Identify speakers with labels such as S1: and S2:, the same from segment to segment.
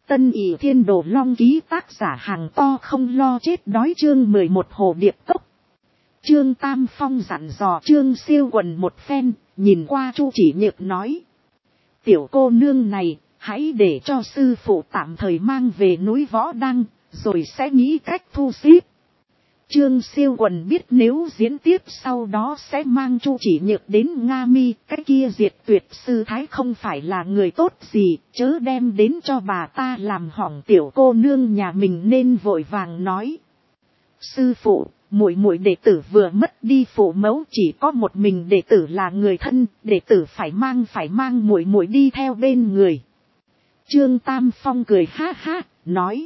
S1: Tân Ỷ Thiên Đồ Long ký tác giả hàng to không lo chết đói chương 11 Hồ Điệp Cốc. Trương Tam Phong dặn dò Trương Siêu Quần một phen, nhìn qua Chu Chỉ Nhược nói. Tiểu cô nương này, hãy để cho sư phụ tạm thời mang về núi Võ Đăng, rồi sẽ nghĩ cách thu xếp. Trương Siêu Quần biết nếu diễn tiếp sau đó sẽ mang Chu Chỉ Nhược đến Nga Mi, cái kia diệt tuyệt sư thái không phải là người tốt gì, chớ đem đến cho bà ta làm hỏng tiểu cô nương nhà mình nên vội vàng nói. Sư phụ, muội muội đệ tử vừa mất đi phụ mẫu, chỉ có một mình đệ tử là người thân, đệ tử phải mang muội muội đi theo bên người. Trương Tam Phong cười ha ha, nói.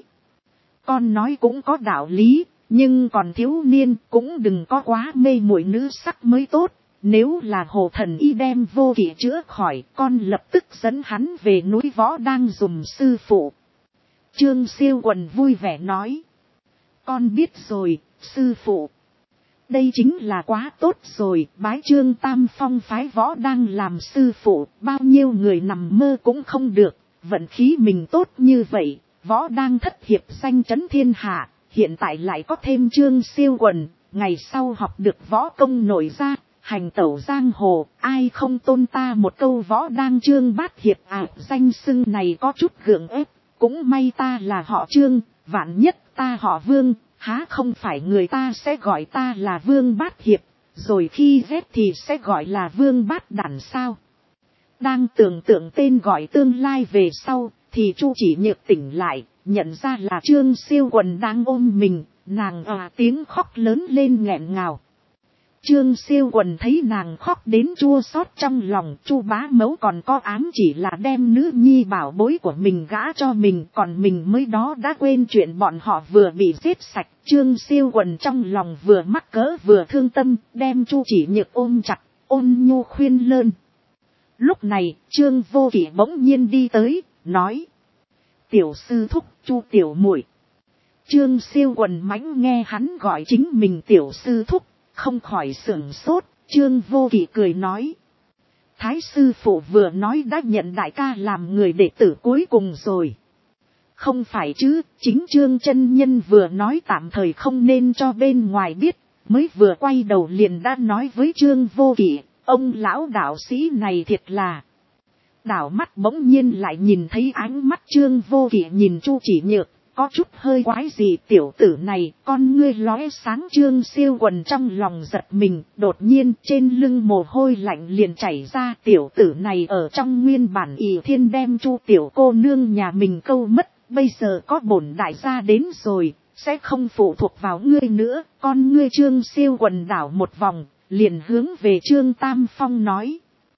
S1: Con nói cũng có đạo lý. Nhưng còn thiếu niên cũng đừng có quá mê muội nữ sắc mới tốt. Nếu là Hồ Thần Y đem Vô Kỵ chữa khỏi, con lập tức dẫn hắn về núi Võ Đang dùm sư phụ. Trương Siêu Quần vui vẻ nói. Con biết rồi, sư phụ. Đây chính là quá tốt rồi, bái Trương Tam Phong phái Võ Đang làm sư phụ, bao nhiêu người nằm mơ cũng không được, vận khí mình tốt như vậy, Võ Đang thất hiệp danh chấn thiên hạ. Hiện tại lại có thêm Trương Siêu Quần, ngày sau học được võ công nổi ra, hành tẩu giang hồ, ai không tôn ta một câu Võ Đang Trương Bát Hiệp danh xưng này có chút gượng ép, cũng may ta là họ Trương, vạn nhất ta họ Vương, há không phải người ta sẽ gọi ta là Vương Bát Hiệp, rồi khi ghét thì sẽ gọi là Vương Bát Đản sao. Đang tưởng tượng tên gọi tương lai về sau, thì Chu Chỉ Nhược tỉnh lại. Nhận ra là Trương Siêu Quần đang ôm mình, nàng tiếng khóc lớn lên nghẹn ngào. Trương Siêu Quần thấy nàng khóc đến chua xót trong lòng, Chu bá mẫu còn có ám chỉ là đem nữ nhi bảo bối của mình gả cho mình, còn mình mới đó đã quên chuyện bọn họ vừa bị giết sạch. Trương Siêu Quần trong lòng vừa mắc cỡ vừa thương tâm, đem Chu Chỉ Nhược ôm chặt, ôn nhu khuyên lơn. Lúc này, Trương Vô Kỵ bỗng nhiên đi tới, nói. Tiểu sư thúc, Chu tiểu muội. Trương Siêu Quần mãnh nghe hắn gọi chính mình tiểu sư thúc, không khỏi sửng sốt. Trương Vô Kỵ cười nói. Thái sư phụ vừa nói đã nhận đại ca làm người đệ tử cuối cùng rồi. Không phải chứ, chính Trương chân nhân vừa nói tạm thời không nên cho bên ngoài biết, mới vừa quay đầu liền đã nói với Trương Vô Kỵ, ông lão đạo sĩ này thiệt là. Đảo mắt bỗng nhiên lại nhìn thấy ánh mắt Trương Vô Kỵ nhìn Chu Chỉ Nhược, có chút hơi quái gì tiểu tử này, con ngươi lóe sáng. Trương Siêu Quần trong lòng giật mình, đột nhiên trên lưng mồ hôi lạnh liền chảy ra. Tiểu tử này ở trong nguyên bản Ỷ Thiên đem Chu tiểu cô nương nhà mình câu mất, bây giờ có bổn đại gia đến rồi, sẽ không phụ thuộc vào ngươi nữa. Con ngươi Trương Siêu Quần đảo một vòng, liền hướng về Trương Tam Phong nói.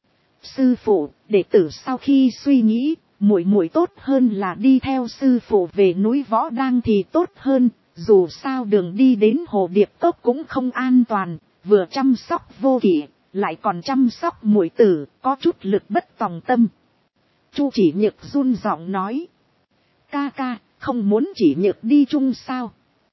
S1: Sư phụ, đệ tử sau khi suy nghĩ, muội muội tốt hơn là đi theo sư phụ về núi Võ Đang thì tốt hơn, dù sao đường đi đến Hồ Điệp Cốc cũng không an toàn, vừa chăm sóc Vô Kỵ, lại còn chăm sóc muội tử, có chút lực bất tòng tâm. Chu Chỉ Nhược run giọng nói. Ca ca, không muốn Chỉ Nhược đi chung sao?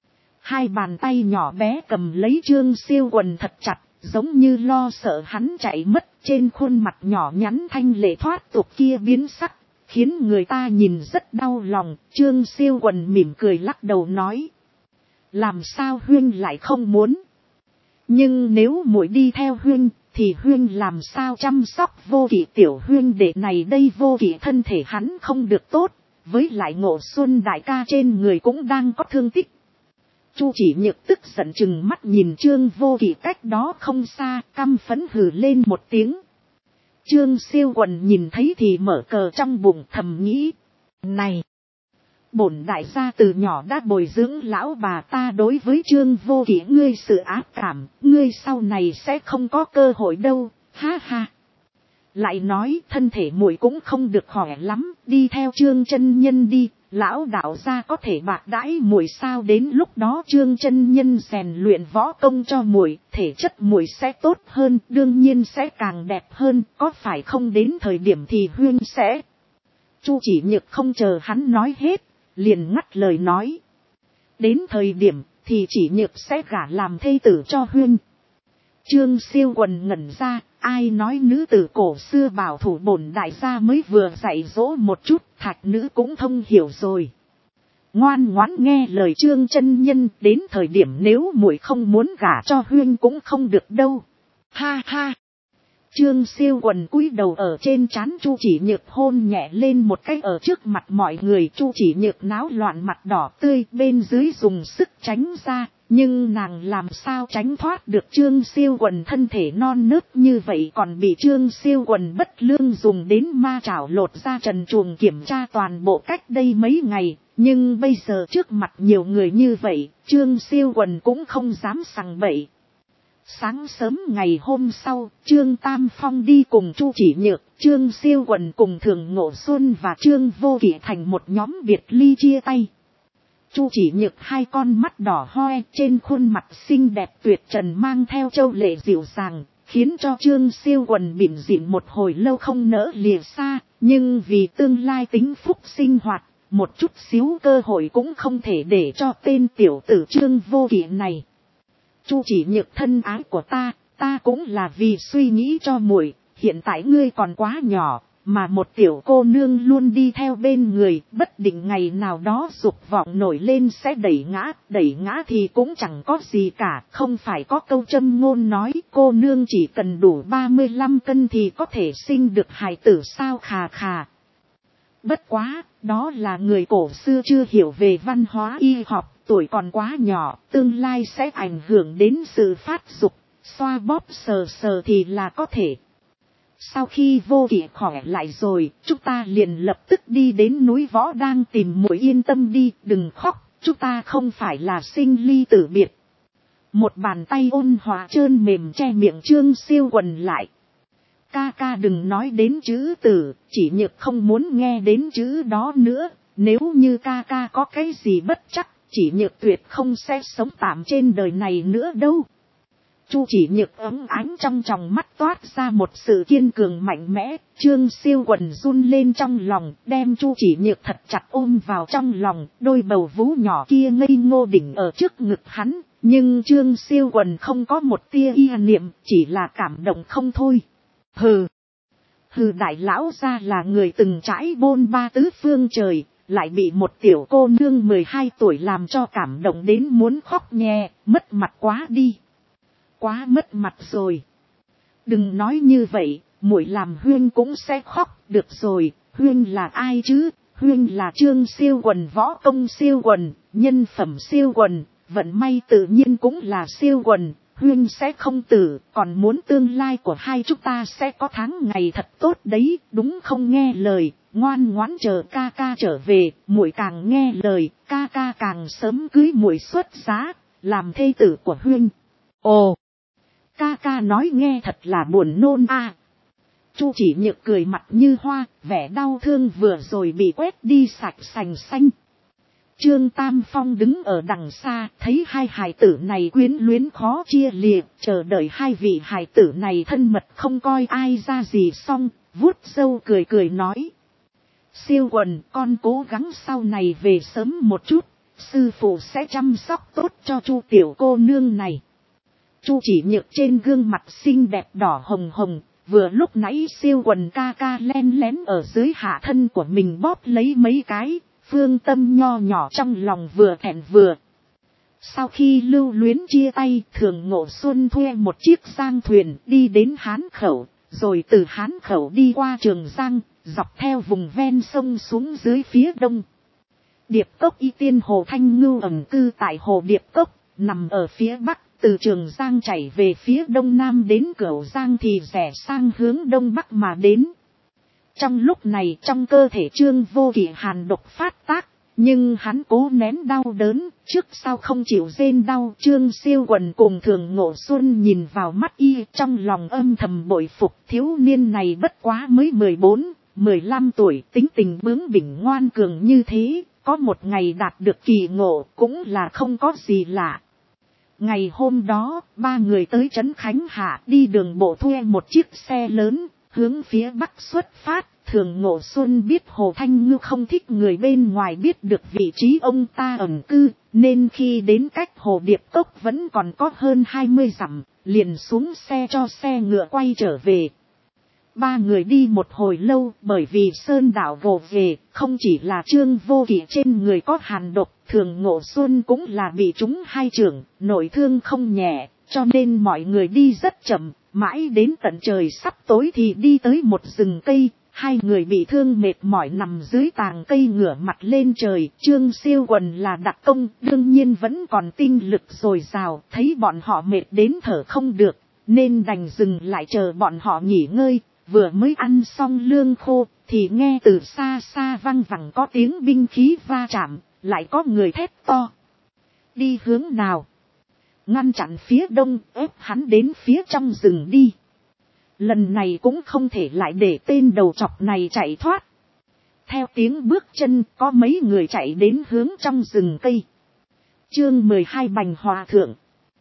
S1: Hai bàn tay nhỏ bé cầm lấy Trương Siêu Quần thật chặt. Giống như lo sợ hắn chạy mất, trên khuôn mặt nhỏ nhắn thanh lệ thoát tục kia biến sắc, khiến người ta nhìn rất đau lòng. Trương Siêu Quần mỉm cười lắc đầu nói. Làm sao huynh lại không muốn? Nhưng nếu muội đi theo huynh, thì huynh làm sao chăm sóc Vô Kỵ tiểu huynh đệ này đây? Vô Kỵ thân thể hắn không được tốt, với lại Ngộ Xuân đại ca trên người cũng đang có thương tích. Chu Chỉ Nhược tức giận chừng mắt nhìn Trương Vô Kỵ cách đó không xa, căm phẫn hừ lên một tiếng. Trương Siêu Quần nhìn thấy thì mở cờ trong bụng thầm nghĩ. Này! Bổn đại gia từ nhỏ đã bồi dưỡng lão bà ta đối với Trương Vô Kỵ ngươi sự ác cảm, ngươi sau này sẽ không có cơ hội đâu, ha ha. Lại nói thân thể muội cũng không được khỏe lắm, đi theo Trương chân nhân đi. Lão đạo gia có thể bạc đãi muội sao? Đến lúc đó Trương chân nhân rèn luyện võ công cho muội, thể chất muội sẽ tốt hơn, đương nhiên sẽ càng đẹp hơn, có phải không? Đến thời điểm thì huynh sẽ. Chu Chỉ Nhược không chờ hắn nói hết, liền ngắt lời nói. Đến thời điểm thì Chỉ Nhược sẽ gả làm thê tử cho huynh. Trương Siêu Quần ngẩn ra, Ai nói nữ tử cổ xưa bảo thủ bổn đại gia mới vừa dạy dỗ một chút, thạch nữ cũng thông hiểu rồi. Ngoan ngoãn nghe lời Trương chân nhân, đến thời điểm nếu muội không muốn gả cho Huyên cũng không được đâu. Ha ha. Trương Siêu Quần cúi đầu ở trên trán Chu Chỉ Nhược hôn nhẹ lên một cái ở trước mặt mọi người. Chu Chỉ Nhược náo loạn mặt đỏ tươi, bên dưới dùng sức tránh ra, nhưng nàng làm sao tránh thoát được Trương Siêu Quần thân thể non nớt như vậy, còn bị Trương Siêu Quần bất lương dùng đến ma chảo lột ra trần truồng kiểm tra toàn bộ cách đây mấy ngày. Nhưng bây giờ trước mặt nhiều người như vậy, Trương Siêu Quần cũng không dám sằng bậy. Sáng sớm ngày hôm sau, Trương Tam Phong đi cùng Chu Chỉ Nhược, Trương Siêu Quần cùng Thường Ngộ Xuân và Trương Vô Kỵ thành một nhóm biệt ly chia tay. Chu Chỉ Nhược hai con mắt đỏ hoe, trên khuôn mặt xinh đẹp tuyệt trần mang theo châu lệ dịu dàng, khiến cho Trương Siêu Quần bỉm dịn một hồi lâu không nỡ lìa xa, nhưng vì tương lai tính phúc sinh hoạt, một chút xíu cơ hội cũng không thể để cho tên tiểu tử Trương Vô Kỵ này. Chu Chỉ Nhược thân ái của ta cũng là vì suy nghĩ cho muội, hiện tại ngươi còn quá nhỏ, mà một tiểu cô nương luôn đi theo bên người, bất định ngày nào đó dục vọng nổi lên sẽ đẩy ngã thì cũng chẳng có gì cả, không phải có câu châm ngôn nói cô nương chỉ cần đủ 35 cân thì có thể sinh được hài tử sao, khà khà. Bất quá, đó là người cổ xưa chưa hiểu về văn hóa y học. Tuổi còn quá nhỏ, tương lai sẽ ảnh hưởng đến sự phát dục, xoa bóp sờ sờ thì là có thể. Sau khi Vô Kỵ khỏe lại rồi, chúng ta liền lập tức đi đến núi Võ Đang tìm muội, yên tâm đi, đừng khóc, chúng ta không phải là sinh ly tử biệt. Một bàn tay ôn hòa trơn mềm che miệng Trương Siêu Quần lại. Ca đừng nói đến chữ tử, Chỉ Nhược không muốn nghe đến chữ đó nữa, nếu như ca có cái gì bất chắc, Chỉ Nhược tuyệt không sẽ sống tạm trên đời này nữa đâu. Chu Chỉ Nhược ấm ánh trong tròng mắt toát ra một sự kiên cường mạnh mẽ. Trương Siêu Quần run lên trong lòng, đem Chu Chỉ Nhược thật chặt ôm vào trong lòng, đôi bầu vú nhỏ kia ngây ngô đỉnh ở trước ngực hắn. Nhưng Trương Siêu Quần không có một tia y niệm, chỉ là cảm động không thôi. Hừ đại lão ra là người từng trải bôn ba tứ phương trời, lại bị một tiểu cô nương 12 tuổi làm cho cảm động đến muốn khóc nhè, mất mặt quá đi. Quá mất mặt rồi. Đừng nói như vậy, muội làm Huyên cũng sẽ khóc, được rồi, Huyên là ai chứ? Huyên là Trương Siêu Quần, võ công siêu quần, nhân phẩm siêu quần, vận may tự nhiên cũng là siêu quần. Huyên sẽ không tử, còn muốn tương lai của hai chúng ta sẽ có tháng ngày thật tốt đấy, đúng không? Nghe lời, ngoan ngoãn chờ ca trở về, muội càng nghe lời, ca càng sớm cưới muội xuất giá, làm thê tử của Huyên. Ồ, ca nói nghe thật là buồn nôn a. Chu Chỉ Nhược cười mặt như hoa, vẻ đau thương vừa rồi bị quét đi sạch sành xanh. Trương Tam Phong đứng ở đằng xa, thấy hai hài tử này quyến luyến khó chia lìa, chờ đợi hai vị hài tử này thân mật không coi ai ra gì, xong, vuốt râu cười nói. Siêu Quần, con cố gắng sau này về sớm một chút, sư phụ sẽ chăm sóc tốt cho Chu tiểu cô nương này. Chu Chỉ Nhược trên gương mặt xinh đẹp đỏ hồng hồng, vừa lúc nãy Siêu Quần ca len lén ở dưới hạ thân của mình bóp lấy mấy cái. Phương tâm nho nhỏ trong lòng vừa thẹn vừa. Sau khi lưu luyến chia tay, Thường Ngộ Xuân thuê một chiếc giang thuyền đi đến Hán Khẩu, rồi từ Hán Khẩu đi qua Trường Giang, dọc theo vùng ven sông xuống dưới phía đông. Điệp Cốc Y Tiên Hồ Thanh Ngưu ẩn cư tại Hồ Điệp Cốc, nằm ở phía bắc, từ Trường Giang chảy về phía đông nam đến Cửu Giang thì rẽ sang hướng đông bắc mà đến. Trong lúc này trong cơ thể Trương Vô Kỵ hàn độc phát tác, nhưng hắn cố nén đau đớn, trước sau không chịu rên đau. Trương Siêu Quần cùng Thường Ngộ Xuân nhìn vào mắt y, trong lòng âm thầm bội phục, thiếu niên này bất quá mới 14-15 tuổi, tính tình bướng bỉnh ngoan cường như thế, có một ngày đạt được kỳ ngộ cũng là không có gì lạ. Ngày hôm đó, ba người tới trấn Khánh Hạ, đi đường bộ thuê một chiếc xe lớn, hướng phía bắc xuất phát, Thường Ngộ Xuân biết Hồ Thanh Ngư không thích người bên ngoài biết được vị trí ông ta ẩn cư, nên khi đến cách Hồ Điệp Cốc vẫn còn có hơn 20 dặm, liền xuống xe cho xe ngựa quay trở về. Ba người đi một hồi lâu, bởi vì sơn đảo gồ về, không chỉ là Trương Vô Kỵ trên người có hàn độc, Thường Ngộ Xuân cũng là bị trúng 2 chưởng, nội thương không nhẹ, cho nên mọi người đi rất chậm, mãi đến tận trời sắp tối thì đi tới một rừng cây. 2 người bị thương mệt mỏi nằm dưới tàng cây ngửa mặt lên trời. Trương Siêu Quần là đặc công, đương nhiên vẫn còn tinh lực dồi dào, thấy bọn họ mệt đến thở không được, nên đành dừng lại chờ bọn họ nghỉ ngơi. Vừa mới ăn xong lương khô, thì nghe từ xa xa văng vẳng có tiếng binh khí va chạm, lại có người thét to. Đi hướng nào? Ngăn chặn phía đông, ép hắn đến phía trong rừng đi. Lần này cũng không thể lại để tên đầu trọc này chạy thoát. Theo tiếng bước chân, có mấy người chạy đến hướng trong rừng cây. Chương 12 Bành Hòa Thượng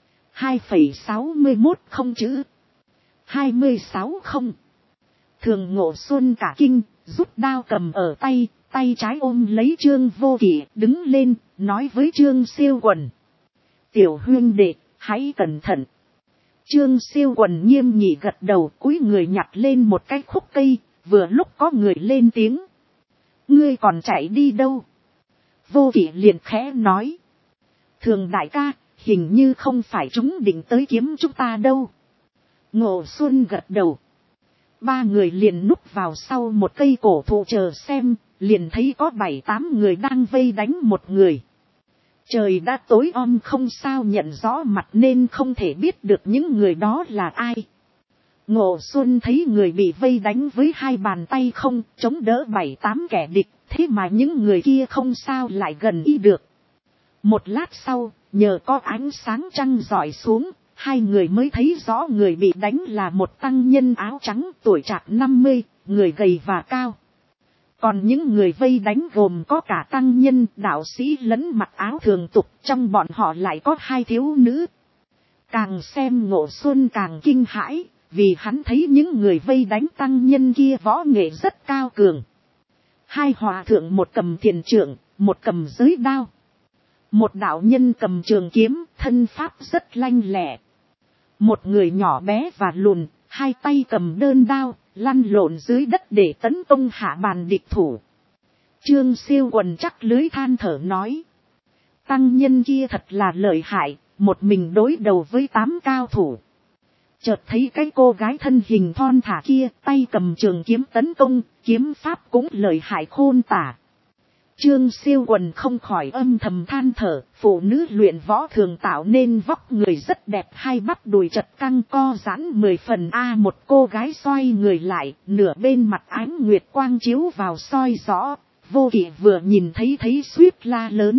S1: 2,61 không chữ 26 không. Thường Ngộ Xuân cả kinh, rút đao cầm ở tay, tay trái ôm lấy Trương Vô Kỵ, đứng lên, nói với Trương Siêu Quần. Tiểu huynh đệ, hãy cẩn thận. Trương Siêu Quần nghiêm nghị gật đầu, cúi người nhặt lên một cái khúc cây, vừa lúc có người lên tiếng. Ngươi còn chạy đi đâu? Vô Kỵ liền khẽ nói. Thường đại ca, hình như không phải chúng định tới kiếm chúng ta đâu. Ngộ Xuân gật đầu. 3 người liền núp vào sau một cây cổ thụ chờ xem, liền thấy có 7-8 người đang vây đánh một người. Trời đã tối om không sao nhận rõ mặt nên không thể biết được những người đó là ai. Ngộ Xuân thấy người bị vây đánh với 2 bàn tay không, chống đỡ 7-8 kẻ địch, thế mà những người kia không sao lại gần y được. Một lát sau, nhờ có ánh sáng trăng rọi xuống, 2 người mới thấy rõ người bị đánh là một tăng nhân áo trắng tuổi trạc 50, người gầy và cao. Còn những người vây đánh gồm có cả tăng nhân, đạo sĩ lẫn mặc áo thường tục, trong bọn họ lại có 2 thiếu nữ. Càng xem Ngộ Xuân càng kinh hãi, vì hắn thấy những người vây đánh tăng nhân kia võ nghệ rất cao cường. 2 hòa thượng, một cầm thiền trượng, một cầm giới đao. Một đạo nhân cầm trường kiếm, thân pháp rất lanh lẹ. Một người nhỏ bé và lùn, 2 tay cầm đơn đao, lăn lộn dưới đất để tấn công hạ bàn địch thủ. Trương Siêu Quần chắc lưới than thở nói. Tăng nhân kia thật là lợi hại, một mình đối đầu với 8 cao thủ. Chợt thấy cái cô gái thân hình thon thả kia, tay cầm trường kiếm tấn công, kiếm pháp cũng lợi hại khôn tả. Trương Siêu Quần không khỏi âm thầm than thở, phụ nữ luyện võ thường tạo nên vóc người rất đẹp, 2 bắp đùi chật căng co giãn 10 phần. Một cô gái xoay người lại, nửa bên mặt ánh nguyệt quang chiếu vào soi rõ. Vô Kỵ vừa nhìn thấy suýt la lớn.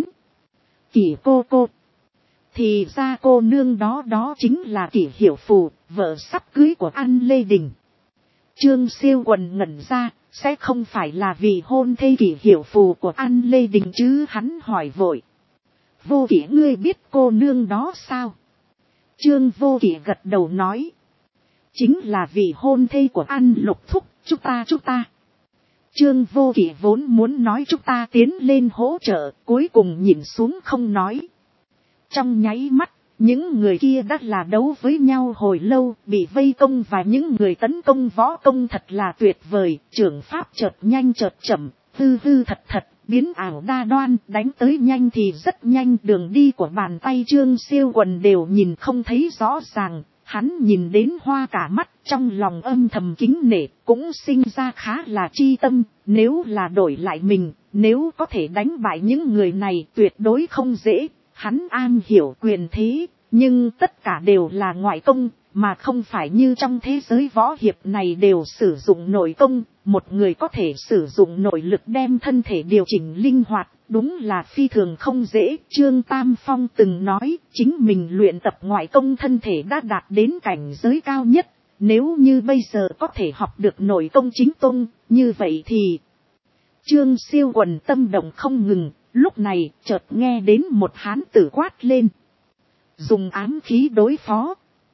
S1: Kỷ cô. Thì ra cô nương đó chính là Kỷ Hiểu Phù, vợ sắp cưới của An Lê Đình. Trương Siêu Quần ngẩn ra. Sẽ không phải là vì hôn thê Kỷ Hiểu Phù của An Lê Đình chứ, hắn hỏi vội. Vô Kỵ, ngươi biết cô nương đó sao? Trương Vô Kỵ gật đầu nói. Chính là vì hôn thê của An Lục Thúc, chúng ta. Trương Vô Kỵ vốn muốn nói chúng ta tiến lên hỗ trợ, cuối cùng nhìn xuống không nói. Trong nháy mắt, những người kia đã là đấu với nhau hồi lâu, bị vây công và những người tấn công võ công thật là tuyệt vời, trưởng pháp chợt nhanh chợt chậm, hư thật, biến ảo đa đoan, đánh tới nhanh thì rất nhanh, đường đi của bàn tay Trương Siêu Quần đều nhìn không thấy rõ ràng, hắn nhìn đến hoa cả mắt, trong lòng âm thầm kính nể, cũng sinh ra khá là chi tâm, nếu là đổi lại mình, nếu có thể đánh bại những người này tuyệt đối không dễ. Hắn am hiểu quyền thế, nhưng tất cả đều là ngoại công, mà không phải như trong thế giới võ hiệp này đều sử dụng nội công. Một người có thể sử dụng nội lực đem thân thể điều chỉnh linh hoạt, đúng là phi thường không dễ. Trương Tam Phong từng nói, chính mình luyện tập ngoại công thân thể đã đạt đến cảnh giới cao nhất. Nếu như bây giờ có thể học được nội công chính tông, như vậy thì... Trương Siêu Quần tâm động không ngừng. Lúc này, chợt nghe đến một hán tử quát lên. Dùng ám khí đối phó.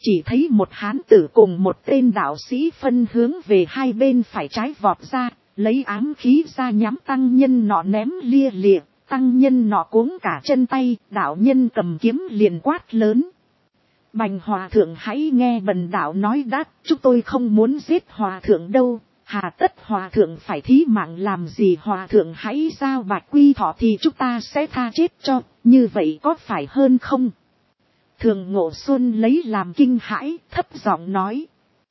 S1: chỉ thấy một hán tử cùng một tên đạo sĩ phân hướng về hai bên phải trái vọt ra, lấy ám khí ra nhắm tăng nhân nọ ném lia lịa, tăng nhân nọ cuống cả chân tay, đạo nhân cầm kiếm liền quát lớn. Bành hòa thượng hãy nghe bần đạo nói đã, chúng tôi không muốn giết hòa thượng đâu, hà tất hòa thượng phải thí mạng làm gì, hòa thượng hãy giao Bạch Quy Thọ thì chúng ta sẽ tha chết cho, như vậy có phải hơn không? Thường Ngộ Xuân lấy làm kinh hãi, thấp giọng nói.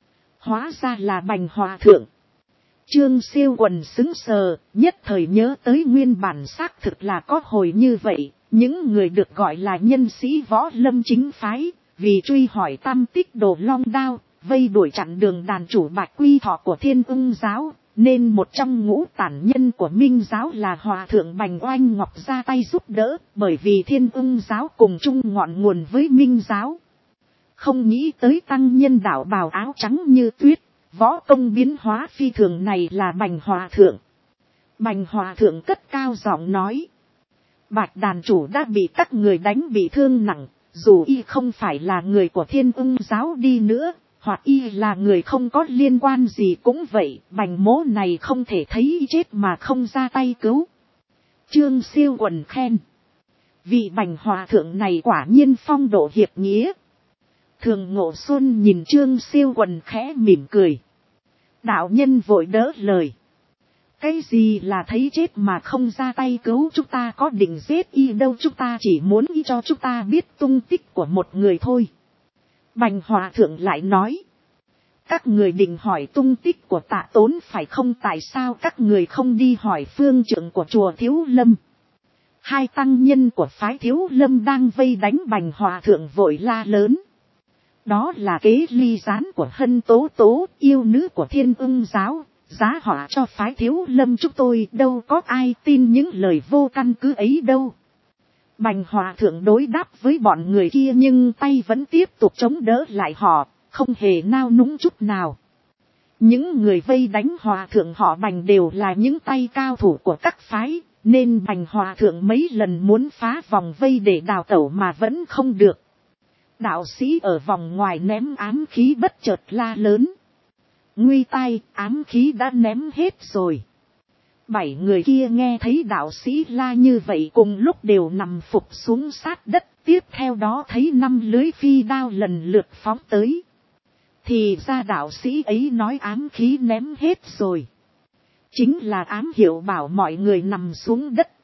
S1: Hóa ra là Bành hòa thượng. Trương Siêu Quần sững sờ, nhất thời nhớ tới nguyên bản xác thực là có hồi như vậy, những người được gọi là nhân sĩ võ lâm chính phái, vì truy hỏi tam tích Đồ Long Đao, vây đuổi chặn đường đàn chủ Bạch Quy Thọ của Thiên Ưng giáo, nên một trong ngũ tản nhân của Minh giáo là hòa thượng Bành Oanh Ngọc ra tay giúp đỡ, bởi vì Thiên Ưng giáo cùng chung ngọn nguồn với Minh giáo. Không nghĩ tới tăng nhân đạo bào áo trắng như tuyết, võ công biến hóa phi thường này là Bành hòa thượng. Bành hòa thượng cất cao giọng nói. Bạch đàn chủ đã bị các người đánh bị thương nặng, dù y không phải là người của Thiên Ưng giáo đi nữa, hoặc y là người không có liên quan gì cũng vậy, Bành mỗ này không thể thấy y chết mà không ra tay cứu. Trương Siêu Quần khen. Vị Bành hòa thượng này quả nhiên phong độ hiệp nghĩa. Thường Ngộ Xuân nhìn Trương Siêu Quần khẽ mỉm cười. Đạo nhân vội đỡ lời. Cái gì là thấy chết mà không ra tay cứu, chúng ta có định giết y đâu, chúng ta chỉ muốn y cho chúng ta biết tung tích của một người thôi. Bành hòa thượng lại nói. Các người định hỏi tung tích của Tạ Tốn phải không, tại sao các người không đi hỏi phương trưởng của chùa Thiếu Lâm? Hai tăng nhân của phái Thiếu Lâm đang vây đánh Bành hòa thượng vội la lớn. Đó là kế ly gián của Hân Tố Tố, yêu nữ của Thiên Ưng giáo, giá họa cho phái Thiếu Lâm chúng tôi, đâu có ai tin những lời vô căn cứ ấy đâu. Bành hòa thượng đối đáp với bọn người kia nhưng tay vẫn tiếp tục chống đỡ lại họ, không hề nao núng chút nào. Những người vây đánh hòa thượng họ Bành đều là những tay cao thủ của các phái, nên Bành hòa thượng mấy lần muốn phá vòng vây để đào tẩu mà vẫn không được. Đạo sĩ ở vòng ngoài ném ám khí bất chợt la lớn. Nguy tai, ám khí đã ném hết rồi. 7 người kia nghe thấy đạo sĩ la như vậy cùng lúc đều nằm phục xuống sát đất. Tiếp theo đó thấy 5 lưới phi đao lần lượt phóng tới. Thì ra đạo sĩ ấy nói ám khí ném hết rồi. Chính là ám hiệu bảo mọi người nằm xuống đất.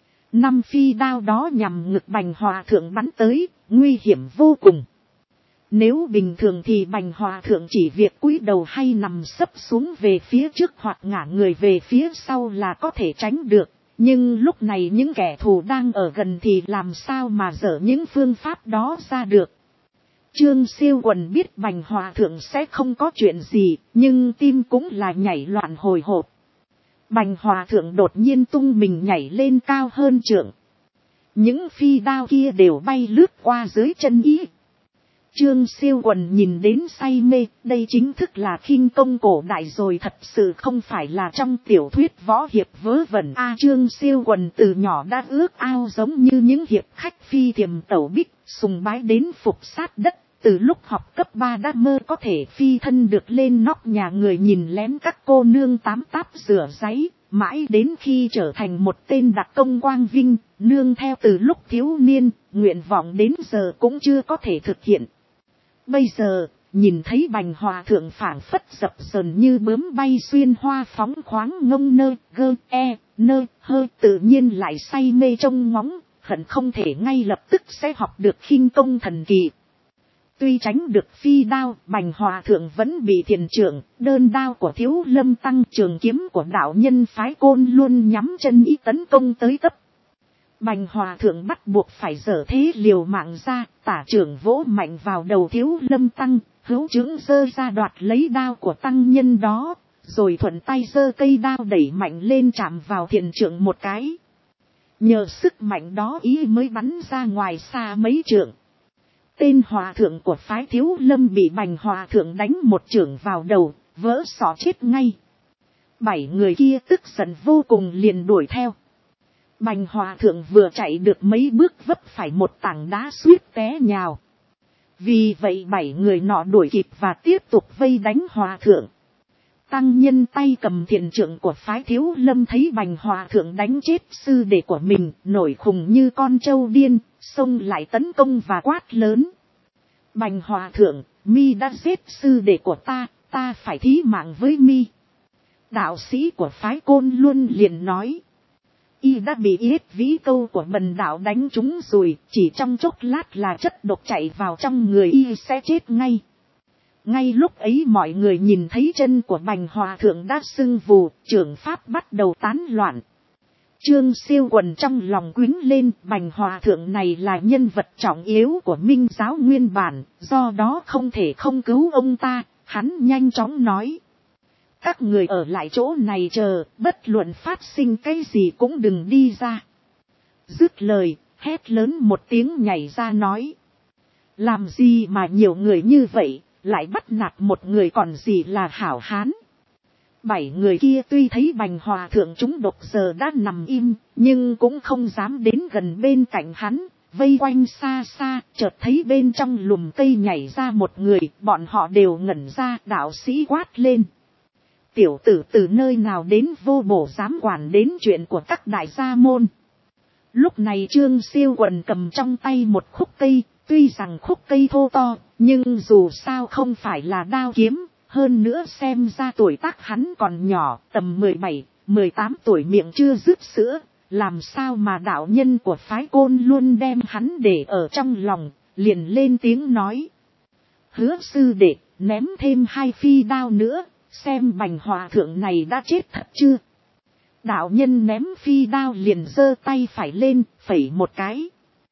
S1: 5 phi đao đó nhằm ngực Bành hòa thượng bắn tới, nguy hiểm vô cùng. Nếu bình thường thì Bành hòa thượng chỉ việc cúi đầu hay nằm sấp xuống về phía trước hoặc ngả người về phía sau là có thể tránh được. Nhưng lúc này những kẻ thù đang ở gần thì làm sao mà dở những phương pháp đó ra được. Trương Siêu Quần biết Bành hòa thượng sẽ không có chuyện gì, nhưng tim cũng là nhảy loạn hồi hộp. Bành hòa thượng đột nhiên tung mình nhảy lên cao hơn trượng. Những phi đao kia đều bay lướt qua dưới chân ý. Trương Siêu Quần nhìn đến say mê, đây chính thức là khinh công cổ đại rồi, thật sự không phải là trong tiểu thuyết võ hiệp vớ vẩn. Trương Siêu Quần từ nhỏ đã ước ao giống như những hiệp khách phi thiềm tẩu bích, sùng bái đến phục sát đất. Từ lúc học cấp 3 đã mơ có thể phi thân được lên nóc nhà người nhìn lén các cô nương tám táp rửa ráy, mãi đến khi trở thành một tên đặc công quang vinh, nương theo từ lúc thiếu niên, nguyện vọng đến giờ cũng chưa có thể thực hiện. Bây giờ, nhìn thấy Bành hòa thượng phảng phất dập dờn như bướm bay xuyên hoa phóng khoáng ngông nơ, hơi tự nhiên lại say mê trông ngóng, hận không thể ngay lập tức sẽ học được khinh công thần kỳ. Tuy tránh được phi đao, Bành hòa thượng vẫn bị thiền trưởng, đơn đao của Thiếu Lâm tăng, trường kiếm của đạo nhân phái Côn luôn nhắm chân ý tấn công tới tấp. Bành hòa thượng bắt buộc phải dở thế liều mạng ra, tả trưởng vỗ mạnh vào đầu Thiếu Lâm tăng, hữu trưởng giơ ra đoạt lấy đao của tăng nhân đó, rồi thuận tay giơ cây đao đẩy mạnh lên chạm vào thiền trưởng một cái. Nhờ sức mạnh đó ý mới bắn ra ngoài xa mấy trượng. Tên hòa thượng của phái Thiếu Lâm bị Bành hòa thượng đánh một chưởng vào đầu, vỡ sọ chết ngay. 7 người kia tức giận vô cùng liền đuổi theo. Bành hòa thượng vừa chạy được mấy bước vấp phải một tảng đá suýt té nhào. Vì vậy 7 người nọ đuổi kịp và tiếp tục vây đánh hòa thượng. Tăng nhân tay cầm thiền trượng của phái Thiếu Lâm thấy Bành hòa thượng đánh chết sư đệ của mình, nổi khùng như con trâu điên, xông lại tấn công và quát lớn. Bành hòa thượng, mi đã giết sư đệ của ta phải thí mạng với mi. Đạo sĩ của phái Côn Luân liền nói. Y đã bị Yết Vĩ Câu của bần đạo đánh trúng rồi, chỉ trong chốc lát là chất độc chạy vào trong người y sẽ chết ngay. Ngay lúc ấy mọi người nhìn thấy chân của Bành hòa thượng đã sưng vù, trưởng pháp bắt đầu tán loạn. Trương Siêu Quần trong lòng quýnh lên, Bành hòa thượng này là nhân vật trọng yếu của Minh giáo nguyên bản, do đó không thể không cứu ông ta. Hắn nhanh chóng nói. Các người ở lại chỗ này chờ, bất luận phát sinh cái gì cũng đừng đi ra. Dứt lời, hét lớn một tiếng nhảy ra nói. Làm gì mà nhiều người như vậy, lại bắt nạt một người còn gì là hảo hán. 7 người kia tuy thấy Bành hòa thượng chúng độc giờ đã nằm im, nhưng cũng không dám đến gần bên cạnh hắn. Vây quanh xa xa, chợt thấy bên trong lùm cây nhảy ra một người, bọn họ đều ngẩn ra. Đạo sĩ quát lên. Tiểu tử từ nơi nào đến vô bổ dám quản đến chuyện của các đại gia môn. Lúc này Trương Siêu Quần cầm trong tay một khúc cây, tuy rằng khúc cây thô to, nhưng dù sao không phải là đao kiếm, hơn nữa xem ra tuổi tác hắn còn nhỏ, tầm 17, 18 tuổi miệng chưa dứt sữa, làm sao mà đạo nhân của phái Côn luôn đem hắn để ở trong lòng, liền lên tiếng nói. Hứa sư đệ, ném thêm 2 phi đao nữa. Xem Bành hòa thượng này đã chết thật chưa? Đạo nhân ném phi đao liền giơ tay phải lên, phẩy một cái.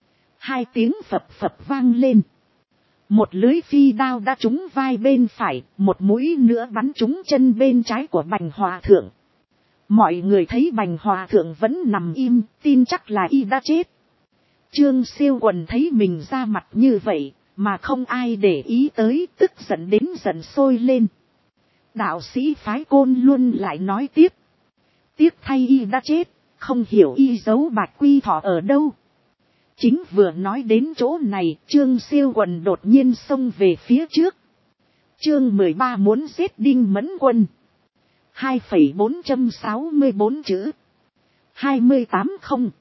S1: 2 tiếng phập phập vang lên. Một lưới phi đao đã trúng vai bên phải, một mũi nữa bắn trúng chân bên trái của Bành hòa thượng. Mọi người thấy Bành hòa thượng vẫn nằm im, tin chắc là y đã chết. Trương Siêu Quần thấy mình ra mặt như vậy, mà không ai để ý tới, tức giận đến giận sôi lên. Đạo sĩ phái Côn Luân lại nói tiếp. Tiếc thay y đã chết, không hiểu y giấu Bạch Quy Thọ ở đâu. Chính vừa nói đến chỗ này, Trương Siêu Quần đột nhiên xông về phía trước. Chương 13 muốn giết Đinh Mẫn Quân. 2,464 chữ. 28 không.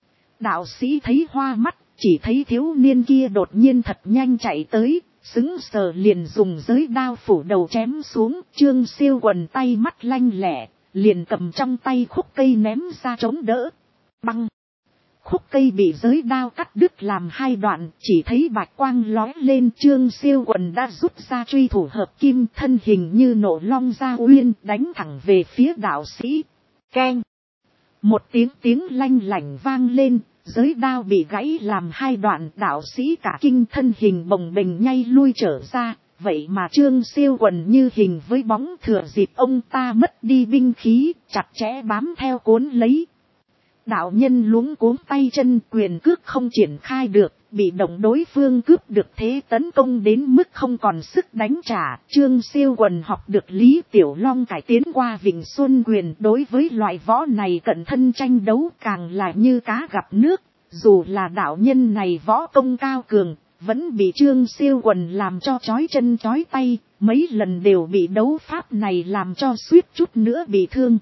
S1: Đạo sĩ thấy hoa mắt, chỉ thấy thiếu niên kia đột nhiên thật nhanh chạy tới. Xứng sờ liền dùng giới đao phủ đầu chém xuống. Trương Siêu Quần tay mắt lanh lẹ, liền cầm trong tay khúc cây ném ra chống đỡ. Băng! Khúc cây bị giới đao cắt đứt làm 2 đoạn, chỉ thấy bạch quang lói lên. Trương Siêu Quần đã rút ra truy thủ hợp kim, thân hình như nộ long ra uyên, đánh thẳng về phía đạo sĩ. Keng! Một tiếng lanh lảnh vang lên. Giới đao bị gãy làm 2 đoạn, đạo sĩ cả kinh, thân hình bồng bềnh nhay lui trở ra. Vậy mà Trương Siêu Quần như hình với bóng, thừa dịp ông ta mất đi binh khí, chặt chẽ bám theo cuốn lấy. Đạo nhân luống cuống tay chân, quyền cước không triển khai được, bị động đối phương cướp được thế tấn công đến mức không còn sức đánh trả. Trương Siêu Quần học được Lý Tiểu Long cải tiến qua Vịnh Xuân Quyền, đối với loại võ này cận thân tranh đấu càng là như cá gặp nước. Dù là đạo nhân này võ công cao cường, vẫn bị Trương Siêu Quần làm cho chói chân chói tay, mấy lần đều bị đấu pháp này làm cho suýt chút nữa bị thương.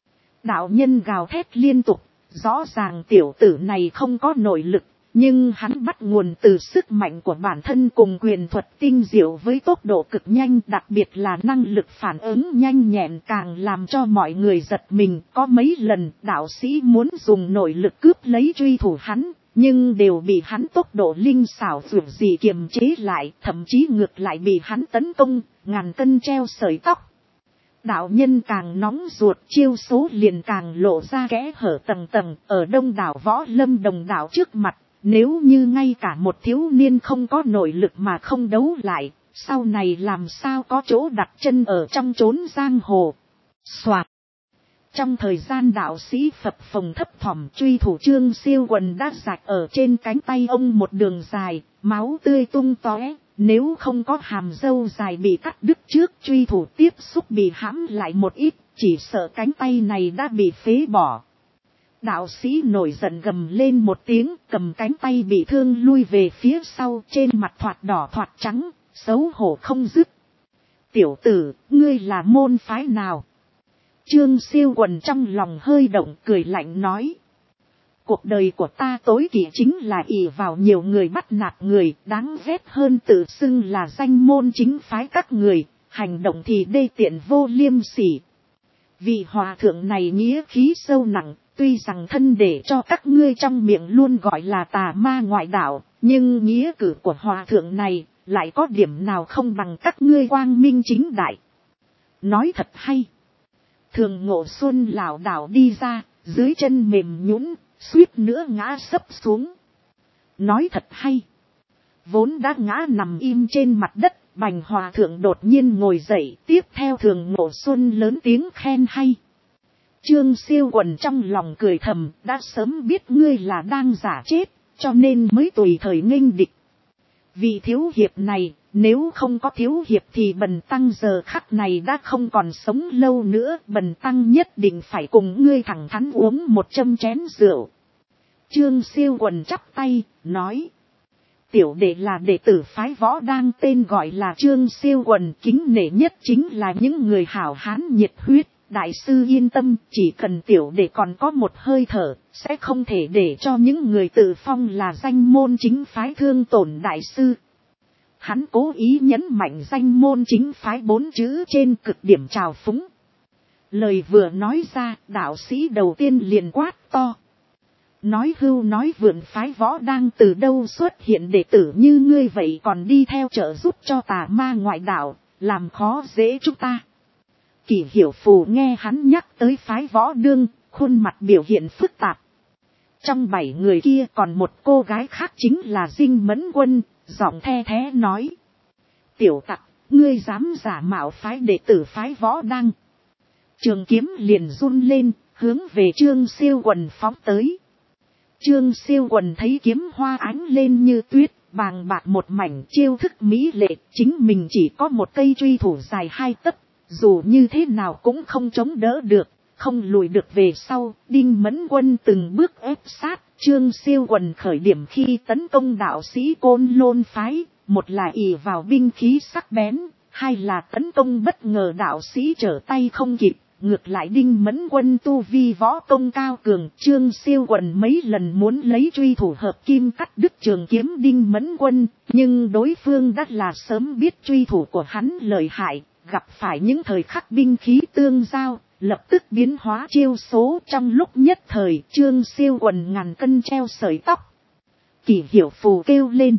S1: Đạo nhân gào thét liên tục. Rõ ràng tiểu tử này không có nội lực, nhưng hắn bắt nguồn từ sức mạnh của bản thân cùng quyền thuật tinh diệu với tốc độ cực nhanh, đặc biệt là năng lực phản ứng nhanh nhẹn càng làm cho mọi người giật mình. Có mấy lần đạo sĩ muốn dùng nội lực cướp lấy truy thủ hắn, nhưng đều bị hắn tốc độ linh xảo vượt gì kiềm chế lại, thậm chí ngược lại bị hắn tấn công, ngàn cân treo sợi tóc. Đạo nhân càng nóng ruột, chiêu số liền càng lộ ra kẽ hở tầng tầng. Ở đông đảo võ lâm đồng đạo trước mặt, nếu như ngay cả một thiếu niên không có nội lực mà không đấu lại, sau này làm sao có chỗ đặt chân ở trong chốn giang hồ. Soạt! Trong thời gian đạo sĩ phập phồng thấp thỏm, truy thủ Trương Siêu Quần đã rạch ở trên cánh tay ông một đường dài, máu tươi tung tóe. Nếu không có hàm râu dài bị cắt đứt trước truy thủ tiếp xúc bị hãm lại một ít, chỉ sợ cánh tay này đã bị phế bỏ. Đạo sĩ nổi giận gầm lên một tiếng, cầm cánh tay bị thương lui về phía sau, trên mặt thoạt đỏ thoạt trắng, xấu hổ không dứt. Tiểu tử, ngươi là môn phái nào? Trương Siêu Quần trong lòng hơi động, cười lạnh nói. Cuộc đời của ta tối kỵ chính là ỷ vào nhiều người bắt nạt người, đáng ghét hơn tự xưng là danh môn chính phái các người, hành động thì đê tiện vô liêm sỉ. Vị hòa thượng này nghĩa khí sâu nặng, tuy rằng thân để cho các ngươi trong miệng luôn gọi là tà ma ngoại đạo, nhưng nghĩa cử của hòa thượng này lại có điểm nào không bằng các ngươi quang minh chính đại. Nói thật hay. Thường Ngộ Xuân lảo đảo đi ra, dưới chân mềm nhũn, suýt nữa ngã sấp xuống. Nói thật hay. Vốn đã ngã nằm im trên mặt đất, Bành hòa thượng đột nhiên ngồi dậy, tiếp theo Thường Ngộ Xuân lớn tiếng khen hay. Trương Siêu Quần trong lòng cười thầm, đã sớm biết ngươi là đang giả chết, cho nên mới tùy thời nghênh địch. Vì thiếu hiệp này, nếu không có thiếu hiệp thì bần tăng giờ khắc này đã không còn sống lâu nữa, bần tăng nhất định phải cùng ngươi thẳng thắn uống một chén rượu. Trương Siêu Quần chắp tay, nói. Tiểu đệ là đệ tử phái Võ Đang, tên gọi là Trương Siêu Quần, kính nể nhất chính là những người hảo hán nhiệt huyết. Đại sư yên tâm, chỉ cần tiểu đệ còn có một hơi thở, sẽ không thể để cho những người tự phong là danh môn chính phái thương tổn đại sư. Hắn cố ý nhấn mạnh danh môn chính phái 4 chữ trên, cực điểm trào phúng. Lời vừa nói ra, đạo sĩ đầu tiên liền quát to. Nói hưu nói vượn, phái Võ Đang từ đâu xuất hiện đệ tử như ngươi vậy còn đi theo trợ giúp cho tà ma ngoại đạo, làm khó dễ chúng ta. Kỷ Hiểu Phù nghe hắn nhắc tới phái Võ Đương, khuôn mặt biểu hiện phức tạp. Trong 7 người kia còn một cô gái khác chính là Dinh Mẫn Quân, giọng the thé nói. Tiểu tặc, ngươi dám giả mạo phái đệ tử phái Võ Đăng. Trường kiếm liền run lên, hướng về Trương Siêu Quần phóng tới. Trương Siêu Quần thấy kiếm hoa ánh lên như tuyết, bàng bạc một mảnh, chiêu thức mỹ lệ, chính mình chỉ có một cây truy thủ dài 2 tấc, dù như thế nào cũng không chống đỡ được, không lùi được về sau. Đinh Mẫn Quân từng bước ép sát, Trương Siêu Quần khởi điểm khi tấn công đạo sĩ Côn Lôn phái, một là ỷ vào binh khí sắc bén, hai là tấn công bất ngờ đạo sĩ trở tay không kịp. Ngược lại Đinh Mẫn Quân tu vi võ công cao cường, Trương Siêu Quần mấy lần muốn lấy truy thủ hợp kim cắt đứt trường kiếm Đinh Mẫn Quân, nhưng đối phương đã là sớm biết truy thủ của hắn lợi hại, gặp phải những thời khắc binh khí tương giao, lập tức biến hóa chiêu số. Trong lúc nhất thời, Trương Siêu Quần ngàn cân treo sợi tóc. Kỷ Hiểu Phù kêu lên.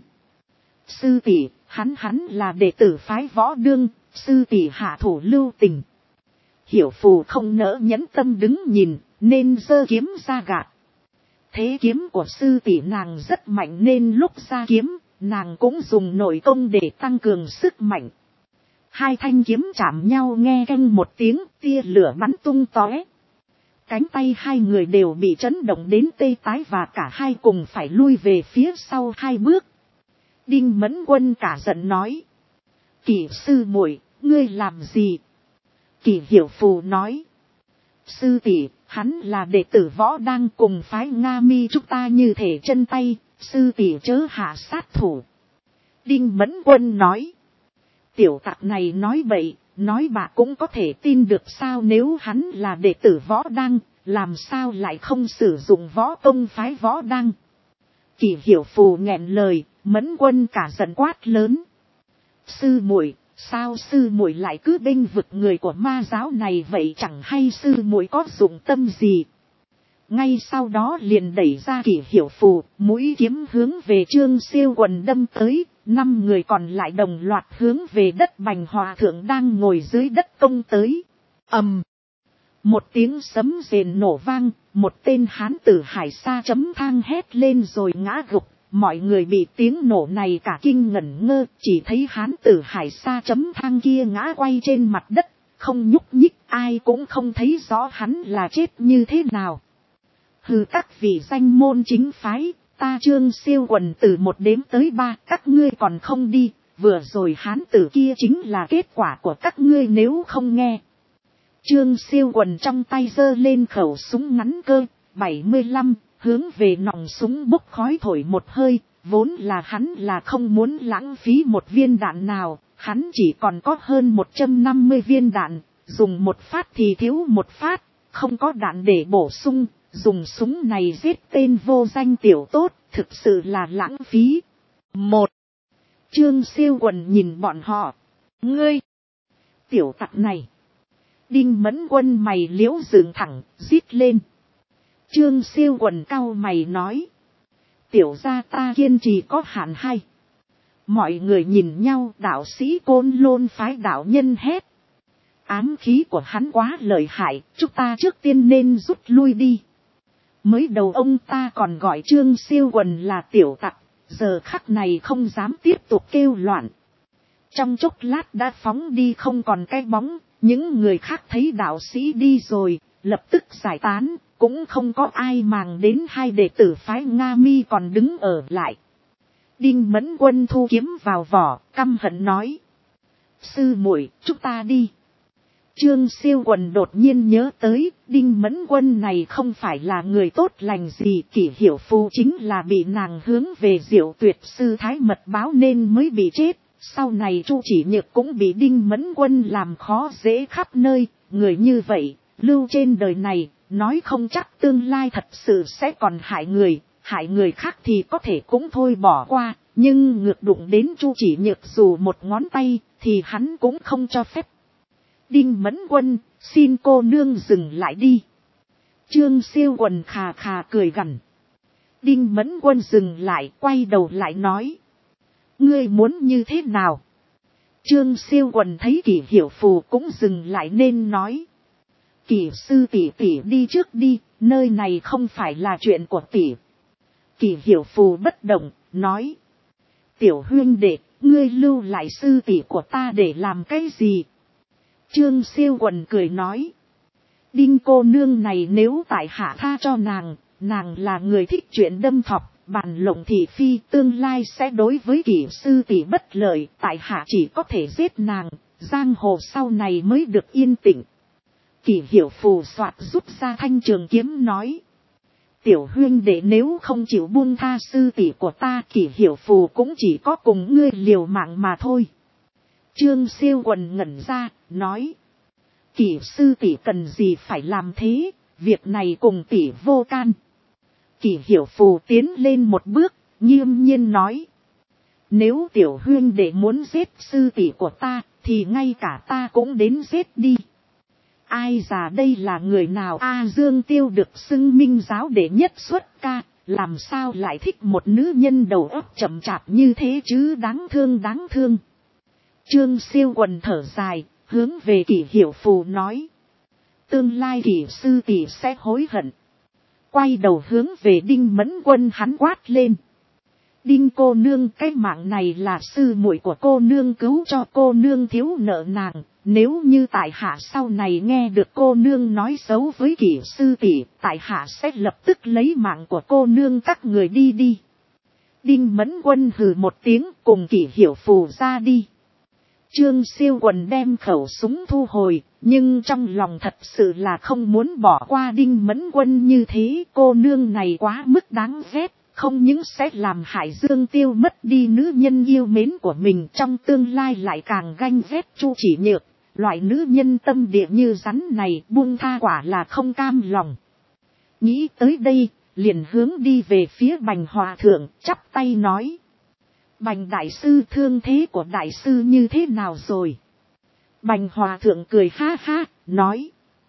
S1: Sư tỷ, hắn là đệ tử phái Võ Đương, sư tỷ hạ thủ lưu tình. Hiểu Phù không nỡ nhẫn tâm đứng nhìn, nên giơ kiếm ra gạt. Thế kiếm của sư tỷ nàng rất mạnh nên lúc ra kiếm, nàng cũng dùng nội công để tăng cường sức mạnh. Hai thanh kiếm chạm nhau nghe canh một tiếng, tia lửa bắn tung tóe. Cánh tay hai người đều bị chấn động đến tê tái và cả hai cùng phải lui về phía sau 2 bước. Đinh Mẫn Quân cả giận nói. Kỷ sư muội, ngươi làm gì? Kỷ Hiểu Phù nói. Sư tỷ, hắn là đệ tử Võ Đang, cùng phái Nga Mi chúng ta như thể chân tay, sư tỷ chớ hạ sát thủ. Đinh Mẫn Quân nói. Tiểu tặc này nói bậy, nói bạ cũng có thể tin được sao? Nếu hắn là đệ tử Võ Đang, làm sao lại không sử dụng võ công phái Võ Đang? Kỷ Hiểu Phù nghẹn lời, Mẫn Quân cả giận quát lớn. Sư muội, sao sư muội lại cứ bênh vực người của ma giáo này vậy? Chẳng hay sư muội có dụng tâm gì? Ngay sau đó liền đẩy ra Kỷ Hiểu Phù, mũi kiếm hướng về Trương Siêu Quần đâm tới. 5 người còn lại đồng loạt hướng về đất Bành hòa thượng đang ngồi dưới đất công tới. Ầm! Một tiếng sấm rền nổ vang, một tên hán tử Hải Sa chấm thang hét lên rồi ngã gục. Mọi người bị tiếng nổ này cả kinh ngẩn ngơ, chỉ thấy hán tử Hải Sa chấm thang kia ngã quay trên mặt đất, không nhúc nhích, ai cũng không thấy rõ hắn là chết như thế nào. Hừ, các vị danh môn chính phái, ta Trương Siêu Quần từ 1 đếm tới 3, các ngươi còn không đi, vừa rồi hán tử kia chính là kết quả của các ngươi nếu không nghe. Trương Siêu Quần trong tay giơ lên khẩu súng ngắn cơ, 75, hướng về nòng súng bốc khói thổi một hơi, vốn là hắn là không muốn lãng phí một viên đạn nào, hắn chỉ còn có hơn 150 viên đạn, dùng một phát thì thiếu một phát, không có đạn để bổ sung, dùng súng này giết tên vô danh tiểu tốt, thực sự là lãng phí. Trương Siêu Quần nhìn bọn họ. Ngươi! Tiểu tặc này! Đinh Mẫn Quân mày liễu dựng thẳng, rít lên. Trương Siêu Quần cau mày nói. Tiểu gia ta kiên trì có hạn hay. Mọi người nhìn nhau, đạo sĩ Côn Lôn phái đạo nhân hét. Ám khí của hắn quá lợi hại, chúng ta trước tiên nên rút lui đi. Mới đầu ông ta còn gọi Trương Siêu Quần là tiểu tặc, giờ khắc này không dám tiếp tục kêu loạn. Trong chốc lát đã phóng đi không còn cái bóng, những người khác thấy đạo sĩ đi rồi, lập tức giải tán, cũng không có ai màng đến hai đệ tử phái Nga Mi còn đứng ở lại. Đinh Mẫn Quân thu kiếm vào vỏ, căm hận nói. Sư muội, chúng ta đi. Trương Siêu Quần đột nhiên nhớ tới, Đinh Mẫn Quân này không phải là người tốt lành gì, Kỷ Hiểu Phù chính là bị nàng hướng về Diệu Tuyệt sư thái mật báo nên mới bị chết. Sau này Chu Chỉ Nhược cũng bị Đinh Mẫn Quân làm khó dễ khắp nơi, người như vậy, lưu trên đời này, nói không chắc tương lai thật sự sẽ còn hại người khác thì có thể cũng thôi bỏ qua, nhưng ngược đụng đến Chu Chỉ Nhược dù một ngón tay, thì hắn cũng không cho phép. Đinh Mẫn Quân, xin cô nương dừng lại đi. Trương Siêu Quần khà khà cười gằn. Đinh Mẫn Quân dừng lại, quay đầu lại nói. Ngươi muốn như thế nào? Trương Siêu Quần thấy Kỷ Hiểu Phù cũng dừng lại nên nói. Kỷ sư tỷ tỷ đi trước đi, nơi này không phải là chuyện của tỷ. Kỷ Hiểu Phù bất động, nói. Tiểu huynh đệ, ngươi lưu lại sư tỷ của ta để làm cái gì? Trương Siêu Quần cười nói. Đinh cô nương này nếu tại hạ tha cho nàng là người thích chuyện đâm thọc, bàn lộng thị phi, tương lai sẽ đối với Kỷ sư tỷ bất lợi, tại hạ chỉ có thể giết nàng, giang hồ sau này mới được yên tĩnh. Kỷ Hiểu Phù soạt rút ra thanh trường kiếm nói. Tiểu huynh đệ nếu không chịu buông tha sư tỷ của ta, Kỷ Hiểu Phù cũng chỉ có cùng ngươi liều mạng mà thôi. Trương Siêu Quần ngẩn ra, nói. Kỷ sư tỷ cần gì phải làm thế, việc này cùng tỷ vô can. Kỷ Hiểu Phù tiến lên một bước, nghiêm nhiên nói. Nếu tiểu huynh đệ muốn giết sư tỷ của ta, thì ngay cả ta cũng đến giết đi. Ai già đây là người nào? Dương Tiêu được xưng Minh giáo đệ nhất xuất ca, làm sao lại thích một nữ nhân đầu óc chậm chạp như thế chứ? Đáng thương. Trương Siêu Quần thở dài, hướng về Kỷ Hiểu Phù nói. Tương lai Kỷ sư tỷ sẽ hối hận. Quay đầu hướng về Đinh Mẫn Quân hắn quát lên. Đinh cô nương, cái mạng này là sư muội của cô nương cứu cho, cô nương thiếu nợ nàng. Nếu như tại hạ sau này nghe được cô nương nói xấu với Kỷ sư tỷ, tại hạ sẽ lập tức lấy mạng của cô nương các người đi. Đinh Mẫn Quân hừ một tiếng, cùng Kỷ Hiểu Phù ra đi. Trương Siêu Quần đem khẩu súng thu hồi, nhưng trong lòng thật sự là không muốn bỏ qua Đinh Mẫn Quân như thế. Cô nương này quá mức đáng ghét, không những sẽ làm hại Dương Tiêu mất đi nữ nhân yêu mến của mình, trong tương lai lại càng ganh ghét Chu Chỉ Nhược. Loại nữ nhân tâm địa như rắn này buông tha quả là không cam lòng. Nghĩ tới đây, liền hướng đi về phía Bành Hòa Thượng, chắp tay nói. Bành đại sư, thương thế của đại sư như thế nào rồi? Bành Hòa Thượng cười ha ha, nói.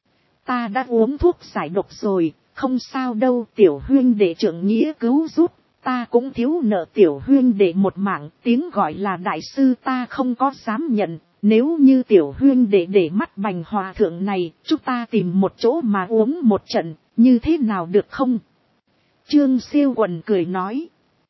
S1: Ta đã uống thuốc giải độc rồi, không sao đâu, tiểu huynh đệ trượng nghĩa cứu giúp, ta cũng thiếu nợ tiểu huynh đệ một mạng, tiếng gọi là đại sư ta không có dám nhận. Nếu như tiểu huynh đệ để mắt Bành Hòa Thượng này, chúng ta tìm một chỗ mà uống một trận, như thế nào được không? Trương Siêu Quần cười nói.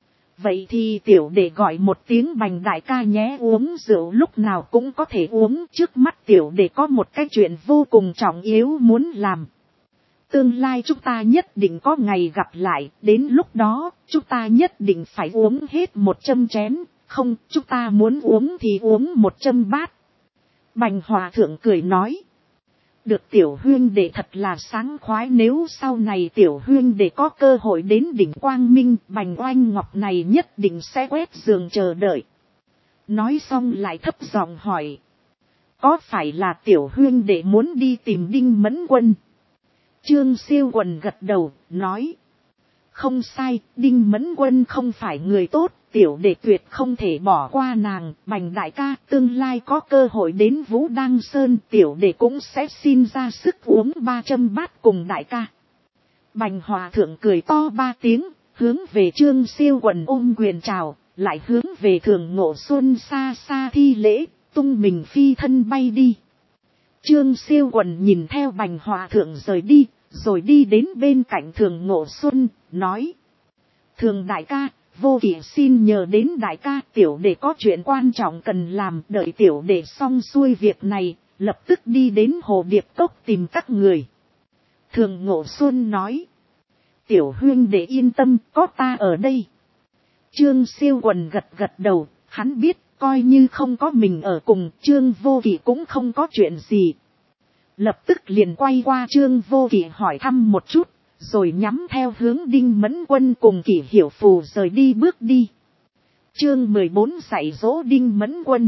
S1: Vậy thì tiểu đệ gọi một tiếng Bành đại ca nhé, uống rượu lúc nào cũng có thể uống. Trước mắt tiểu đệ có một cái chuyện vô cùng trọng yếu muốn làm. Tương lai chúng ta nhất định có ngày gặp lại, đến lúc đó chúng ta nhất định phải uống hết 100 chén, không, chúng ta muốn uống thì uống 100 bát. Bành Hòa Thượng cười nói. Được tiểu huyên đệ thật là sáng khoái, nếu sau này tiểu huyên đệ có cơ hội đến đỉnh Quang Minh, Bành Oanh Ngọc này nhất định sẽ quét giường chờ đợi. Nói xong lại thấp giọng hỏi. Có phải là tiểu huyên đệ muốn đi tìm Đinh Mẫn Quân? Trương Siêu Quần gật đầu, nói. Không sai, Đinh Mẫn Quân không phải người tốt, tiểu đệ tuyệt không thể bỏ qua nàng. Bành đại ca, tương lai có cơ hội đến Vũ Đăng Sơn, tiểu đệ cũng sẽ xin ra sức uống 300 bát cùng đại ca. Bành Hòa Thượng cười to 3 tiếng, hướng về Trương Siêu Quần ôm quyền chào, lại hướng về Thường Ngộ Xuân xa xa thi lễ, tung mình phi thân bay đi. Trương Siêu Quần nhìn theo Bành Hòa Thượng rời đi, rồi đi đến bên cạnh Thường Ngộ Xuân, nói. Thường đại ca, vô kỵ xin nhờ đến đại ca, tiểu đệ có chuyện quan trọng cần làm, đợi tiểu đệ xong xuôi việc này, lập tức đi đến Hồ Điệp Cốc tìm các người. Thường Ngộ Xuân nói. Tiểu huyên đệ yên tâm, có ta ở đây. Trương Siêu Quần gật gật đầu, hắn biết, coi như không có mình ở cùng, Trương Vô Kỵ cũng không có chuyện gì. Lập tức liền quay qua Trương Vô Kỵ hỏi thăm một chút, rồi nhắm theo hướng Đinh Mẫn Quân cùng Kỷ Hiểu Phù rời đi bước đi. Chương 14 dạy dỗ Đinh Mẫn Quân.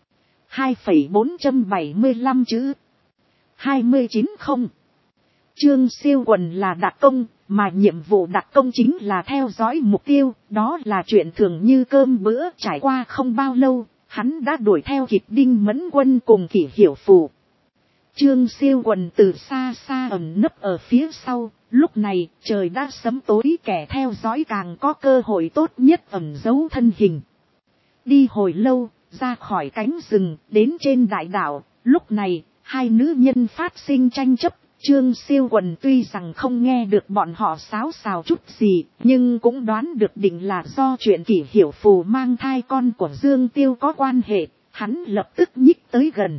S1: 2,475 chữ. 29 không. Trương Siêu Quần là đặc công, mà nhiệm vụ đặc công chính là theo dõi mục tiêu, đó là chuyện thường như cơm bữa. Trải qua không bao lâu, hắn đã đuổi theo kịp Đinh Mẫn Quân cùng Kỷ Hiểu Phù. Trương Siêu Quần từ xa xa ẩn nấp ở phía sau, lúc này trời đã sấm tối, kẻ theo dõi càng có cơ hội tốt nhất ẩn giấu thân hình. Đi hồi lâu, ra khỏi cánh rừng, đến trên đại đảo, lúc này, hai nữ nhân phát sinh tranh chấp. Trương Siêu Quần tuy rằng không nghe được bọn họ xáo xào chút gì, nhưng cũng đoán được định là do chuyện Kỷ Hiểu Phù mang thai con của Dương Tiêu có quan hệ, hắn lập tức nhích tới gần.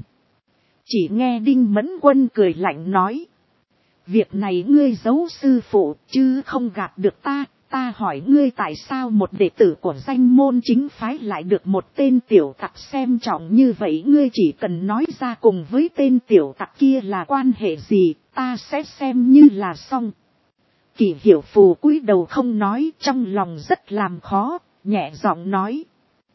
S1: Chỉ nghe Đinh Mẫn Quân cười lạnh nói. Việc này ngươi giấu sư phụ, chứ không gạt được ta. Ta hỏi ngươi tại sao một đệ tử của danh môn chính phái lại được một tên tiểu tặc xem trọng như vậy. Ngươi chỉ cần nói ra cùng với tên tiểu tặc kia là quan hệ gì, ta sẽ xem như là xong. Kỷ Hiểu Phù cúi đầu không nói, trong lòng rất làm khó, nhẹ giọng nói.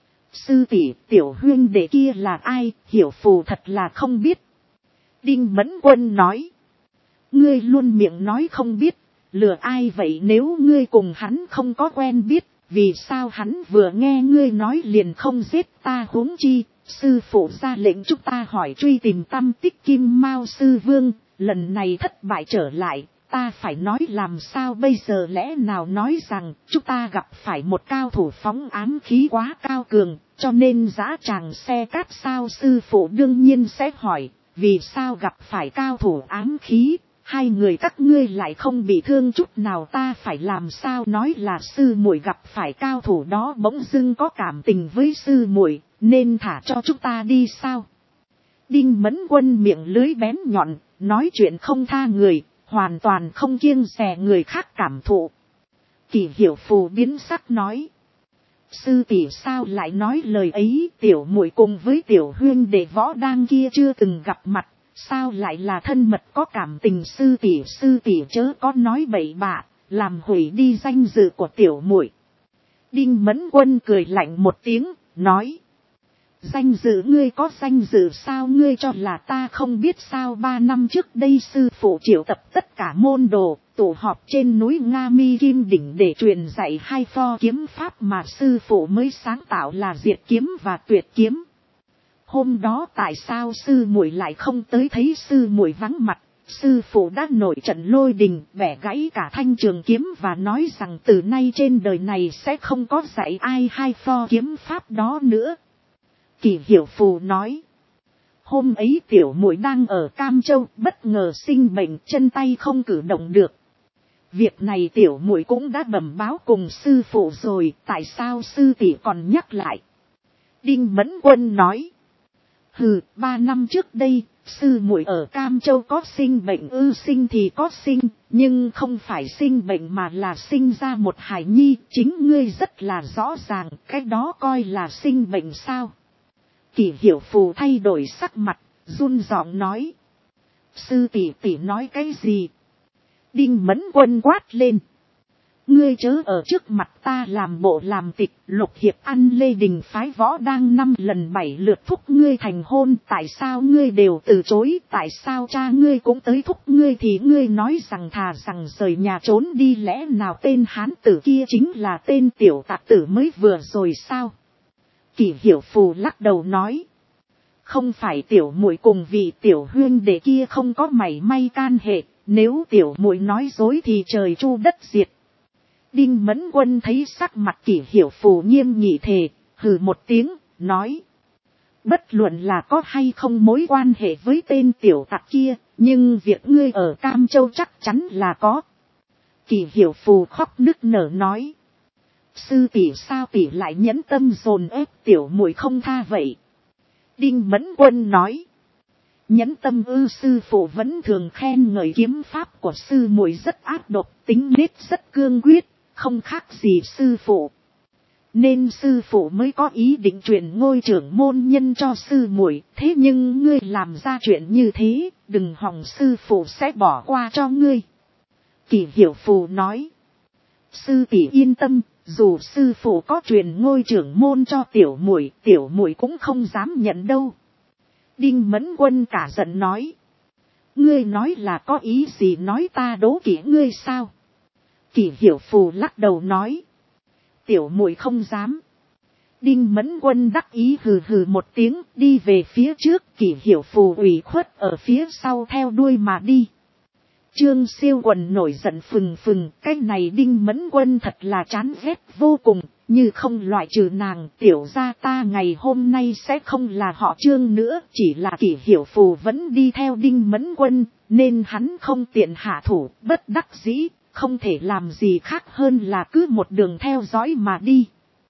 S1: Sư tỷ, tiểu huyên đệ kia là ai? Hiểu Phù thật là không biết. Đinh Mẫn Quân nói. Ngươi luôn miệng nói không biết, lừa ai vậy? Nếu ngươi cùng hắn không có quen biết, vì sao hắn vừa nghe ngươi nói liền không giết ta? Huống chi, sư phụ ra lệnh chúng ta hỏi truy tìm tăm tích Kim Mao sư vương, lần này thất bại trở lại, ta phải nói làm sao bây giờ? Lẽ nào nói rằng chúng ta gặp phải một cao thủ phóng ám khí quá cao cường, cho nên giã tràng xe cát sao? Sư phụ đương nhiên sẽ hỏi, vì sao gặp phải cao thủ ám khí? Hai người các ngươi lại không bị thương chút nào, ta phải làm sao nói là sư muội gặp phải cao thủ đó bỗng dưng có cảm tình với sư muội, nên thả cho chúng ta đi sao? Đinh Mẫn Quân miệng lưới bén nhọn, nói chuyện không tha người, hoàn toàn không kiêng dè người khác cảm thụ. Kỷ Hiểu Phù biến sắc nói. Sư tỷ sao lại nói lời ấy? Tiểu muội cùng với tiểu huyên đệ Võ Đang kia chưa từng gặp mặt, sao lại là thân mật có cảm tình? Sư tỷ chớ có nói bậy bạ, làm hủy đi danh dự của tiểu muội. Đinh Mẫn Quân cười lạnh một tiếng, nói. Danh dự? Ngươi có danh dự sao? Ngươi cho là ta không biết sao? 3 năm trước đây sư phụ triệu tập tất cả môn đồ, tụ họp trên núi Nga Mi Kim Đỉnh để truyền dạy 2 pho kiếm pháp mà sư phụ mới sáng tạo là Diệt Kiếm và Tuyệt Kiếm. Hôm đó tại sao sư muội lại không tới? Thấy sư muội vắng mặt, sư phụ đã nổi trận lôi đình, bẻ gãy cả thanh trường kiếm và nói rằng từ nay trên đời này sẽ không có dạy ai 2 pho kiếm pháp đó nữa. Kỷ Hiểu Phù nói. Hôm ấy tiểu muội đang ở Cam Châu, bất ngờ sinh bệnh, chân tay không cử động được. Việc này tiểu muội cũng đã bẩm báo cùng sư phụ rồi, tại sao sư tỷ còn nhắc lại? Đinh Mẫn Quân nói. 3 năm trước đây, sư muội ở Cam Châu có sinh bệnh ư? Sinh thì có sinh, nhưng không phải sinh bệnh mà là sinh ra một hài nhi, chính ngươi rất là rõ ràng, cái đó coi là sinh bệnh sao? Kỷ Hiểu Phù thay đổi sắc mặt, run giọng nói. Sư tỷ tỷ nói cái gì? Đinh Mẫn Quân quát lên. Ngươi chớ ở trước mặt ta làm bộ làm tịch. Lục Hiệp ăn Lê Đình phái võ đang 5 lần 7 lượt thúc ngươi thành hôn. Tại sao ngươi đều từ chối? Tại sao cha ngươi cũng tới thúc ngươi? Thì ngươi nói rằng thà rằng rời nhà trốn đi. Lẽ nào tên hán tử kia chính là tên tiểu tặc tử mới vừa rồi sao? Kỷ Hiểu Phù lắc đầu nói. Không phải tiểu muội cùng vị tiểu huyên đệ kia không có mảy may can hệ. Nếu tiểu muội nói dối thì trời chu đất diệt. Đinh Mẫn Quân thấy sắc mặt Kỷ Hiểu Phù nghiêm nghị thề, hừ một tiếng, nói. Bất luận là có hay không mối quan hệ với tên tiểu tặc kia, nhưng việc ngươi ở Cam Châu chắc chắn là có. Kỷ Hiểu Phù khóc nức nở nói. Sư tỷ sao tỷ lại nhẫn tâm dồn ép tiểu muội không tha vậy? Đinh Mẫn Quân nói. Nhẫn tâm ư? Sư phụ vẫn thường khen ngợi kiếm pháp của sư muội rất ác độc, tính nết rất cương quyết, không khác gì sư phụ. Nên sư phụ mới có ý định truyền ngôi trưởng môn nhân cho sư muội. Thế nhưng ngươi làm ra chuyện như thế, đừng hòng sư phụ sẽ bỏ qua cho ngươi. Kỷ Hiểu Phù nói. Sư tỷ yên tâm, dù sư phụ có truyền ngôi trưởng môn cho tiểu muội cũng không dám nhận đâu. Đinh Mẫn Quân cả giận nói. Ngươi nói là có ý gì? Nói ta đố kỵ ngươi sao? Kỷ Hiểu Phù lắc đầu nói. Tiểu muội không dám. Đinh Mẫn Quân đắc ý hừ hừ một tiếng, đi về phía trước. Kỷ Hiểu Phù ủy khuất ở phía sau theo đuôi mà đi. Trương Siêu Quần nổi giận phừng phừng. Cái này Đinh Mẫn Quân thật là chán ghét vô cùng. Như không loại trừ nàng, tiểu gia ta ngày hôm nay sẽ không là họ Trương nữa. Chỉ là Kỷ Hiểu Phù vẫn đi theo Đinh Mẫn Quân, nên hắn không tiện hạ thủ. Bất đắc dĩ, không thể làm gì khác hơn là cứ một đường theo dõi mà đi.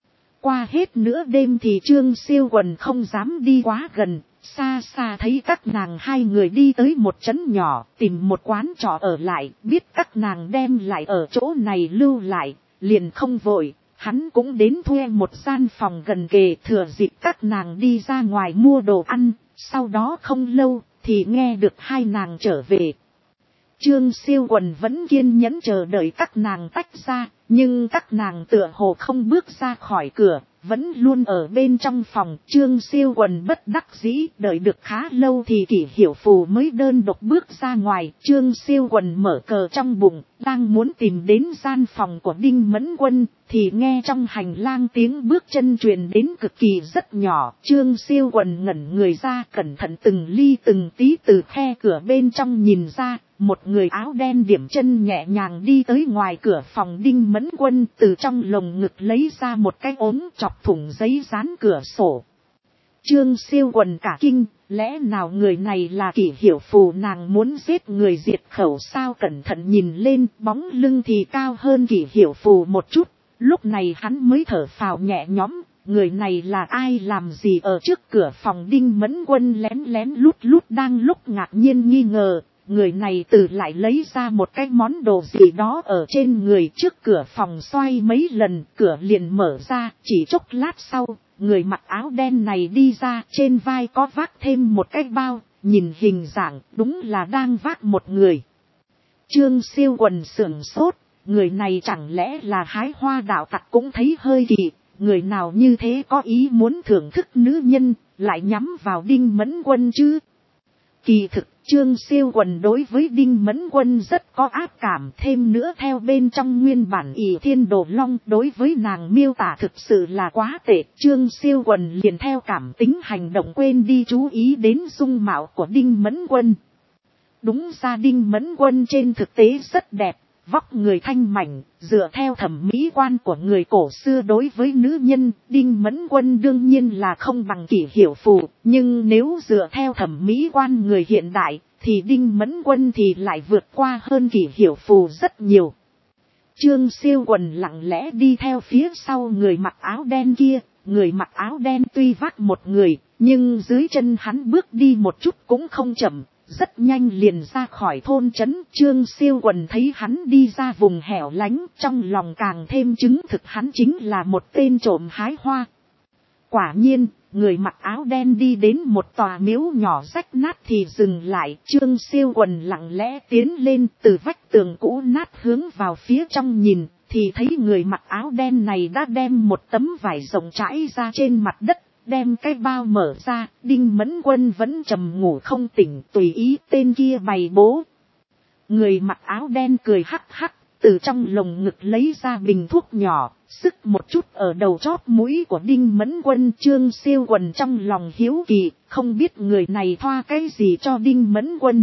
S1: Qua hết nửa đêm thì Trương Siêu Quần không dám đi quá gần. Xa xa thấy các nàng hai người đi tới một trấn nhỏ, tìm một quán trọ ở lại. Biết các nàng đem lại ở chỗ này lưu lại, liền không vội. Hắn cũng đến thuê một gian phòng gần kề, thừa dịp các nàng đi ra ngoài mua đồ ăn. Sau đó không lâu thì nghe được hai nàng trở về. Trương Siêu Quần vẫn kiên nhẫn chờ đợi các nàng tách ra, nhưng các nàng tựa hồ không bước ra khỏi cửa, vẫn luôn ở bên trong phòng. Trương Siêu Quần bất đắc dĩ, đợi được khá lâu thì Kỷ Hiểu Phù mới đơn độc bước ra ngoài. Trương Siêu Quần mở cờ trong bụng, đang muốn tìm đến gian phòng của Đinh Mẫn Quân, thì nghe trong hành lang tiếng bước chân truyền đến cực kỳ rất nhỏ. Trương Siêu Quần ngẩn người ra, cẩn thận từng ly từng tí từ khe cửa bên trong nhìn ra. Một người áo đen điểm chân nhẹ nhàng đi tới ngoài cửa phòng Đinh Mẫn Quân, từ trong lồng ngực lấy ra một cái ốm chọc thủng giấy dán cửa sổ. Trương Siêu Quần cả kinh, lẽ nào người này là Kỷ Hiểu Phù nàng muốn giết người diệt khẩu sao? Cẩn thận nhìn lên, bóng lưng thì cao hơn Kỷ Hiểu Phù một chút, lúc này hắn mới thở phào nhẹ nhõm. Người này là ai, làm gì ở trước cửa phòng Đinh Mẫn Quân lén lén lút lút đang lúc ngạc nhiên nghi ngờ. Người này từ lại lấy ra một cái món đồ gì đó ở trên người. Trước cửa phòng xoay mấy lần, cửa liền mở ra. Chỉ chốc lát sau, người mặc áo đen này đi ra, trên vai có vác thêm một cái bao, nhìn hình dạng đúng là đang vác một người. Trương Siêu Quần sửng sốt, người này chẳng lẽ là hái hoa đạo tặc? Cũng thấy hơi kỳ, người nào như thế có ý muốn thưởng thức nữ nhân, lại nhắm vào Đinh Mẫn Quân chứ? Kỳ thực, Trương Siêu Quần đối với Đinh Mẫn Quân rất có ác cảm, thêm nữa theo bên trong nguyên bản Ỷ Thiên Đồ Long đối với nàng miêu tả thực sự là quá tệ. Trương Siêu Quần liền theo cảm tính hành động, quên đi chú ý đến dung mạo của Đinh Mẫn Quân. Đúng ra Đinh Mẫn Quân trên thực tế rất đẹp, vóc người thanh mảnh, dựa theo thẩm mỹ quan của người cổ xưa đối với nữ nhân, Đinh Mẫn Quân đương nhiên là không bằng Kỷ Hiểu Phù, nhưng nếu dựa theo thẩm mỹ quan người hiện đại, thì Đinh Mẫn Quân thì lại vượt qua hơn Kỷ Hiểu Phù rất nhiều. Trương Siêu Quần lặng lẽ đi theo phía sau người mặc áo đen kia, người mặc áo đen tuy vác một người, nhưng dưới chân hắn bước đi một chút cũng không chậm. Rất nhanh liền ra khỏi thôn trấn. Trương Siêu Quần thấy hắn đi ra vùng hẻo lánh, trong lòng càng thêm chứng thực hắn chính là một tên trộm hái hoa. Quả nhiên, người mặc áo đen đi đến một tòa miếu nhỏ rách nát thì dừng lại. Trương Siêu Quần lặng lẽ tiến lên từ vách tường cũ nát hướng vào phía trong nhìn, thì thấy người mặc áo đen này đã đem một tấm vải rộng trải ra trên mặt đất, đem cái bao mở ra. Đinh Mẫn Quân vẫn trầm ngủ không tỉnh, tùy ý tên kia bày bố. Người mặc áo đen cười hắc hắc, từ trong lồng ngực lấy ra bình thuốc nhỏ, sức một chút ở đầu chóp mũi của Đinh Mẫn Quân. Trương Siêu Quần trong lòng hiếu kỳ, không biết người này thoa cái gì cho Đinh Mẫn Quân.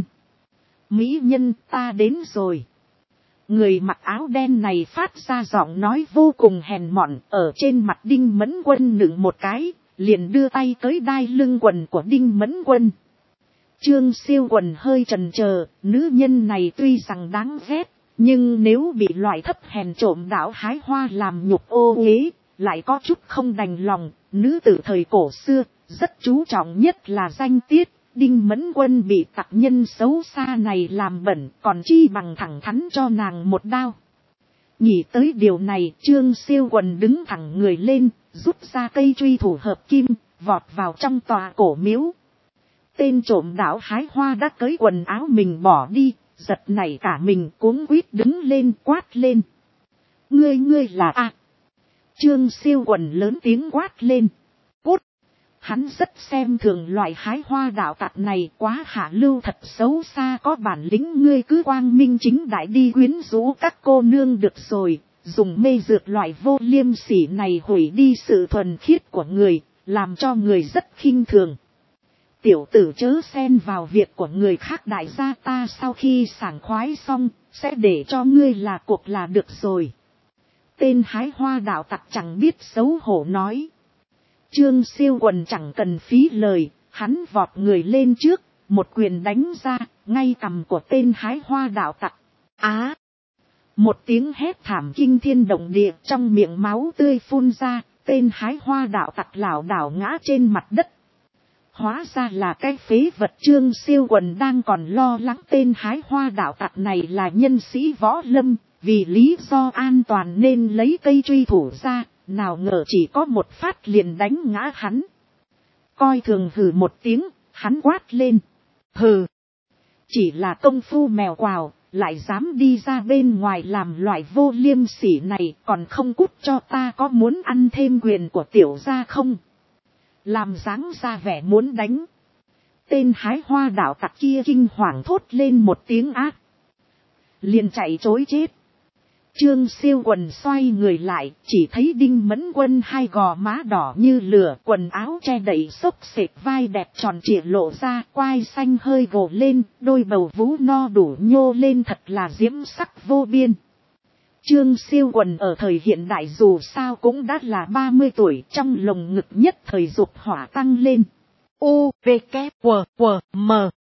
S1: Mỹ nhân, ta đến rồi. Người mặc áo đen này phát ra giọng nói vô cùng hèn mọn, ở trên mặt Đinh Mẫn Quân nựng một cái, liền đưa tay tới đai lưng quần của Đinh Mẫn Quân. Trương Siêu Quần hơi chần chờ, nữ nhân này tuy rằng đáng ghét, nhưng nếu bị loại thấp hèn trộm đạo hái hoa làm nhục ô uế, lại có chút không đành lòng. Nữ tử thời cổ xưa, rất chú trọng nhất là danh tiết. Đinh Mẫn Quân bị tặc nhân xấu xa này làm bẩn, còn chi bằng thẳng thắn cho nàng một đao. Nghĩ tới điều này, Trương Siêu Quần đứng thẳng người lên, rút ra cây truy thủ hợp kim, vọt vào trong tòa cổ miếu. Tên trộm đạo hái hoa đã cởi quần áo mình bỏ đi, giật nảy cả mình, cuống quýt đứng lên quát lên. Ngươi là a? Trương Siêu Quần lớn tiếng quát lên. Cút! Hắn rất xem thường loại hái hoa đạo tặc này, quá hạ lưu, thật xấu xa. Có bản lĩnh ngươi cứ quang minh chính đại đi quyến rũ các cô nương được rồi, dùng mê dược loại vô liêm sỉ này hủy đi sự thuần khiết của người, làm cho người rất khinh thường. Tiểu tử chớ xen vào việc của người khác, đại gia ta sau khi sảng khoái xong, sẽ để cho ngươi là cuộc là được rồi. Tên hái hoa đạo tặc chẳng biết xấu hổ nói. Trương Siêu Quần chẳng cần phí lời, hắn vọt người lên trước, một quyền đánh ra, ngay cằm của tên hái hoa đạo tặc. Á! Một tiếng hét thảm kinh thiên động địa, trong miệng máu tươi phun ra, tên hái hoa đạo tặc lảo đảo ngã trên mặt đất. Hóa ra là cái phế vật. Trương Siêu Quần đang còn lo lắng tên hái hoa đạo tặc này là nhân sĩ võ lâm, vì lý do an toàn nên lấy cây truy thủ ra, nào ngờ chỉ có một phát liền đánh ngã hắn. Coi thường hừ một tiếng, hắn quát lên. Hừ! Chỉ là công phu mèo quào, lại dám đi ra bên ngoài làm loại vô liêm sỉ này, còn không cút cho ta. Có muốn ăn thêm quyền của tiểu gia không? Làm dáng ra vẻ muốn đánh. Tên hái hoa đạo tặc kia kinh hoàng thốt lên một tiếng ác, liền chạy trối chết. Trương Siêu Quần xoay người lại, chỉ thấy Đinh Mẫn Quân hai gò má đỏ như lửa, quần áo che đậy xốc xệch, vai đẹp tròn trịa lộ ra, quai xanh hơi gồ lên, đôi bầu vú no đủ nhô lên, thật là diễm sắc vô biên. Trương Siêu Quần ở thời hiện đại dù sao cũng đã là 30 tuổi, trong lồng ngực nhất thời dục hỏa tăng lên. U, V, K, W, W, M.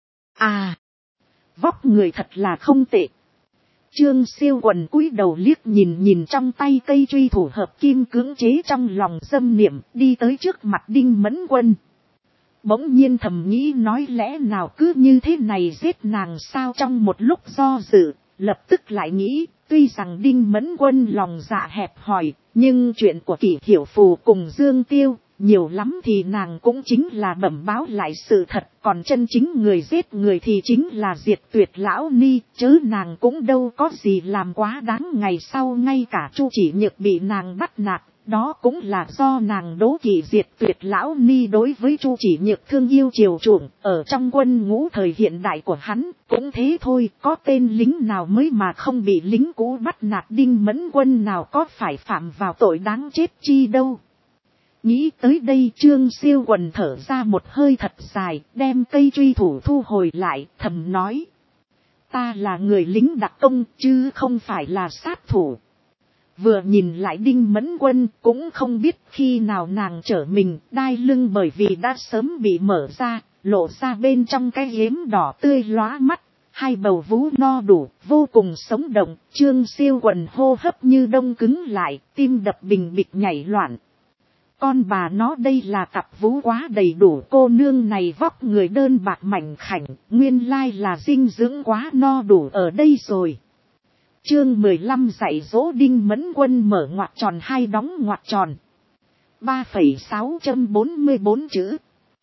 S1: À! Vóc người thật là không tệ. Trương Siêu Quần cúi đầu liếc nhìn trong tay cây truy thủ hợp kim, cưỡng chế trong lòng dâm niệm, đi tới trước mặt Đinh Mẫn Quân. Bỗng nhiên thầm nghĩ, nói lẽ nào cứ như thế này giết nàng sao. Trong một lúc do dự, lập tức lại nghĩ, tuy rằng Đinh Mẫn Quân lòng dạ hẹp hòi, nhưng chuyện của Kỷ Hiểu Phù cùng Dương Tiêu, nhiều lắm thì nàng cũng chính là bẩm báo lại sự thật, còn chân chính người giết người thì chính là Diệt Tuyệt lão ni, chớ nàng cũng đâu có gì làm quá đáng. Ngày sau ngay cả Chu Chỉ Nhược bị nàng bắt nạt, đó cũng là do nàng đố kỵ Diệt Tuyệt lão ni đối với Chu Chỉ Nhược thương yêu chiều chuộng. Ở trong quân ngũ thời hiện đại của hắn cũng thế thôi, có tên lính nào mới mà không bị lính cũ bắt nạt. Đinh Mẫn Quân nào có phải phạm vào tội đáng chết chi đâu. Nghĩ tới đây, Trương Siêu Quần thở ra một hơi thật dài, đem cây truy thủ thu hồi lại, thầm nói. Ta là người lính đặc công, chứ không phải là sát thủ. Vừa nhìn lại Đinh Mẫn Quân, cũng không biết khi nào nàng trở mình, đai lưng bởi vì đã sớm bị mở ra, lộ ra bên trong cái yếm đỏ tươi lóa mắt, hai bầu vú no đủ, vô cùng sống động. Trương Siêu Quần hô hấp như đông cứng lại, tim đập bình bịch nhảy loạn. Con bà nó, đây là cặp vú quá đầy đủ, cô nương này vóc người đơn bạc mảnh khảnh, nguyên lai là dinh dưỡng quá no đủ ở đây rồi. Chương 15 dạy dỗ Đinh Mẫn Quân mở ngoặc tròn hai đóng ngoặc tròn. 3,644 chữ.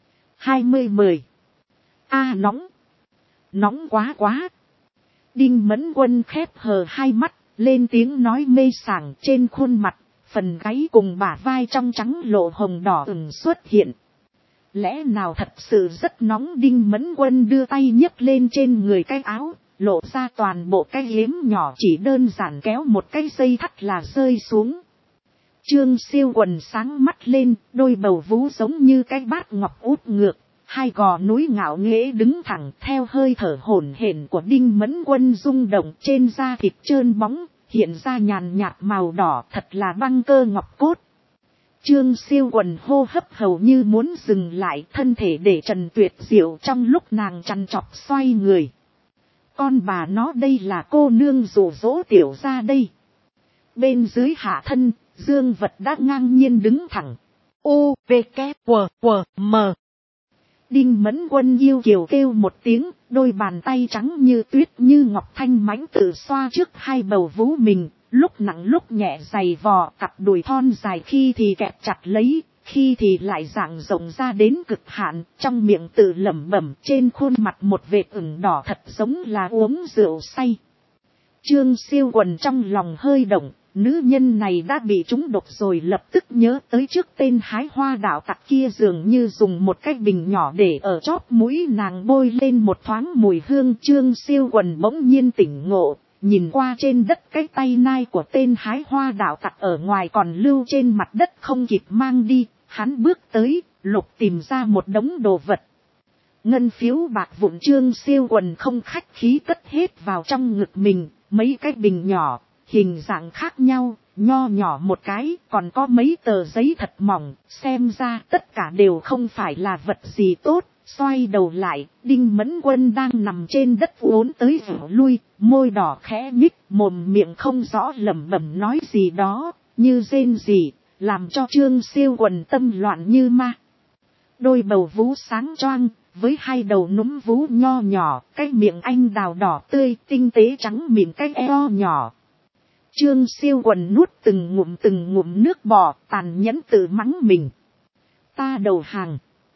S1: 20-10. Nóng. Nóng quá quá. Đinh Mẫn Quân khép hờ hai mắt, lên tiếng nói mê sảng, trên khuôn mặt, phần gáy cùng bả vai trong trắng lộ hồng đỏ ửng xuất hiện. Lẽ nào thật sự rất nóng? Đinh Mẫn Quân đưa tay nhấc lên trên người cái áo, lộ ra toàn bộ cái yếm nhỏ, chỉ đơn giản kéo một cái dây thắt là rơi xuống. Trương Siêu Quần sáng mắt lên, đôi bầu vú giống như cái bát ngọc út ngược, hai gò núi ngạo nghễ đứng thẳng, theo hơi thở hổn hển của Đinh Mẫn Quân rung động, trên da thịt trơn bóng, hiện ra nhàn nhạt màu đỏ, thật là băng cơ ngọc cốt. Trương Siêu Quần hô hấp hầu như muốn dừng lại, thân thể để trần tuyệt diệu trong lúc nàng chằn chọc xoay người. Con bà nó, đây là cô nương dụ dỗ tiểu ra đây. Bên dưới hạ thân, dương vật đã ngang nhiên đứng thẳng. U, V, K, W, W, M. Đinh Mẫn Quân yêu kiều kêu một tiếng, đôi bàn tay trắng như tuyết như ngọc thanh mãnh tự xoa trước hai bầu vú mình, lúc nặng lúc nhẹ giày vò, cặp đùi thon dài khi thì kẹp chặt lấy, khi thì lại dang rộng ra đến cực hạn, trong miệng tự lẩm bẩm, trên khuôn mặt một vệt ửng đỏ thật giống là uống rượu say. Trương Siêu Quần trong lòng hơi động, nữ nhân này đã bị trúng độc rồi, lập tức nhớ tới trước tên hái hoa đạo tặc kia dường như dùng một cái bình nhỏ để ở chóp mũi nàng bôi lên một thoáng mùi hương. Trương Siêu Quần bỗng nhiên tỉnh ngộ, nhìn qua trên đất cái tay nai của tên hái hoa đạo tặc ở ngoài còn lưu trên mặt đất không kịp mang đi, hắn bước tới, lục tìm ra một đống đồ vật. Ngân phiếu bạc vụn Trương Siêu Quần không khách khí cất hết vào trong ngực mình, mấy cái bình nhỏ, hình dạng khác nhau, nho nhỏ một cái, còn có mấy tờ giấy thật mỏng, xem ra tất cả đều không phải là vật gì tốt. Xoay đầu lại, Đinh Mẫn Quân đang nằm trên đất uốn tới vỗ lui, môi đỏ khẽ nhích, mồm miệng không rõ lẩm bẩm nói gì đó, như rên rỉ, làm cho Trương Siêu Quần tâm loạn như ma. Đôi bầu vú sáng choang, với hai đầu núm vú nho nhỏ, cái miệng anh đào đỏ tươi, tinh tế trắng mịn, cái eo nhỏ. Trương Siêu Quần nuốt từng ngụm nước bò, tàn nhẫn tự mắng mình. Ta đầu hàng.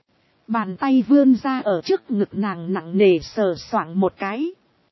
S1: Bàn tay vươn ra ở trước ngực nàng nặng nề sờ soạng một cái.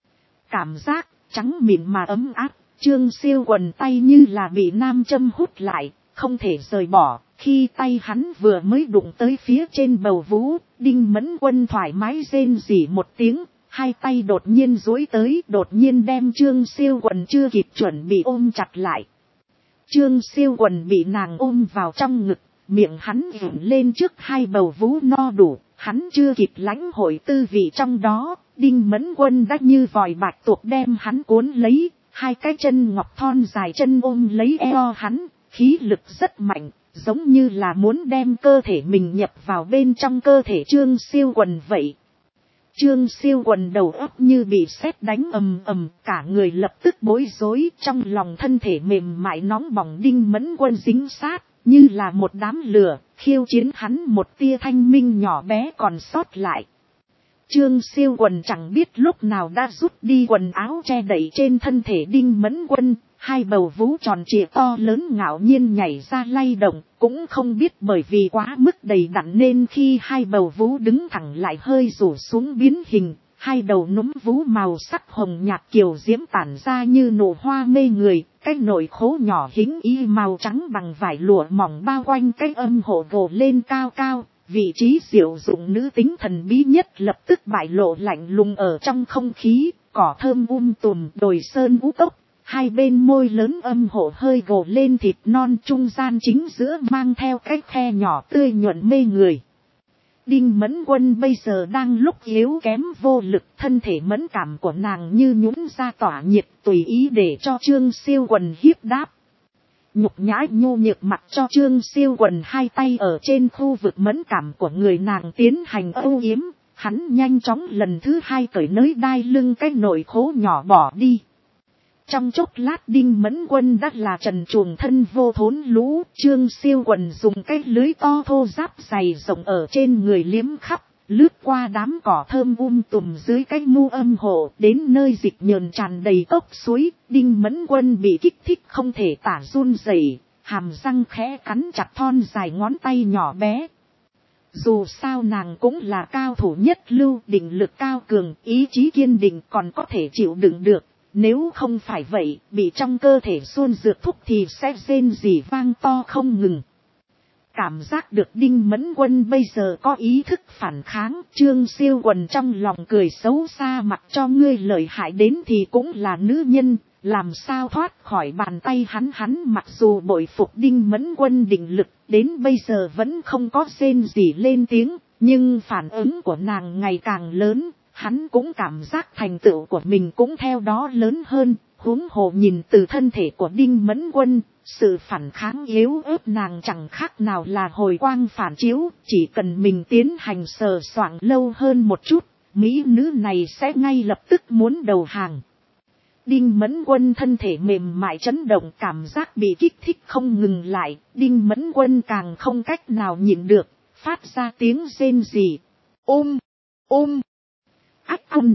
S1: Cảm giác trắng mịn mà ấm áp, Trương Siêu Quần tay như là bị nam châm hút lại, không thể rời bỏ. Khi tay hắn vừa mới đụng tới phía trên bầu vú, Đinh Mẫn Quân thoải mái rên rỉ một tiếng, hai tay đột nhiên duỗi tới, đột nhiên đem Trương Siêu Quần chưa kịp chuẩn bị ôm chặt lại. Trương Siêu Quần bị nàng ôm vào trong ngực, miệng hắn ửng lên trước hai bầu vú no đủ, hắn chưa kịp lãnh hội tư vị trong đó, Đinh Mẫn Quân đã như vòi bạch tuộc đem hắn cuốn lấy, hai cái chân ngọc thon dài chân ôm lấy eo hắn, khí lực rất mạnh, giống như là muốn đem cơ thể mình nhập vào bên trong cơ thể Trương Siêu Quần vậy. Trương Siêu Quần đầu óc như bị sét đánh ầm ầm, cả người lập tức bối rối, trong lòng thân thể mềm mại nóng bỏng Đinh Mẫn Quân dính sát, như là một đám lửa, khiêu chiến hắn một tia thanh minh nhỏ bé còn sót lại. Trương Siêu Quần chẳng biết lúc nào đã rút đi quần áo che đậy trên thân thể Đinh Mẫn Quân, hai bầu vú tròn trịa to lớn ngạo nhiên nhảy ra lay động, cũng không biết bởi vì quá mức đầy đặn nên khi hai bầu vú đứng thẳng lại hơi rủ xuống biến hình, hai đầu núm vú màu sắc hồng nhạt kiều diễm tản ra như nụ hoa mê người, cái nội khố nhỏ hính y màu trắng bằng vải lụa mỏng bao quanh cái âm hộ gồ lên cao cao. Vị trí diệu dụng nữ tính thần bí nhất lập tức bại lộ lạnh lùng ở trong không khí, cỏ thơm tùm, đồi sơn ú tốc, hai bên môi lớn âm hộ hơi gồ lên thịt non, trung gian chính giữa mang theo cái khe nhỏ tươi nhuận mê người. Đinh Mẫn Quân bây giờ đang lúc yếu kém vô lực, thân thể mẫn cảm của nàng như nhũn ra tỏa nhiệt, tùy ý để cho Trương Siêu Quần hiếp đáp. Nhục nhã nhô nhược mặt cho Trương Siêu Quần hai tay ở trên khu vực mẫn cảm của người nàng tiến hành âu yếm, hắn nhanh chóng lần thứ hai cởi nới đai lưng cái nội khố nhỏ bỏ đi. Trong chốc lát Đinh Mẫn Quân đã là trần truồng thân vô thốn lũ, Trương Siêu Quần dùng cái lưới to thô giáp dày rộng ở trên người liếm khắp, lướt qua đám cỏ thơm tùm dưới cái mu âm hộ, đến nơi dịch nhờn tràn đầy cốc suối. Đinh Mẫn Quân bị kích thích không thể tả run rẩy, hàm răng khẽ cắn chặt thon dài ngón tay nhỏ bé. Dù sao nàng cũng là cao thủ nhất lưu, định lực cao cường, ý chí kiên định, còn có thể chịu đựng được. Nếu không phải vậy, bị trong cơ thể xuân dược thúc thì sẽ rên rỉ vang to không ngừng. Cảm giác được Đinh Mẫn Quân bây giờ có ý thức phản kháng, Trương Siêu Quần trong lòng cười xấu xa, mặc cho ngươi lợi hại đến thì cũng là nữ nhân, làm sao thoát khỏi bàn tay hắn. Hắn mặc dù bội phục Đinh Mẫn Quân định lực, đến bây giờ vẫn không có rên rỉ lên tiếng, nhưng phản ứng của nàng ngày càng lớn, hắn cũng cảm giác thành tựu của mình cũng theo đó lớn hơn. Huống hồ nhìn từ thân thể của Đinh Mẫn Quân, sự phản kháng yếu ớt nàng chẳng khác nào là hồi quang phản chiếu, chỉ cần mình tiến hành sờ soạng lâu hơn một chút, mỹ nữ này sẽ ngay lập tức muốn đầu hàng. Đinh Mẫn Quân thân thể mềm mại chấn động, cảm giác bị kích thích không ngừng lại, Đinh Mẫn Quân càng không cách nào nhịn được, phát ra tiếng rên rỉ. Ôm, ác ôn.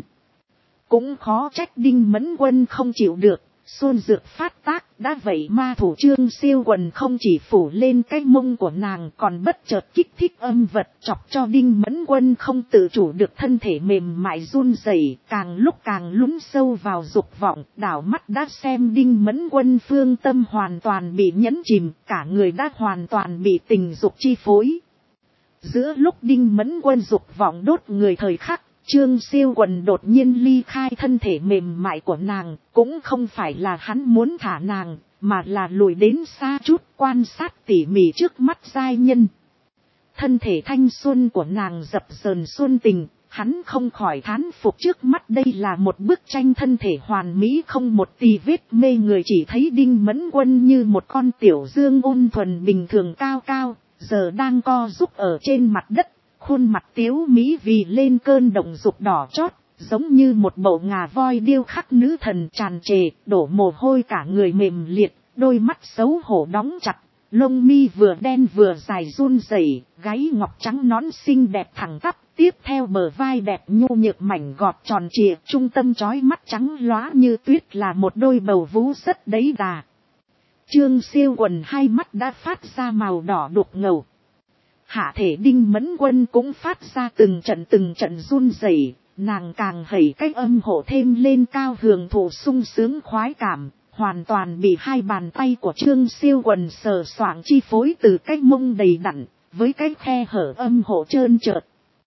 S1: Cũng khó trách Đinh Mẫn Quân không chịu được, xuân dược phát tác, đã vậy ma thủ Trương Siêu Quần không chỉ phủ lên cái mông của nàng, còn bất chợt kích thích âm vật, chọc cho Đinh Mẫn Quân không tự chủ được thân thể mềm mại run rẩy, càng lúc càng lún sâu vào dục vọng, đảo mắt đã xem Đinh Mẫn Quân phương tâm hoàn toàn bị nhấn chìm, cả người đã hoàn toàn bị tình dục chi phối. Giữa lúc Đinh Mẫn Quân dục vọng đốt người thời khắc, Trương Siêu Quần đột nhiên ly khai thân thể mềm mại của nàng, cũng không phải là hắn muốn thả nàng, mà là lùi đến xa chút quan sát tỉ mỉ trước mắt giai nhân. Thân thể thanh xuân của nàng dập dờn xuân tình, hắn không khỏi thán phục trước mắt đây là một bức tranh thân thể hoàn mỹ không một tì vết mê người, chỉ thấy Đinh Mẫn Quân như một con tiểu dương ôn thuần bình thường cao cao, giờ đang co rúc ở trên mặt đất. Khuôn mặt tiếu mỹ vì lên cơn động dục đỏ chót, giống như một bộ ngà voi điêu khắc nữ thần tràn trề, đổ mồ hôi cả người mềm liệt, đôi mắt xấu hổ đóng chặt, lông mi vừa đen vừa dài run rẩy, gáy ngọc trắng nõn xinh đẹp thẳng tắp, tiếp theo bờ vai đẹp nhô nhược mảnh gọt tròn trịa, trung tâm chói mắt trắng lóa như tuyết là một đôi bầu vú rất đấy đà. Trương Siêu Quần hai mắt đã phát ra màu đỏ đục ngầu. Hạ thể Đinh Mẫn Quân cũng phát ra từng trận run rẩy, nàng càng hẩy cách âm hộ thêm lên cao hưởng thụ sung sướng khoái cảm, hoàn toàn bị hai bàn tay của Trương Siêu Quần sờ soạng chi phối từ cái mông đầy đặn, với cái khe hở âm hộ trơn trượt.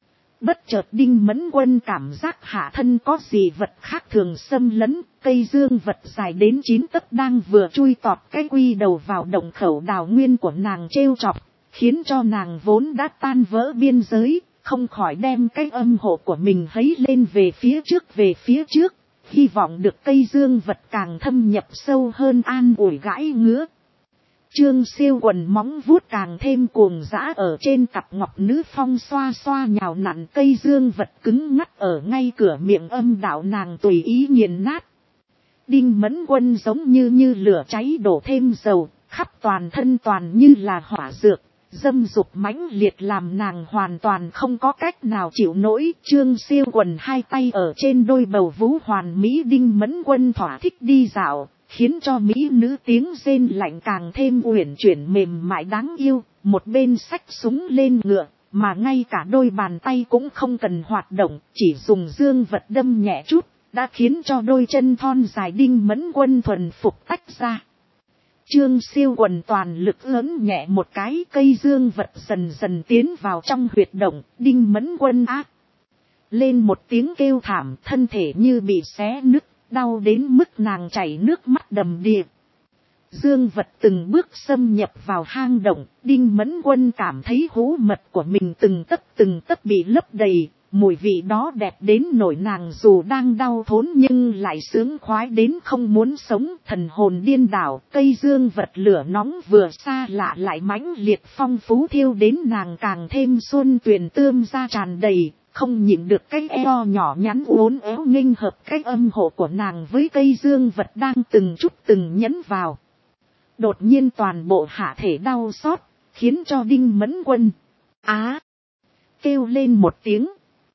S1: Bất chợt Đinh Mẫn Quân cảm giác hạ thân có gì vật khác thường xâm lấn, cây dương vật dài đến 9 tấc đang vừa chui tọt cái quy đầu vào động khẩu đào nguyên của nàng trêu chọc, khiến cho nàng vốn đã tan vỡ biên giới, không khỏi đem cái âm hộ của mình hấy lên về phía trước, hy vọng được cây dương vật càng thâm nhập sâu hơn an ủi gãi ngứa. Trương Siêu Quần móng vuốt càng thêm cuồng dã ở trên cặp ngọc nữ phong xoa xoa nhào nặn cây dương vật cứng ngắt ở ngay cửa miệng âm đạo nàng tùy ý nghiền nát. Đinh Mẫn Quân giống như lửa cháy đổ thêm dầu, khắp toàn thân toàn như là hỏa dược, dâm dục mãnh liệt làm nàng hoàn toàn không có cách nào chịu nổi. Trương Siêu Quần hai tay ở trên đôi bầu vú hoàn mỹ Đinh Mẫn Quân thỏa thích đi dạo, khiến cho mỹ nữ tiếng rên lạnh càng thêm uyển chuyển mềm mại đáng yêu, một bên xách súng lên ngựa, mà ngay cả đôi bàn tay cũng không cần hoạt động, chỉ dùng dương vật đâm nhẹ chút, đã khiến cho đôi chân thon dài Đinh Mẫn Quân thuần phục tách ra. Trương Siêu Quần toàn lực ấn nhẹ một cái, cây dương vật dần dần tiến vào trong huyệt động, Đinh Mẫn Quân ác lên một tiếng kêu thảm, thân thể như bị xé nứt, đau đến mức nàng chảy nước mắt đầm đìa. Dương vật từng bước xâm nhập vào hang động, Đinh Mẫn Quân cảm thấy hố mật của mình từng tấc bị lấp đầy, mùi vị đó đẹp đến nỗi nàng dù đang đau thốn nhưng lại sướng khoái đến không muốn sống, thần hồn điên đảo. Cây dương vật lửa nóng vừa xa lạ lại mãnh liệt phong phú thiêu đến nàng càng thêm xuân tuyền tươm ra tràn đầy, không nhịn được cái eo nhỏ nhắn uốn éo nghênh hợp cái âm hộ của nàng với cây dương vật đang từng chút từng nhấn vào. Đột nhiên toàn bộ hạ thể đau xót, khiến cho Đinh Mẫn Quân kêu lên một tiếng.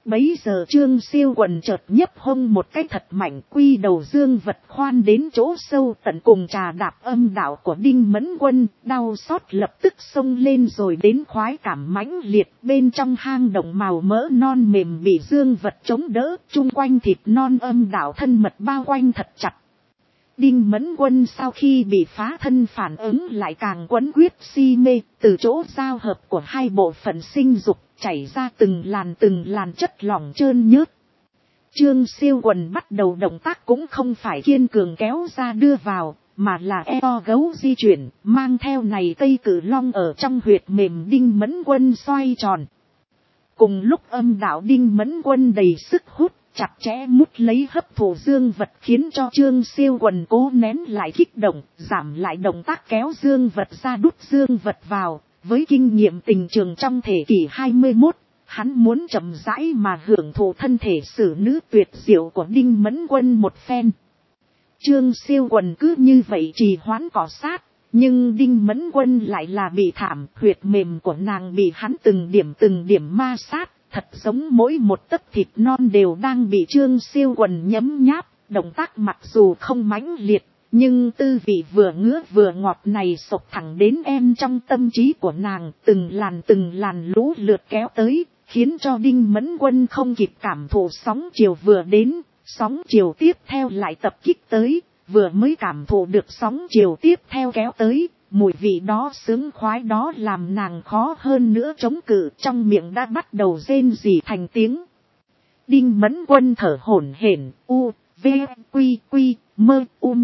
S1: Bấy giờ Trương Siêu Quần chợt nhấp hông một cái thật mạnh, quy đầu dương vật khoan đến chỗ sâu tận cùng trà đạp âm đạo của Đinh Mẫn Quân, đau xót lập tức xông lên rồi đến khoái cảm mãnh liệt. Bên trong hang động màu mỡ non mềm bị dương vật chống đỡ, chung quanh thịt non âm đạo thân mật bao quanh thật chặt. Đinh Mẫn Quân sau khi bị phá thân phản ứng lại càng quấn quyết si mê, từ chỗ giao hợp của hai bộ phận sinh dục chảy ra từng làn chất lỏng trơn nhớt. Trương Siêu Quần bắt đầu động tác cũng không phải kiên cường kéo ra đưa vào, mà là eo gấu di chuyển, mang theo này cây cử long ở trong huyệt mềm Đinh Mẫn Quân xoay tròn. Cùng lúc âm đạo Đinh Mẫn Quân đầy sức hút, chặt chẽ mút lấy hấp thụ dương vật, khiến cho Trương Siêu Quần cố nén lại kích động, giảm lại động tác kéo dương vật ra đút dương vật vào. Với kinh nghiệm tình trường trong thế kỷ 21, hắn muốn chậm rãi mà hưởng thụ thân thể xử nữ tuyệt diệu của Đinh Mẫn Quân một phen. Trương Siêu Quần cứ như vậy trì hoãn cọ sát, nhưng Đinh Mẫn Quân lại là bị thảm, huyệt mềm của nàng bị hắn từng điểm ma sát, thật giống mỗi một tấc thịt non đều đang bị Trương Siêu Quần nhấm nháp. Động tác mặc dù không mãnh liệt, nhưng tư vị vừa ngứa vừa ngọt này sộc thẳng đến em trong tâm trí của nàng, từng làn lũ lượt kéo tới, khiến cho Đinh Mẫn Quân không kịp cảm thụ sóng chiều vừa đến, sóng chiều tiếp theo lại tập kích tới, vừa mới cảm thụ được sóng chiều tiếp theo kéo tới, mùi vị đó sướng khoái đó làm nàng khó hơn nữa chống cự, trong miệng đã bắt đầu rên rỉ thành tiếng. Đinh Mẫn Quân thở hổn hển, u, v, quy, mơ,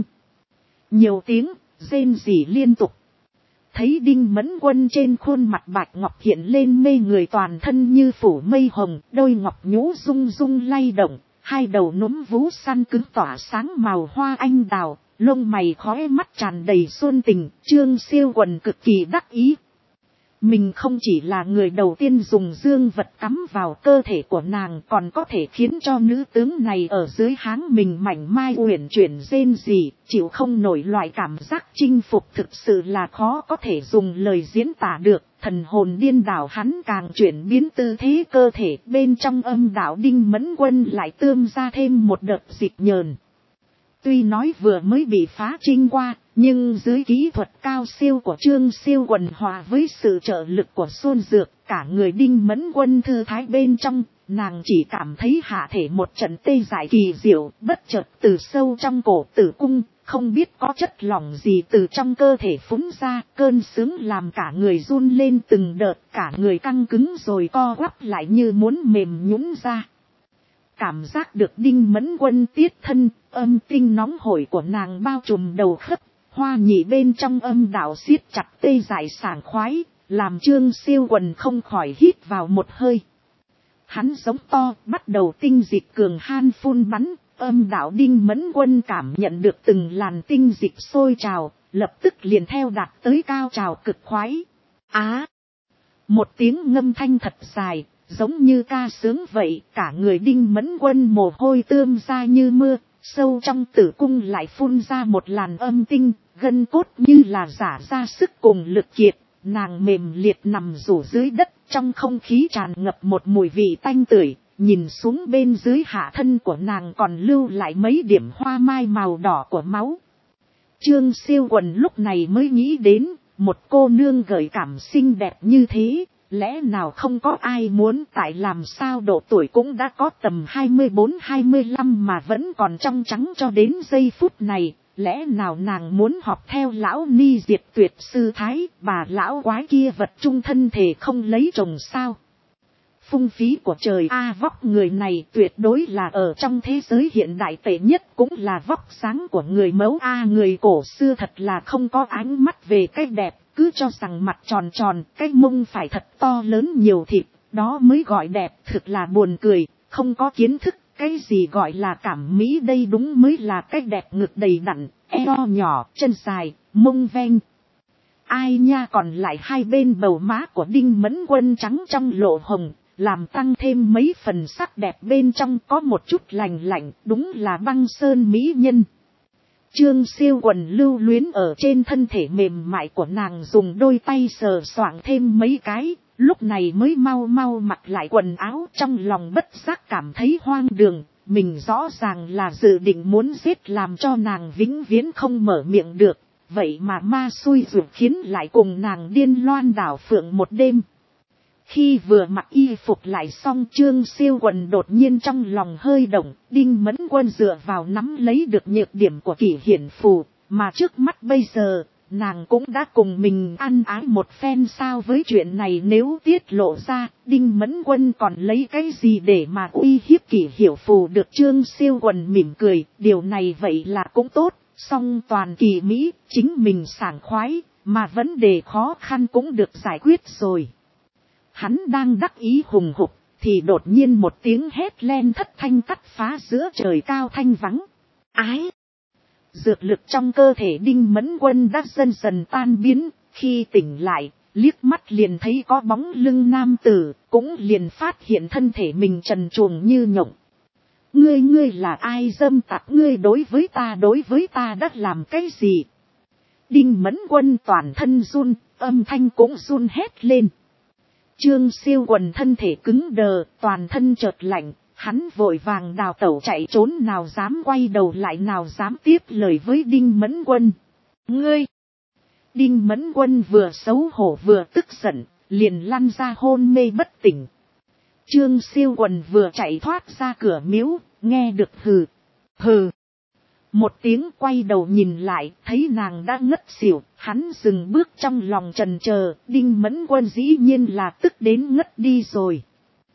S1: nhiều tiếng, rên rỉ liên tục. Thấy Đinh Mẫn Quân trên khuôn mặt bạch ngọc hiện lên mê người, toàn thân như phủ mây hồng, đôi ngọc nhũ rung rung lay động, hai đầu núm vú săn cứng tỏa sáng màu hoa anh đào, lông mày khóe mắt tràn đầy xuân tình. Trương Siêu Quần cực kỳ đắc ý. Mình không chỉ là người đầu tiên dùng dương vật cắm vào cơ thể của nàng, còn có thể khiến cho nữ tướng này ở dưới háng mình mảnh mai uyển chuyển rên rỉ, chịu không nổi loại cảm giác chinh phục thực sự là khó có thể dùng lời diễn tả được. Thần hồn điên đảo hắn càng chuyển biến tư thế cơ thể, bên trong âm đạo Đinh Mẫn Quân lại tươm ra thêm một đợt dịch nhờn. Tuy nói vừa mới bị phá trinh qua, nhưng dưới kỹ thuật cao siêu của Trương Siêu Quần hòa với sự trợ lực của Xuân Dược, cả người Đinh Mẫn Quân thư thái bên trong, nàng chỉ cảm thấy hạ thể một trận tê dại kỳ diệu, bất chợt từ sâu trong cổ tử cung, không biết có chất lỏng gì từ trong cơ thể phúng ra, cơn sướng làm cả người run lên từng đợt, cả người căng cứng rồi co quắp lại như muốn mềm nhũn ra. Cảm giác được Đinh Mẫn Quân tiết thân, âm tinh nóng hổi của nàng bao trùm đầu khớp, hoa nhị bên trong âm đạo siết chặt tê dại sảng khoái, làm Trương Siêu Quần không khỏi hít vào một hơi. Hắn giống to, bắt đầu tinh dịch cường han phun bắn, âm đạo Đinh Mẫn Quân cảm nhận được từng làn tinh dịch sôi trào, lập tức liền theo đạt tới cao trào cực khoái. Một tiếng ngâm thanh thật dài, giống như ca sướng vậy, cả người Đinh Mẫn Quân mồ hôi tươm ra như mưa, sâu trong tử cung lại phun ra một làn âm tinh, gân cốt như là giả ra sức cùng lực kiệt, nàng mềm liệt nằm rủ dưới đất, trong không khí tràn ngập một mùi vị tanh tưởi, nhìn xuống bên dưới hạ thân của nàng còn lưu lại mấy điểm hoa mai màu đỏ của máu. Trương Siêu Quần lúc này mới nghĩ đến, một cô nương gợi cảm xinh đẹp như thế, lẽ nào không có ai muốn, tại làm sao độ tuổi cũng đã có tầm 24-25 mà vẫn còn trong trắng cho đến giây phút này, lẽ nào nàng muốn học theo lão ni diệt tuyệt sư thái, bà lão quái kia vật trung thân thể không lấy chồng sao? Phung phí của trời vóc người này tuyệt đối là ở trong thế giới hiện đại tệ nhất, cũng là vóc sáng của người mẫu người cổ xưa thật là không có ánh mắt về cái đẹp, cứ cho rằng mặt tròn tròn, cái mông phải thật to lớn nhiều thịt, đó mới gọi đẹp, thực là buồn cười, không có kiến thức, cái gì gọi là cảm mỹ đây đúng mới là cái đẹp, ngực đầy đặn, eo nhỏ, chân dài, mông veng. Ai nha, còn lại hai bên bầu má của Đinh Mẫn Quân trắng trong lộ hồng, làm tăng thêm mấy phần sắc đẹp, bên trong có một chút lành lạnh, đúng là băng sơn mỹ nhân. Trương Siêu Quần lưu luyến ở trên thân thể mềm mại của nàng, dùng đôi tay sờ soạng thêm mấy cái, lúc này mới mau mau mặc lại quần áo, trong lòng bất giác cảm thấy hoang đường. Mình rõ ràng là dự định muốn giết làm cho nàng vĩnh viễn không mở miệng được. Vậy mà ma xui ruột khiến lại cùng nàng điên loan đảo phượng một đêm. Khi vừa mặc y phục lại xong, Trương Siêu Quần đột nhiên trong lòng hơi động. Đinh Mẫn Quân dựa vào nắm lấy được nhược điểm của Kỷ Hiển Phù, mà trước mắt bây giờ nàng cũng đã cùng mình ăn ái một phen. Sao với chuyện này nếu tiết lộ ra, Đinh Mẫn Quân còn lấy cái gì để mà uy hiếp Kỷ Hiểu Phù được? Trương Siêu Quần mỉm cười, điều này vậy là cũng tốt, song toàn kỳ Mỹ, chính mình sảng khoái, mà vấn đề khó khăn cũng được giải quyết rồi. Hắn đang đắc ý hùng hục, thì đột nhiên một tiếng hét len thất thanh cắt phá giữa trời cao thanh vắng. Ái! Dược lực trong cơ thể Đinh Mẫn Quân đã dần dần tan biến, khi tỉnh lại, liếc mắt liền thấy có bóng lưng nam tử, cũng liền phát hiện thân thể mình trần truồng như nhộng. Ngươi là ai? Dâm tặc, ngươi đối với ta đã làm cái gì? Đinh Mẫn Quân toàn thân run, âm thanh cũng run hét lên. Trương Siêu Quần thân thể cứng đờ, toàn thân chợt lạnh, hắn vội vàng đào tẩu chạy trốn, nào dám quay đầu lại, nào dám tiếp lời với Đinh Mẫn Quân. Ngươi! Đinh Mẫn Quân vừa xấu hổ vừa tức giận, liền lăn ra hôn mê bất tỉnh. Trương Siêu Quần vừa chạy thoát ra cửa miếu, nghe được hừ, hừ một tiếng, quay đầu nhìn lại, thấy nàng đã ngất xỉu, hắn dừng bước trong lòng chần chờ. Đinh Mẫn Quân dĩ nhiên là tức đến ngất đi rồi.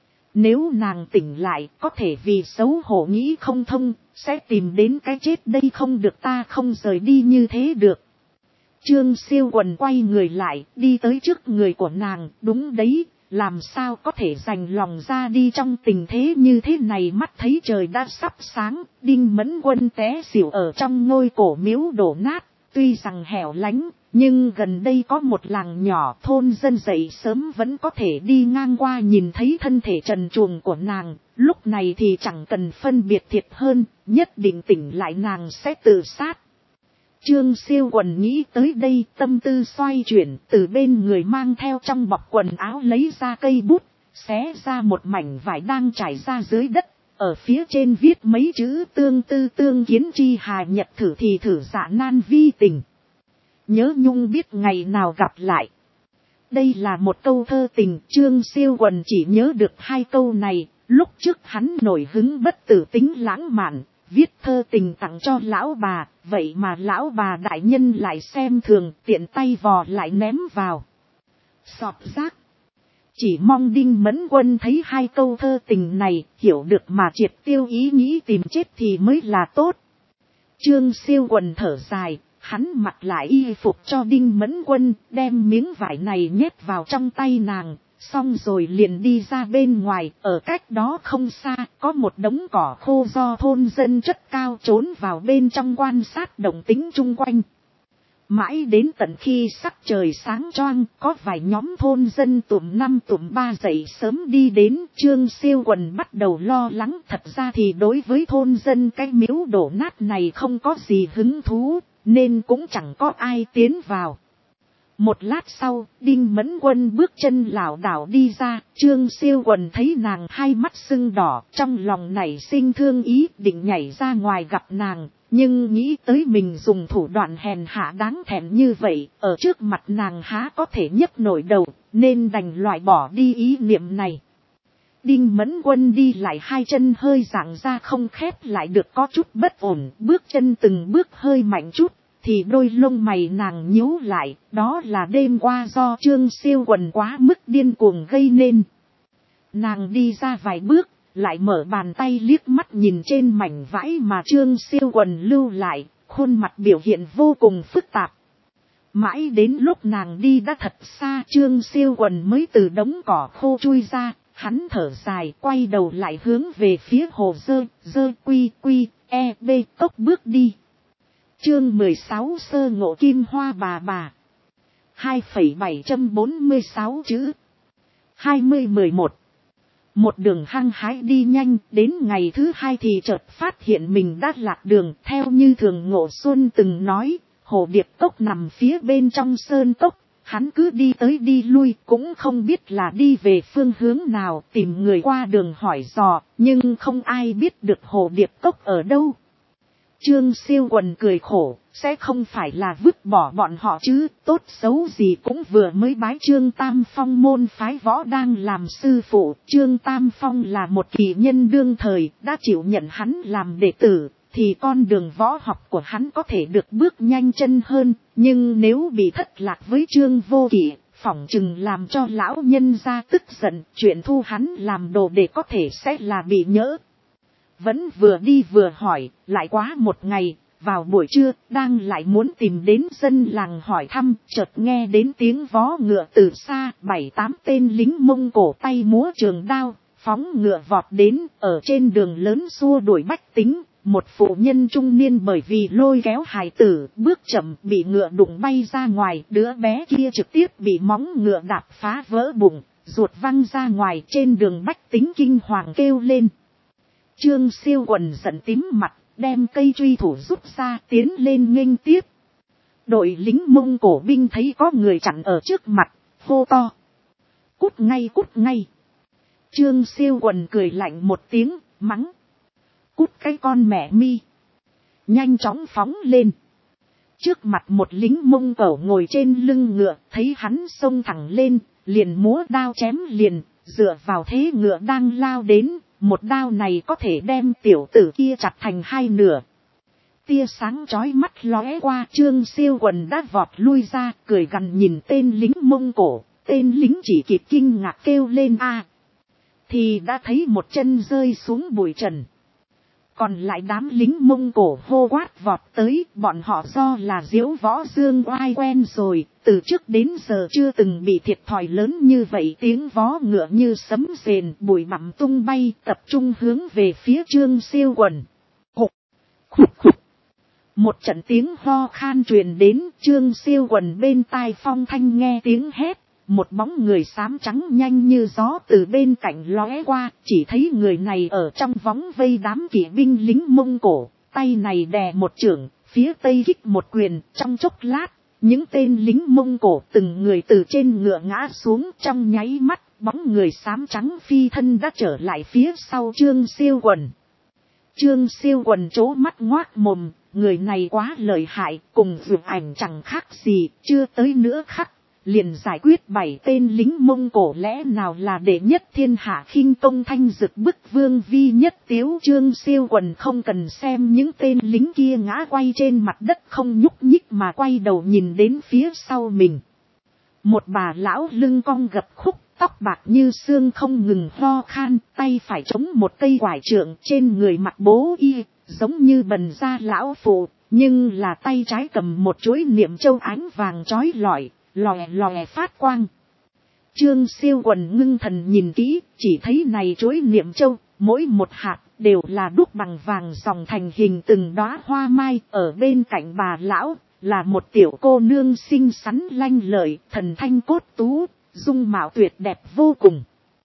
S1: Nếu nàng tỉnh lại, có thể vì xấu hổ nghĩ không thông, sẽ tìm đến cái chết đây, không được, ta không rời đi như thế được. Trương Siêu Quần quay người lại, đi tới trước người của nàng, đúng đấy, làm sao có thể dành lòng ra đi trong tình thế như thế này? Mắt thấy trời đã sắp sáng, Đinh Mẫn Quân té xỉu ở trong ngôi cổ miếu đổ nát. Tuy rằng hẻo lánh, nhưng gần đây có một làng nhỏ, thôn dân dậy sớm vẫn có thể đi ngang qua, nhìn thấy thân thể trần truồng của nàng, lúc này thì chẳng cần phân biệt thiệt hơn, nhất định tỉnh lại nàng sẽ tự sát. Trương Siêu Quần nghĩ tới đây, tâm tư xoay chuyển, từ bên người mang theo trong bọc quần áo lấy ra cây bút, xé ra một mảnh vải đang trải ra dưới đất, ở phía trên viết mấy chữ tương tư tương kiến chi hà nhật thử thì thử dạ nan vi tình. Nhớ nhung biết ngày nào gặp lại. Đây là một câu thơ tình, Trương Siêu Quần chỉ nhớ được hai câu này, lúc trước hắn nổi hứng bất tử tính lãng mạn, viết thơ tình tặng cho lão bà, vậy mà lão bà đại nhân lại xem thường, tiện tay vò lại ném vào sọt rác. Chỉ mong Đinh Mẫn Quân thấy hai câu thơ tình này, hiểu được mà triệt tiêu ý nghĩ tìm chết thì mới là tốt. Trương Siêu Quần thở dài, hắn mặc lại y phục cho Đinh Mẫn Quân, đem miếng vải này nhét vào trong tay nàng, xong rồi liền đi ra bên ngoài. Ở cách đó không xa, có một đống cỏ khô do thôn dân chất cao, trốn vào bên trong quan sát động tĩnh chung quanh. Mãi đến tận khi sắc trời sáng choang, có vài nhóm thôn dân tụm năm tụm ba dậy sớm đi đến. Trương Siêu Quần bắt đầu lo lắng, thật ra thì đối với thôn dân cái miếu đổ nát này không có gì hứng thú, nên cũng chẳng có ai tiến vào. Một lát sau, Đinh Mẫn Quân bước chân lảo đảo đi ra, Trương Siêu Quần thấy nàng hai mắt sưng đỏ, trong lòng nảy sinh thương ý, định nhảy ra ngoài gặp nàng, nhưng nghĩ tới mình dùng thủ đoạn hèn hạ đáng thẹn như vậy, ở trước mặt nàng há có thể nhấc nổi đầu, nên đành loại bỏ đi ý niệm này. Đinh Mẫn Quân đi lại hai chân hơi giãn ra không khép lại được, có chút bất ổn, bước chân từng bước hơi mạnh chút, thì đôi lông mày nàng nhíu lại, đó là đêm qua do Trương Siêu Quần quá mức điên cuồng gây nên. Nàng đi ra vài bước, lại mở bàn tay liếc mắt nhìn trên mảnh vải mà Trương Siêu Quần lưu lại, khuôn mặt biểu hiện vô cùng phức tạp. Mãi đến lúc nàng đi đã thật xa, Trương Siêu Quần mới từ đống cỏ khô chui ra, hắn thở dài, quay đầu lại hướng về phía hồ dơ quy b cốc bước đi. Chương 16 sơ ngộ kim hoa bà. 2,746 chữ. 20-11. Một đường hăng hái đi nhanh, đến ngày thứ hai thì chợt phát hiện mình đã lạc đường. Theo như thường Ngộ Xuân từng nói, hồ điệp cốc nằm phía bên trong sơn cốc, Hắn cứ đi tới đi lui cũng không biết là đi về phương hướng nào, tìm người qua đường hỏi dò, nhưng không ai biết được hồ điệp cốc ở đâu. Trương Siêu Quần cười khổ, sẽ không phải là vứt bỏ bọn họ chứ, tốt xấu gì cũng vừa mới bái Trương Tam Phong môn phái võ đang làm sư phụ. Trương Tam Phong là một kỳ nhân đương thời, đã chịu nhận hắn làm đệ tử, thì con đường võ học của hắn có thể được bước nhanh chân hơn, nhưng nếu bị thất lạc với Trương Vô Kỵ, phỏng chừng làm cho lão nhân gia tức giận, chuyện thu hắn làm đồ đệ có thể sẽ là bị nhỡ. Vẫn vừa đi vừa hỏi, lại quá một ngày, vào buổi trưa, đang lại muốn tìm đến dân làng hỏi thăm, chợt nghe đến tiếng vó ngựa từ xa, 7-8 tên lính Mông Cổ tay múa trường đao, phóng ngựa vọt đến, ở trên đường lớn xua đuổi bách tính. Một phụ nhân trung niên bởi vì lôi kéo hài tử, bước chậm bị ngựa đụng bay ra ngoài, đứa bé kia trực tiếp bị móng ngựa đạp phá vỡ bụng, ruột văng ra ngoài, trên đường bách tính kinh hoàng kêu lên. Trương Siêu Quần giận tím mặt, đem cây truy thủ rút ra tiến lên nghênh tiếp. Đội lính Mông Cổ binh thấy có người chặn ở trước mặt, hô to. Cút ngay cút ngay. Trương Siêu Quần cười lạnh một tiếng, mắng. Cút cái con mẹ mi. Nhanh chóng phóng lên. Trước mặt một lính Mông Cổ ngồi trên lưng ngựa, thấy hắn xông thẳng lên, liền múa đao chém liền, dựa vào thế ngựa đang lao đến. Một đao này có thể đem tiểu tử kia chặt thành hai nửa. Tia sáng chói mắt lóe qua, Trương Siêu Quần đã vọt lui ra, cười gằn nhìn tên lính Mông Cổ. Tên lính chỉ kịp kinh ngạc kêu lên a, thì đã thấy một chân rơi xuống bụi trần. Còn lại đám lính Mông Cổ hô quát vọt tới, bọn họ do là diễu võ dương oai quen rồi, từ trước đến giờ chưa từng bị thiệt thòi lớn như vậy. Tiếng vó ngựa như sấm rền, bụi bặm tung bay, tập trung hướng về phía Trương Siêu Quần. Hục, hục hục. Một trận tiếng ho khan truyền đến, Trương Siêu Quần bên tai phong thanh nghe tiếng hét. Một bóng người xám trắng nhanh như gió từ bên cạnh lóe qua, chỉ thấy người này ở trong vóng vây đám kỵ binh lính Mông Cổ, tay này đè một chưởng, phía tây kích một quyền, trong chốc lát, những tên lính Mông Cổ từng người từ trên ngựa ngã xuống, trong nháy mắt, bóng người xám trắng phi thân đã trở lại phía sau Trương Siêu Quần. Trương Siêu Quần trố mắt ngoác mồm, người này quá lợi hại, cùng Dược Ảnh chẳng khác gì, chưa tới nửa khắc. Liền giải quyết 7 tên lính Mông Cổ, lẽ nào là đệ nhất thiên hạ khinh công thanh dực bức vương vi nhất tiếu. Trương Siêu Quần không cần xem những tên lính kia ngã quay trên mặt đất không nhúc nhích mà quay đầu nhìn đến phía sau mình. Một bà lão lưng cong gập khúc, tóc bạc như xương không ngừng ho khan, tay phải chống một cây quải trượng, trên người mặc bố y, giống như bần gia lão phụ, nhưng là tay trái cầm một chuỗi niệm châu ánh vàng chói lọi. Lòe lòe phát quang. Trương Siêu Quần ngưng thần nhìn kỹ, chỉ thấy này chuỗi niệm châu, mỗi một hạt đều là đúc bằng vàng dòng thành hình từng đóa hoa mai. Ở bên cạnh bà lão là một tiểu cô nương xinh xắn lanh lợi, thần thanh cốt tú, dung mạo tuyệt đẹp vô cùng.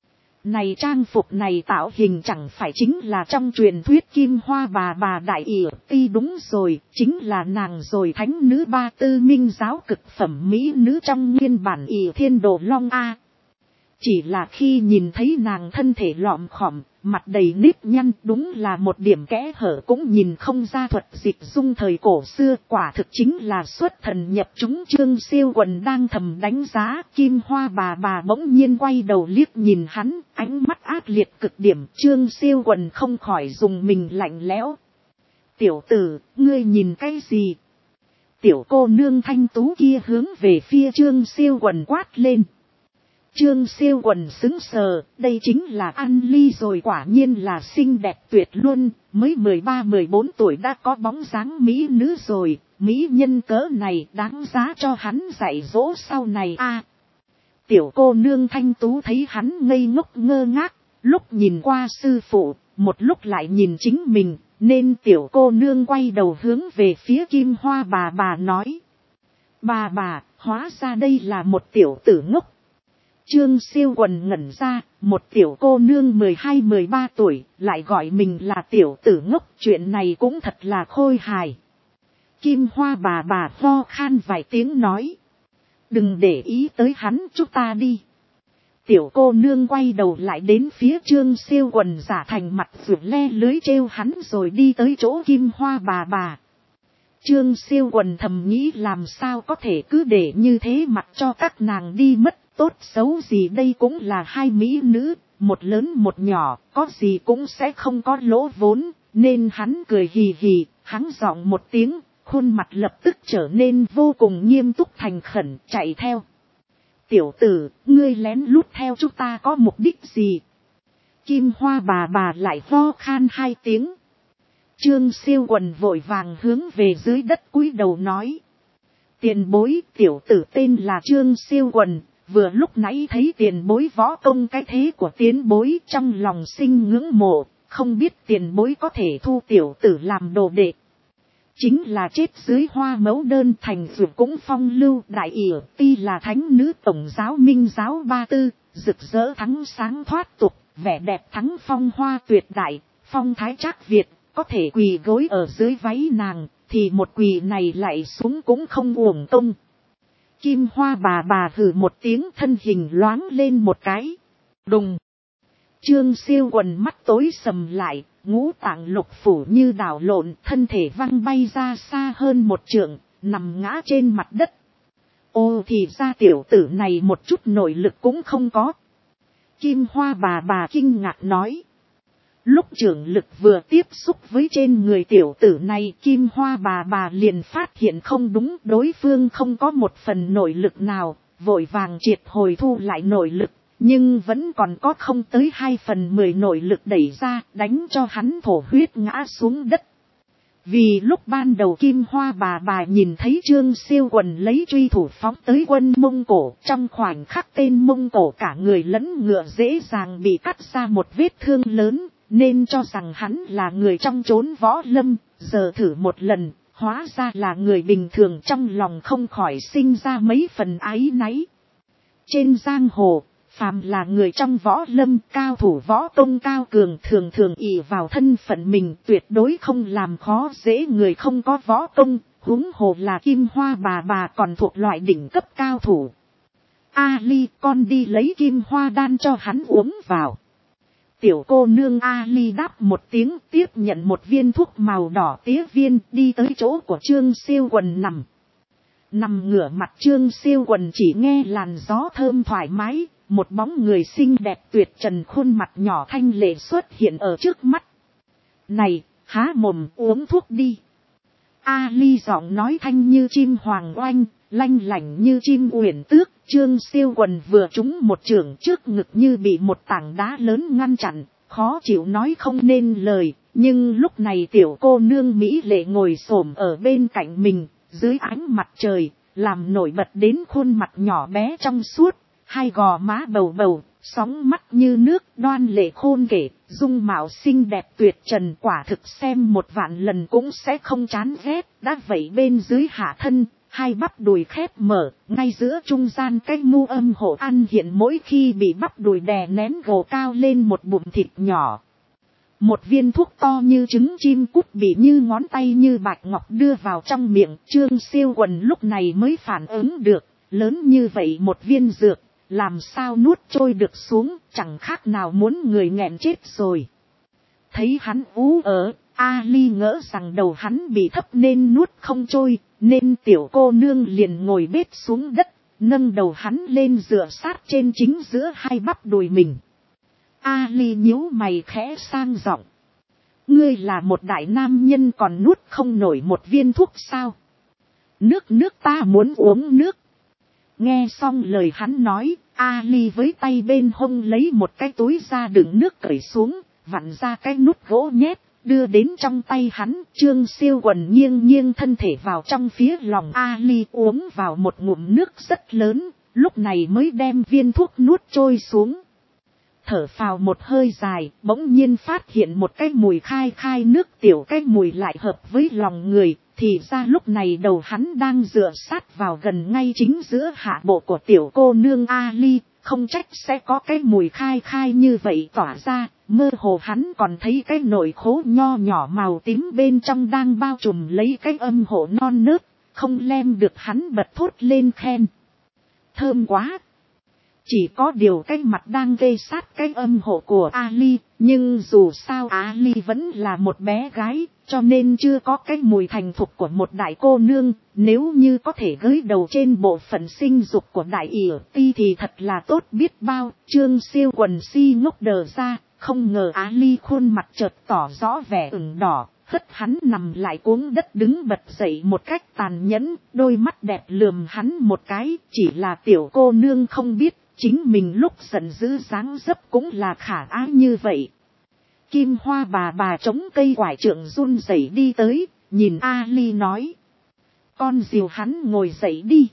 S1: Này trang phục này tạo hình chẳng phải chính là trong truyền thuyết Kim Hoa bà Đại ỷ ti. Đúng rồi, chính là nàng rồi, thánh nữ Ba Tư Minh giáo cực phẩm mỹ nữ trong nguyên bản ỷ Thiên Đồ Long A. Chỉ là khi nhìn thấy nàng thân thể lọm khỏm, mặt đầy nếp nhăn, đúng là một điểm kẽ hở cũng nhìn không ra, thuật dịch dung thời cổ xưa, quả thực chính là xuất thần nhập chúng. Trương Siêu Quần đang thầm đánh giá, Kim Hoa bà bỗng nhiên quay đầu liếc nhìn hắn, ánh mắt ác liệt cực điểm. Trương Siêu Quần không khỏi dùng mình lạnh lẽo. Tiểu tử, ngươi nhìn cái gì? Tiểu cô nương thanh tú kia hướng về phía Trương Siêu Quần quát lên. Trương Siêu Quần sững sờ, đây chính là An Ly rồi, quả nhiên là xinh đẹp tuyệt luôn, mới 13-14 tuổi đã có bóng dáng mỹ nữ rồi, mỹ nhân cỡ này đáng giá cho hắn dạy dỗ sau này a. Tiểu cô nương thanh tú thấy hắn ngây ngốc ngơ ngác, lúc nhìn qua sư phụ, một lúc lại nhìn chính mình, nên tiểu cô nương quay đầu hướng về phía Kim Hoa bà nói. Bà, hóa ra đây là một tiểu tử ngốc. Trương Siêu Quần ngẩn ra, một tiểu cô nương 12-13 tuổi, lại gọi mình là tiểu tử ngốc, chuyện này cũng thật là khôi hài. Kim Hoa bà ho khan vài tiếng nói. Đừng để ý tới hắn, chúng ta đi. Tiểu cô nương quay đầu lại đến phía Trương Siêu Quần giả thành mặt vượt le lưới trêu hắn rồi đi tới chỗ Kim Hoa bà. Trương Siêu Quần thầm nghĩ làm sao có thể cứ để như thế mặc cho các nàng đi mất, tốt xấu gì đây cũng là hai mỹ nữ, một lớn một nhỏ, có gì cũng sẽ không có lỗ vốn, nên hắn cười hì hì, hắn giọng một tiếng, khuôn mặt lập tức trở nên vô cùng nghiêm túc thành khẩn, chạy theo. Tiểu tử, ngươi lén lút theo chúng ta có mục đích gì? Kim Hoa bà lại ho khan hai tiếng. Trương Siêu Quần vội vàng hướng về dưới đất cúi đầu nói. Tiền bối, tiểu tử tên là Trương Siêu Quần, vừa lúc nãy thấy tiền bối võ công cái thế của tiến bối trong lòng sinh ngưỡng mộ, không biết tiền bối có thể thu tiểu tử làm đồ đệ. Chính là chết dưới hoa mẫu đơn thành dù cũng phong lưu đại ỉa, tuy là thánh nữ tổng giáo minh giáo ba tư, rực rỡ thắng sáng thoát tục, vẻ đẹp thắng phong hoa tuyệt đại, phong thái trác Việt, có thể quỳ gối ở dưới váy nàng, thì một quỳ này lại xuống cũng không uổng công. Kim Hoa bà hừ một tiếng, thân hình loáng lên một cái. Đùng! Trương Siêu Quần mắt tối sầm lại, ngũ tạng lục phủ như đảo lộn, thân thể văng bay ra xa hơn một trượng, nằm ngã trên mặt đất. Ô thì ra tiểu tử này một chút nội lực cũng không có. Kim Hoa bà kinh ngạc nói. Lúc trưởng lực vừa tiếp xúc với trên người tiểu tử này, Kim Hoa bà liền phát hiện không đúng, đối phương không có một phần nội lực nào, vội vàng triệt hồi thu lại nội lực, nhưng vẫn còn có không tới 2/10 nội lực đẩy ra, đánh cho hắn thổ huyết ngã xuống đất. Vì lúc ban đầu Kim Hoa bà nhìn thấy Trương Siêu Quần lấy truy thủ phóng tới quân Mông Cổ, trong khoảnh khắc tên Mông Cổ cả người lẫn ngựa dễ dàng bị cắt ra một vết thương lớn, nên cho rằng hắn là người trong chốn võ lâm, giờ thử một lần, hóa ra là người bình thường, trong lòng không khỏi sinh ra mấy phần áy náy. Trên giang hồ, phàm là người trong võ lâm, cao thủ võ công cao cường thường ỷ vào thân phận mình, tuyệt đối không làm khó dễ người không có võ công, huống hồ là Kim Hoa bà còn thuộc loại đỉnh cấp cao thủ. Ali, con đi lấy kim hoa đan cho hắn uống vào. Tiểu cô nương Ali đáp một tiếng, tiếp nhận một viên thuốc màu đỏ tía viên, đi tới chỗ của Trương Siêu Quần nằm ngửa mặt. Trương Siêu Quần chỉ nghe làn gió thơm thoải mái, một bóng người xinh đẹp tuyệt trần, khuôn mặt nhỏ thanh lệ xuất hiện ở trước mắt. Này, há mồm uống thuốc đi. Ali giọng nói thanh như chim hoàng oanh, lanh lảnh như chim uyển tước. Trương Siêu Quần vừa trúng một chưởng trước ngực như bị một tảng đá lớn ngăn chặn, khó chịu nói không nên lời. Nhưng lúc này tiểu cô nương mỹ lệ ngồi xổm ở bên cạnh mình, dưới ánh mặt trời, làm nổi bật đến khuôn mặt nhỏ bé trong suốt, hai gò má bầu bầu, sóng mắt như nước, đoan lệ khôn kể, dung mạo xinh đẹp tuyệt trần, quả thực xem 1.000 lần cũng sẽ không chán ghét. Đã vậy bên dưới hạ thân, hai bắp đùi khép mở, ngay giữa trung gian cái mu âm hộ ăn hiện mỗi khi bị bắp đùi đè nén gồ cao lên một bụng thịt nhỏ. Một viên thuốc to như trứng chim cút bị như ngón tay như bạch ngọc đưa vào trong miệng. Trương Siêu Quần lúc này mới phản ứng được, lớn như vậy một viên dược, làm sao nuốt trôi được xuống, chẳng khác nào muốn người nghẹn chết rồi. Thấy hắn ú ớ, Ali ngỡ rằng đầu hắn bị thấp nên nuốt không trôi, nên tiểu cô nương liền ngồi bết xuống đất, nâng đầu hắn lên dựa sát trên chính giữa hai bắp đùi mình. Ali nhíu mày khẽ sang giọng. Ngươi là một đại nam nhân còn nuốt không nổi một viên thuốc sao? Nước ta muốn uống nước. Nghe xong lời hắn nói, Ali với tay bên hông lấy một cái túi ra đựng nước cởi xuống, vặn ra cái nút gỗ nhét, đưa đến trong tay hắn. Trương Siêu Quần nghiêng thân thể vào trong phía lòng Ali, uống vào một ngụm nước rất lớn, lúc này mới đem viên thuốc nuốt trôi xuống. Thở phào một hơi dài, bỗng nhiên phát hiện một cái mùi khai nước tiểu, cái mùi lại hợp với lòng người. Thì ra lúc này đầu hắn đang dựa sát vào gần ngay chính giữa hạ bộ của tiểu cô nương Ali, không trách sẽ có cái mùi khai như vậy tỏa ra. Mơ hồ hắn còn thấy cái nội khố nho nhỏ màu tím bên trong đang bao trùm lấy cái âm hộ non nớt, không lem được hắn bật thốt lên khen. thơm quá. Chỉ có điều cái mặt đang gây sát cái âm hộ của Ali, nhưng dù sao Ali vẫn là một bé gái, cho nên chưa có cái mùi thành thục của một đại cô nương. Nếu như có thể gới đầu trên bộ phận sinh dục của đại ỉa ti thì thật là tốt biết bao. Trương Siêu quần si ngốc đờ ra, không ngờ Ali khuôn mặt chợt tỏ rõ vẻ ửng đỏ. Hất hắn nằm lại cuống đất đứng bật dậy một cách tàn nhẫn, đôi mắt đẹp lườm hắn một cái. Chỉ là tiểu cô nương không biết, chính mình lúc giận dữ dáng dấp cũng là khả ái như vậy. Kim Hoa bà chống cây quải trượng run rẩy đi tới, nhìn Ali nói. Con dìu hắn ngồi dậy đi.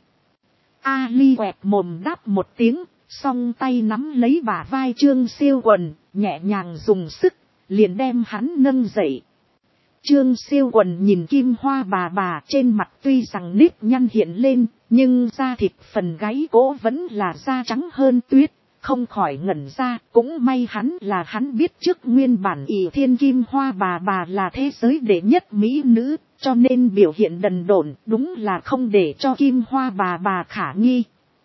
S1: Ali quẹt mồm đáp một tiếng, song tay nắm lấy bả vai Trương Siêu quần, nhẹ nhàng dùng sức, liền đem hắn nâng dậy. Trương Siêu quần nhìn Kim Hoa bà trên mặt tuy rằng nếp nhăn hiện lên, nhưng da thịt phần gáy cổ vẫn là da trắng hơn tuyết, không khỏi ngẩn ra. Cũng may hắn biết trước nguyên bản ỷ thiên Kim Hoa bà là thế giới đệ nhất mỹ nữ, cho nên biểu hiện đần độn đúng là không để cho Kim Hoa bà khả nghi.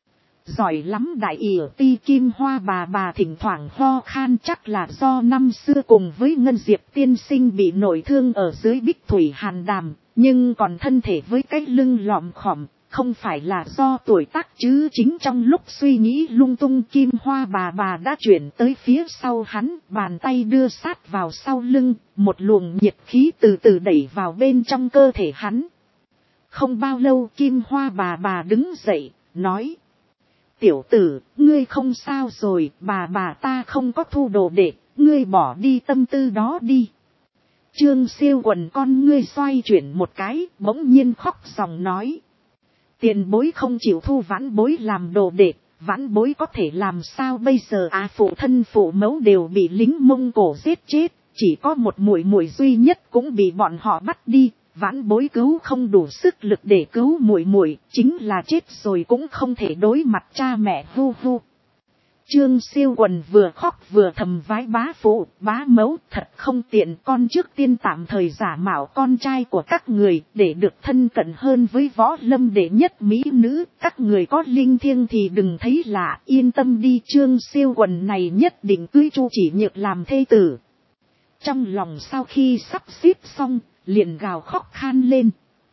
S1: Giỏi lắm đại ỉa ti. Kim Hoa bà thỉnh thoảng ho khan, chắc là do năm xưa cùng với Ngân Diệp tiên sinh bị nội thương ở dưới Bích Thủy Hàn Đàm, nhưng còn thân thể với cái lưng lọm khỏm, không phải là do tuổi tác chứ. Chính trong lúc suy nghĩ lung tung, Kim Hoa bà đã chuyển tới phía sau hắn, bàn tay đưa sát vào sau lưng, một luồng nhiệt khí từ từ đẩy vào bên trong cơ thể hắn. Không bao lâu Kim Hoa bà đứng dậy, nói. Tiểu tử, ngươi không sao rồi, bà ta không có thu đồ đệ, ngươi bỏ đi tâm tư đó đi. Trương Siêu quần con ngươi xoay chuyển một cái, bỗng nhiên khóc ròng nói. Tiền bối không chịu thu vãn bối làm đồ đệ, vãn bối có thể làm sao bây giờ à? Phụ thân phụ mẫu đều bị lính Mông Cổ giết chết, chỉ có một muội muội duy nhất cũng bị bọn họ bắt đi. Vãn bối cứu không đủ sức lực để cứu muội muội, chính là chết rồi cũng không thể đối mặt cha mẹ. Hu hu. Trương Siêu quần vừa khóc vừa thầm vái bá phụ, bá mẫu, thật không tiện, con trước tiên tạm thời giả mạo con trai của các người, để được thân cận hơn với võ lâm đệ nhất mỹ nữ. Các người có linh thiêng thì đừng thấy lạ, yên tâm đi. Trương Siêu quần này nhất định cưới Chu Chỉ Nhược làm thê tử. Trong lòng sau khi sắp xếp xong, liền gào khóc khan lên.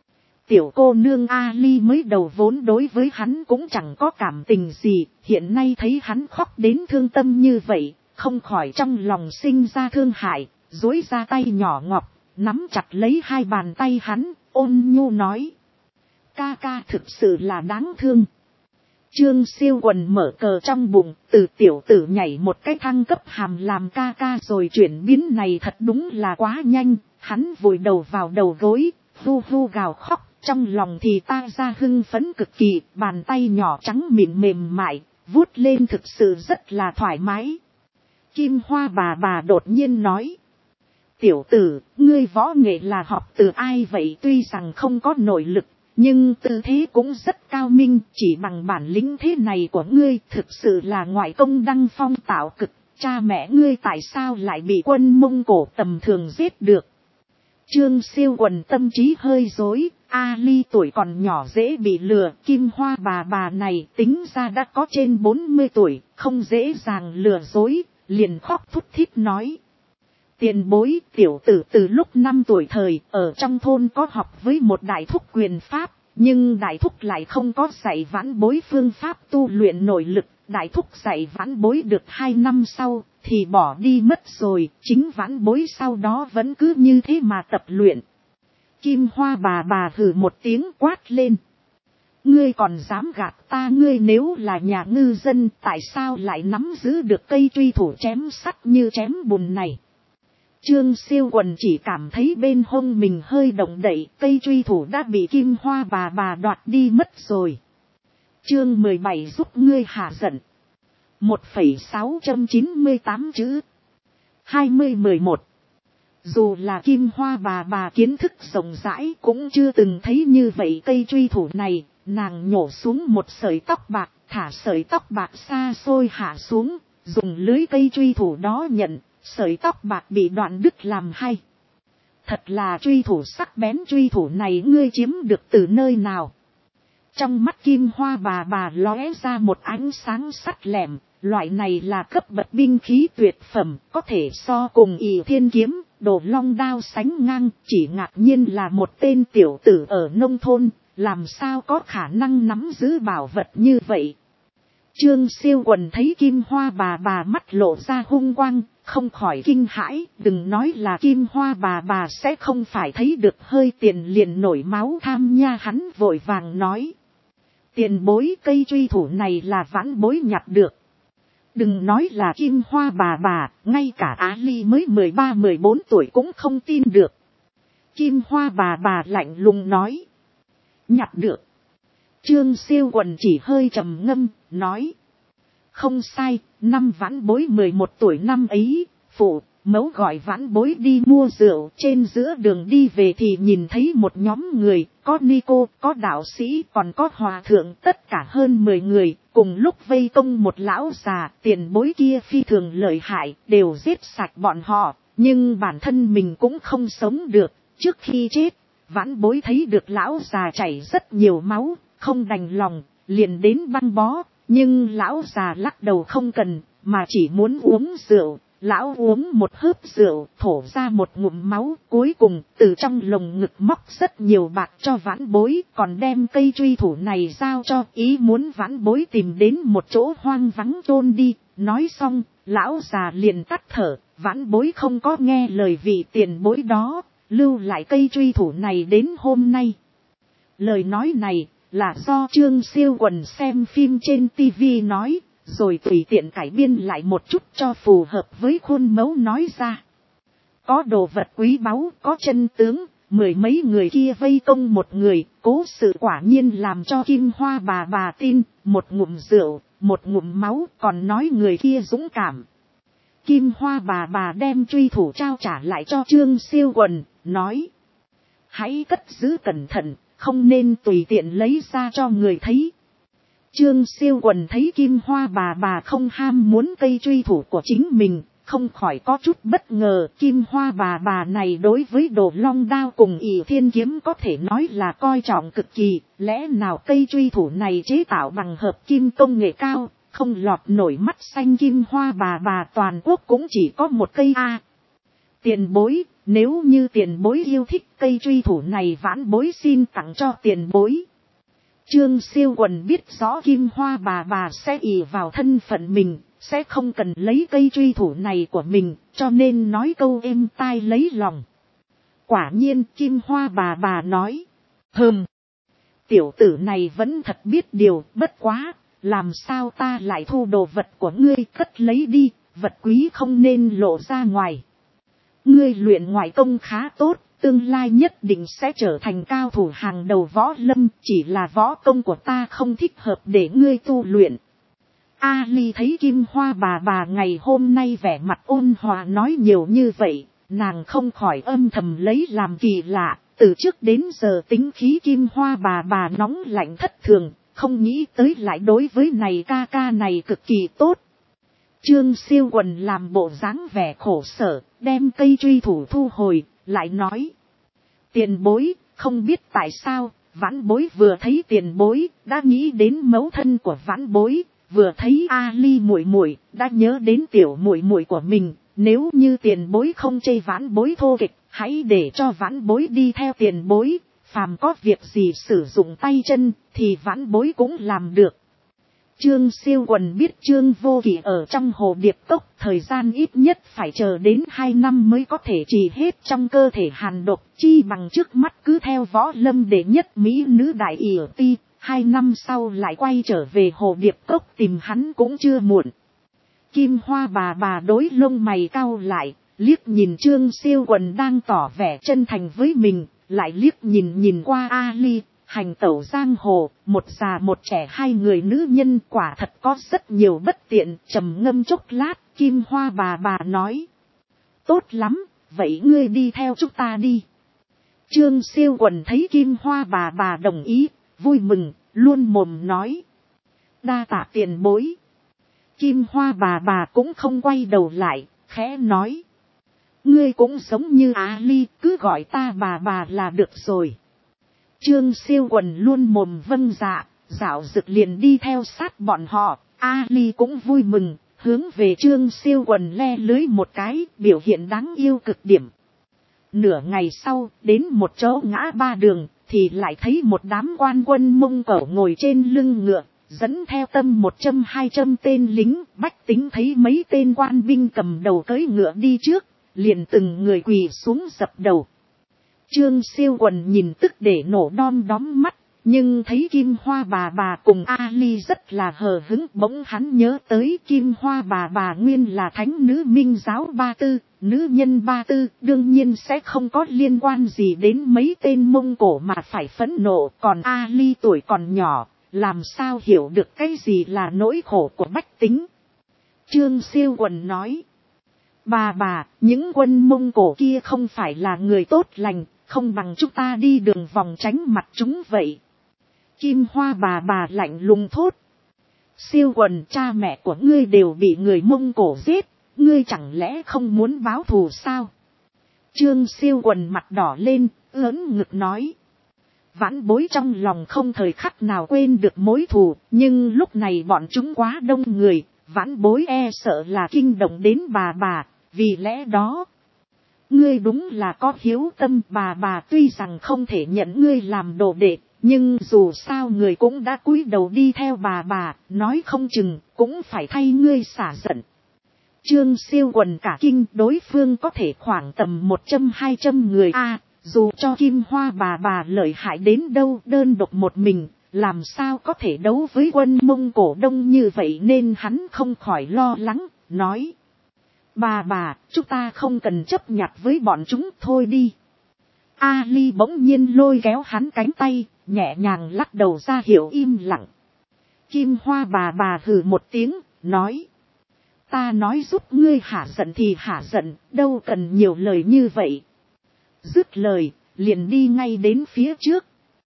S1: Tiểu cô nương Ali mới đầu vốn đối với hắn cũng chẳng có cảm tình gì, hiện nay thấy hắn khóc đến thương tâm như vậy, không khỏi trong lòng sinh ra thương hại, duỗi ra tay nhỏ ngọc, nắm chặt lấy hai bàn tay hắn, ôn nhu nói. Ca ca thực sự là đáng thương. Trương Siêu quần mở cờ trong bụng, từ tiểu tử nhảy một cái thăng cấp hàm làm ca ca rồi chuyển biến này thật đúng là quá nhanh. Hắn vùi đầu vào đầu gối, vu vu gào khóc, trong lòng thì ta ra hưng phấn cực kỳ, bàn tay nhỏ trắng mịn mềm mại, vuốt lên thực sự rất là thoải mái. Kim Hoa bà đột nhiên nói. Tiểu tử, ngươi võ nghệ là học từ ai vậy? Tuy rằng không có nội lực, nhưng tư thế cũng rất cao minh, chỉ bằng bản lĩnh thế này của ngươi thực sự là ngoại công đăng phong tạo cực. Cha mẹ ngươi tại sao lại bị quân Mông Cổ tầm thường giết được? Trương Siêu quần tâm trí hơi rối, Ali tuổi còn nhỏ dễ bị lừa, Kim Hoa bà này tính ra đã có trên 40 tuổi, không dễ dàng lừa dối, liền khóc thút thít nói. Tiền bối, tiểu tử từ lúc 5 tuổi thời, ở trong thôn có học với một đại thúc quyền pháp, nhưng đại thúc lại không có dạy vãn bối phương pháp tu luyện nội lực. Đại thúc dạy vãn bối được 2 năm sau, thì bỏ đi mất rồi, chính vãn bối sau đó vẫn cứ như thế mà tập luyện. Kim Hoa bà hừ một tiếng quát lên. Ngươi còn dám gạt ta? Ngươi nếu là nhà ngư dân, tại sao lại nắm giữ được cây truy thủ chém sắt như chém bùn này? Trương Siêu quần chỉ cảm thấy bên hông mình hơi động đậy, cây truy thủ đã bị Kim Hoa bà đoạt đi mất rồi. Chương 17 giúp ngươi hạ giận. 1,698 chữ. 20-11. Dù là Kim Hoa bà kiến thức rộng rãi cũng chưa từng thấy như vậy cây truy thủ này, nàng nhổ xuống một sợi tóc bạc, thả sợi tóc bạc xa xôi hạ xuống, dùng lưới cây truy thủ đó nhận, sợi tóc bạc bị đoạn đứt làm hai. Thật là truy thủ sắc bén, truy thủ này ngươi chiếm được từ nơi nào? Trong mắt Kim Hoa bà lóe ra một ánh sáng sắc lẹm, loại này là cấp bậc binh khí tuyệt phẩm, có thể so cùng Ỷ Thiên kiếm, Đồ Long đao sánh ngang, chỉ ngạc nhiên là một tên tiểu tử ở nông thôn, làm sao có khả năng nắm giữ bảo vật như vậy. Trương Siêu Quần thấy Kim Hoa bà mắt lộ ra hung quang, không khỏi kinh hãi, đừng nói là Kim Hoa bà sẽ không phải thấy được hơi tiền liền nổi máu tham nha, hắn vội vàng nói. Tiền bối, cây truy thủ này là vãn bối nhặt được. Đừng nói là Kim Hoa bà, ngay cả Á Ly mới 13-14 tuổi cũng không tin được. Kim Hoa bà lạnh lùng nói. Nhặt được. Trương Siêu Quần chỉ hơi trầm ngâm, nói. Không sai, năm vãn bối 11 tuổi năm ấy, phụ, mẫu gọi vãn bối đi mua rượu, trên giữa đường đi về thì nhìn thấy một nhóm người, có ni cô, có đạo sĩ, còn có hòa thượng, tất cả hơn 10 người, cùng lúc vây công một lão già, tiền bối kia phi thường lợi hại, đều giết sạch bọn họ, nhưng bản thân mình cũng không sống được, trước khi chết, vãn bối thấy được lão già chảy rất nhiều máu, không đành lòng, liền đến băng bó, nhưng lão già lắc đầu không cần, mà chỉ muốn uống rượu. Lão uống một hớp rượu, thổ ra một ngụm máu, cuối cùng từ trong lồng ngực móc rất nhiều bạc cho vãn bối, còn đem cây truy thủ này giao cho, ý muốn vãn bối tìm đến một chỗ hoang vắng chôn đi. Nói xong, lão già liền tắt thở, vãn bối không có nghe lời vị tiền bối đó, lưu lại cây truy thủ này đến hôm nay. Lời nói này là do Trương Siêu Quần xem phim trên TV nói, rồi tùy tiện cải biên lại một chút cho phù hợp với khuôn mẫu nói ra. Có đồ vật quý báu, có chân tướng, 10 mấy người kia vây công một người, cố sự quả nhiên làm cho Kim Hoa bà tin, một ngụm rượu, một ngụm máu, còn nói người kia dũng cảm. Kim Hoa bà đem truy thủ trao trả lại cho Trương Siêu Quần, nói. Hãy cất giữ cẩn thận, không nên tùy tiện lấy ra cho người thấy. Trương Siêu Quần thấy Kim Hoa bà không ham muốn cây truy thủ của chính mình, không khỏi có chút bất ngờ. Kim Hoa bà này đối với Đồ Long đao cùng Ỷ Thiên kiếm có thể nói là coi trọng cực kỳ, lẽ nào cây truy thủ này chế tạo bằng hợp kim công nghệ cao, không lọt nổi mắt xanh Kim Hoa bà toàn quốc cũng chỉ có một cây a. Tiền bối, nếu như tiền bối yêu thích cây truy thủ này vãn bối xin tặng cho tiền bối. Trương Siêu Quần biết rõ Kim Hoa bà sẽ ỷ vào thân phận mình, sẽ không cần lấy cây truy thủ này của mình, cho nên nói câu êm tai lấy lòng. Quả nhiên Kim Hoa bà nói, tiểu tử này vẫn thật biết điều, bất quá, làm sao ta lại thu đồ vật của ngươi, cất lấy đi, vật quý không nên lộ ra ngoài. Ngươi luyện ngoại công khá tốt, tương lai nhất định sẽ trở thành cao thủ hàng đầu võ lâm, chỉ là võ công của ta không thích hợp để ngươi tu luyện. A Ly thấy Kim Hoa bà ngày hôm nay vẻ mặt ôn hòa nói nhiều như vậy, nàng không khỏi âm thầm lấy làm kỳ lạ, từ trước đến giờ tính khí Kim Hoa bà nóng lạnh thất thường, không nghĩ tới lại đối với này ca này cực kỳ tốt. Trương Siêu Quần làm bộ dáng vẻ khổ sở, đem cây truy thủ thu hồi, lại nói. Tiền bối, không biết tại sao, vãn bối vừa thấy tiền bối, đã nghĩ đến mẫu thân của vãn bối, vừa thấy A Ly muội muội, đã nhớ đến tiểu muội muội của mình, nếu như tiền bối không chê vãn bối thô kịch, hãy để cho vãn bối đi theo tiền bối, phàm có việc gì sử dụng tay chân, thì vãn bối cũng làm được. Trương Siêu Quần biết Trương Vô Kỵ ở trong Hồ Điệp Cốc, thời gian ít nhất phải chờ đến 2 năm mới có thể trì hết trong cơ thể hàn độc, chi bằng trước mắt cứ theo võ lâm đệ nhất mỹ nữ đại ỷ ti, 2 năm sau lại quay trở về Hồ Điệp Cốc tìm hắn cũng chưa muộn. Kim Hoa bà đối lông mày cau lại, liếc nhìn Trương Siêu Quần đang tỏ vẻ chân thành với mình, lại liếc nhìn qua A Ly. Hành tẩu giang hồ, một già một trẻ, 2 người nữ nhân, quả thật có rất nhiều bất tiện. Trầm ngâm chốc lát, Kim Hoa bà nói. Tốt lắm, vậy ngươi đi theo chúng ta đi. Trương Siêu Quần thấy Kim Hoa bà đồng ý, vui mừng, luôn mồm nói. Đa tạ tiền bối. Kim Hoa bà cũng không quay đầu lại, khẽ nói. Ngươi cũng giống như Á Ly, cứ gọi ta bà là được rồi. Trương Siêu Quần luôn mồm vâng dạ, dạo dực liền đi theo sát bọn họ. Ali cũng vui mừng, hướng về Trương Siêu Quần le lưới một cái, biểu hiện đáng yêu cực điểm. Nửa ngày sau, đến một chỗ ngã ba đường, thì lại thấy một đám quan quân Mông Cổ ngồi trên lưng ngựa, dẫn theo tâm 100-200 tên lính. Bách Tính thấy mấy tên quan binh cầm đầu cưỡi ngựa đi trước, liền từng người quỳ xuống dập đầu. Trương Siêu Quần nhìn tức để nổ đom đóm mắt, nhưng thấy Kim Hoa bà cùng Ali rất là hờ hững. Bỗng hắn nhớ tới Kim Hoa bà nguyên là thánh nữ Minh giáo Ba Tư, nữ nhân Ba Tư, đương nhiên sẽ không có liên quan gì đến mấy tên Mông Cổ mà phải phẫn nộ. Còn Ali tuổi còn nhỏ, làm sao hiểu được cái gì là nỗi khổ của bách tính. Trương Siêu Quần nói, bà, những quân Mông Cổ kia không phải là người tốt lành, không bằng chúng ta đi đường vòng tránh mặt chúng vậy. Kim Hoa bà lạnh lùng thốt, Siêu Quần, cha mẹ của ngươi đều bị người Mông Cổ giết, ngươi chẳng lẽ không muốn báo thù sao? Trương Siêu Quần mặt đỏ lên, ớn ngực nói, vãn bối trong lòng không thời khắc nào quên được mối thù, nhưng lúc này bọn chúng quá đông người, vãn bối e sợ là kinh động đến bà, vì lẽ đó. Ngươi đúng là có hiếu tâm. Bà tuy rằng không thể nhận ngươi làm đồ đệ, nhưng dù sao người cũng đã cúi đầu đi theo bà, nói không chừng cũng phải thay ngươi xả giận. Trương Siêu Quần cả kinh, đối phương có thể khoảng tầm 100-200 người dù cho Kim Hoa bà lợi hại đến đâu, đơn độc một mình, làm sao có thể đấu với quân Mông Cổ đông như vậy, nên hắn không khỏi lo lắng, nói, bà, chúng ta không cần chấp nhặt với bọn chúng, thôi đi. Ali bỗng nhiên lôi kéo hắn cánh tay, nhẹ nhàng lắc đầu ra hiệu im lặng. Kim Hoa bà hừ một tiếng, nói, ta nói giúp ngươi hả giận thì hả giận, đâu cần nhiều lời như vậy. Dứt lời, liền đi ngay đến phía trước.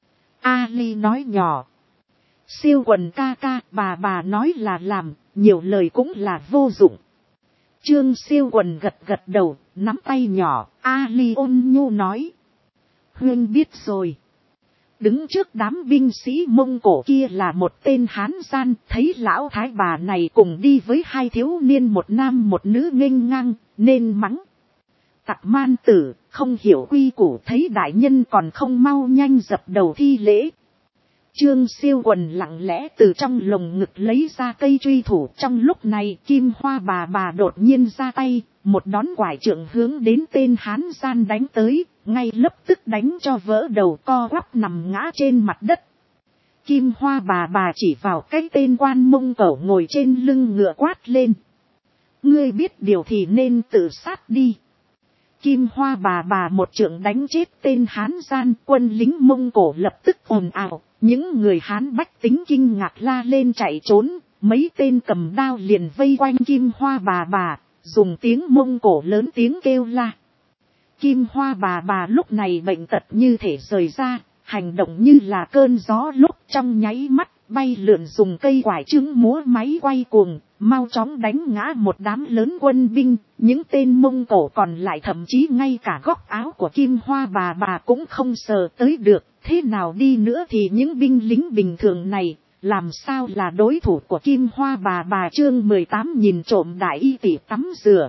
S1: Ali nói nhỏ, Siêu Quần ca, bà nói là làm, nhiều lời cũng là vô dụng. Trương Siêu Quần gật đầu, nắm tay nhỏ. Ali ôn nhu nói, huynh biết rồi. Đứng trước đám binh sĩ Mông Cổ kia là một tên Hán gian, thấy lão thái bà này cùng đi với hai thiếu niên một nam một nữ nghênh ngang, nên mắng. Tặc man tử, không hiểu quy củ, thấy đại nhân còn không mau nhanh dập đầu thi lễ. Trương Siêu Quần lặng lẽ từ trong lồng ngực lấy ra cây truy thủ. Trong lúc này Kim Hoa bà đột nhiên ra tay, một đón quải trượng hướng đến tên Hán gian đánh tới, ngay lập tức đánh cho vỡ đầu, co quắp nằm ngã trên mặt đất. Kim Hoa bà chỉ vào cái tên quan Mông Cổ ngồi trên lưng ngựa quát lên, ngươi biết điều thì nên tự sát đi. Kim Hoa bà một trượng đánh chết tên Hán gian, quân lính Mông Cổ lập tức ồn ào, những người Hán bách tính kinh ngạc la lên chạy trốn, mấy tên cầm đao liền vây quanh Kim Hoa bà, dùng tiếng Mông Cổ lớn tiếng kêu la. Kim Hoa bà lúc này bệnh tật như thể rời ra, hành động như là cơn gió lúc, trong nháy mắt bay lượn, dùng cây quải trứng múa máy quay cuồng, mau chóng đánh ngã một đám lớn quân binh. Những tên Mông Cổ còn lại thậm chí ngay cả góc áo của Kim Hoa bà cũng không sờ tới được. Thế nào đi nữa thì những binh lính bình thường này làm sao là đối thủ của Kim Hoa bà. Chương 18 nhìn trộm đại y tỷ tắm rửa.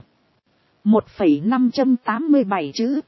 S1: 1,587 chữ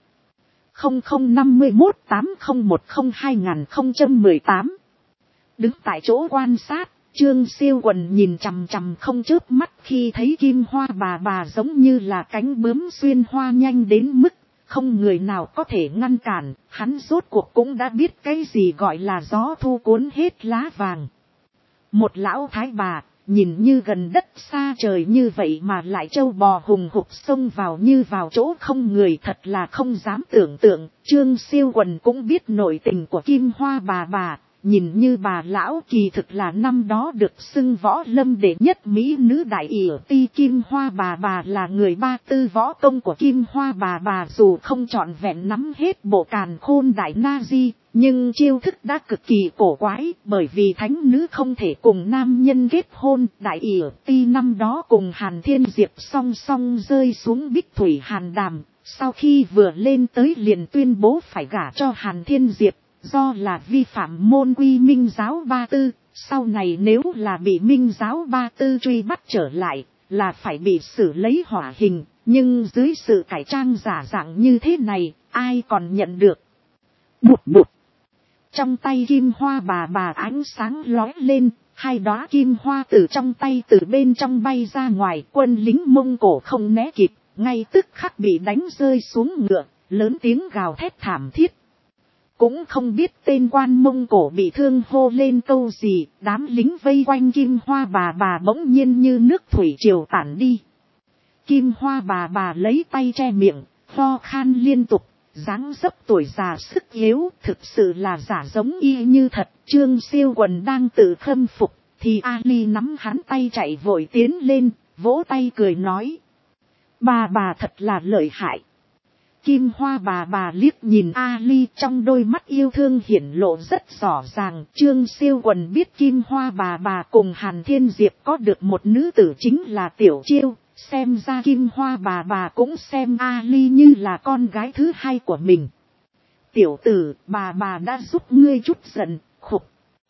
S1: 005180102018. Đứng tại chỗ quan sát, Trương Siêu Quần nhìn chằm chằm không chớp mắt, khi thấy Kim Hoa bà giống như là cánh bướm xuyên hoa nhanh đến mức không người nào có thể ngăn cản. Hắn rốt cuộc cũng đã biết cái gì gọi là gió thu cuốn hết lá vàng. Một lão thái bà, nhìn như gần đất xa trời như vậy mà lại trâu bò hùng hục xông vào như vào chỗ không người, thật là không dám tưởng tượng. Trương Siêu Quần cũng biết nội tình của Kim Hoa bà, nhìn như bà lão kỳ thực là năm đó được xưng võ lâm đệ nhất mỹ nữ đại ỷ ti. Kim Hoa bà là người Ba Tư võ công của Kim Hoa bà dù không trọn vẹn nắm hết bộ càn khôn đại na di, nhưng chiêu thức đã cực kỳ cổ quái, bởi vì thánh nữ không thể cùng nam nhân kết hôn. Đại ỷ ti năm đó cùng Hàn Thiên Diệp song song rơi xuống Bích Thủy Hàn Đàm, sau khi vừa lên tới liền tuyên bố phải gả cho Hàn Thiên Diệp. do là vi phạm môn quy Minh giáo Ba Tư, sau này nếu là bị Minh giáo Ba Tư truy bắt trở lại, là phải bị xử lấy hỏa hình, nhưng dưới sự cải trang giả dạng như thế này, ai còn nhận được. Bụt bụt. Trong tay kim hoa bà ánh sáng lóe lên, hai đóa kim hoa từ trong tay từ bên trong bay ra ngoài, quân lính Mông Cổ không né kịp, ngay tức khắc bị đánh rơi xuống ngựa, lớn tiếng gào thét thảm thiết. Cũng không biết tên quan Mông Cổ bị thương hô lên câu gì, đám lính vây quanh kim hoa bà bỗng nhiên như nước thủy triều tản đi. Kim hoa bà lấy tay che miệng, ho khan liên tục, dáng dấp tuổi già sức yếu, thực sự là giả giống y như thật. Trương Siêu Quần đang tự khâm phục, thì Ali nắm hắn tay chạy vội tiến lên, vỗ tay cười nói. Bà thật là lợi hại. Kim hoa bà liếc nhìn Ali, trong đôi mắt yêu thương hiển lộ rất rõ ràng. Trương Siêu Quần biết Kim hoa bà cùng Hàn Thiên Diệp có được một nữ tử chính là Tiểu Chiêu. Xem ra Kim hoa bà cũng xem Ali như là con gái thứ hai của mình. Tiểu tử, bà đã giúp ngươi chút giận. Khục.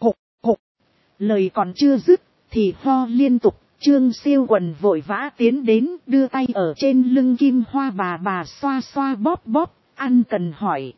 S1: Lời còn chưa dứt, thì ho liên tục. Trương Siêu Quần vội vã tiến đến, đưa tay ở trên lưng kim hoa bà xoa xoa bóp, ăn cần hỏi.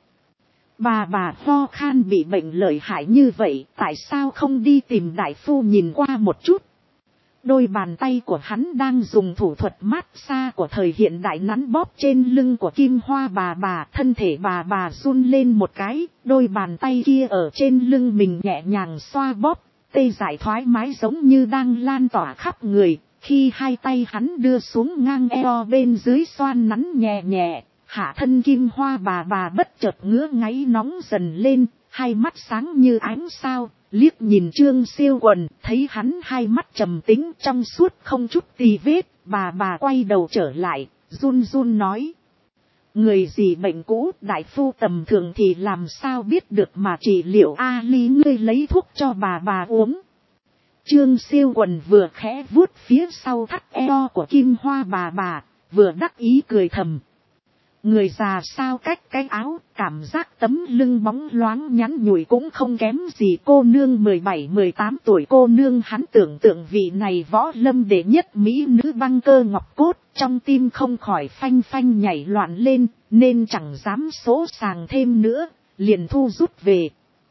S1: Bà ho khan bị bệnh lợi hại như vậy, tại sao không đi tìm đại phu nhìn qua một chút? Đôi bàn tay của hắn đang dùng thủ thuật mát xa của thời hiện đại nắn bóp trên lưng của kim hoa bà, thân thể bà run lên một cái, đôi bàn tay kia ở trên lưng mình nhẹ nhàng xoa bóp. Tê dại thoải mái giống như đang lan tỏa khắp người, khi hai tay hắn đưa xuống ngang eo bên dưới xoan nắn nhẹ nhẹ, hạ thân kim hoa bà bất chợt ngứa ngáy nóng dần lên, hai mắt sáng như ánh sao, liếc nhìn Trương Siêu Quần, thấy hắn hai mắt trầm tính trong suốt không chút tì vết, bà quay đầu trở lại, run run nói. Người gì bệnh cũ, đại phu tầm thường thì làm sao biết được mà trị liệu. Ali ngươi lấy thuốc cho bà uống. Trương Siêu Quần vừa khẽ vuốt phía sau thắt eo của kim hoa bà, vừa đắc ý cười thầm. Người già sao cách cái áo, cảm giác tấm lưng bóng loáng nhắn nhủi cũng không kém gì cô nương 17-18 tuổi. Cô nương hắn tưởng tượng vị này võ lâm đệ nhất mỹ nữ băng cơ ngọc cốt, trong tim không khỏi phanh phanh nhảy loạn lên, nên chẳng dám số sàng thêm nữa, liền thu rút về.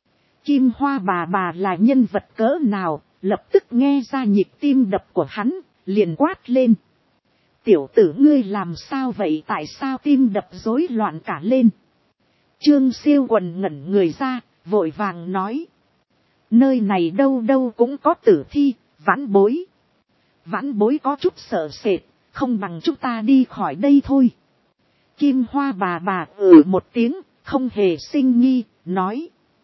S1: Kim hoa bà là nhân vật cỡ nào, lập tức nghe ra nhịp tim đập của hắn, liền quát lên. Tiểu tử ngươi làm sao vậy, tại sao tim đập rối loạn cả lên? Trương Siêu Quần ngẩn người ra, vội vàng nói. Nơi này đâu đâu cũng có tử thi, vãn bối. Vãn bối có chút sợ sệt, không bằng chúng ta đi khỏi đây thôi. Kim hoa bà một tiếng, không hề sinh nghi, nói.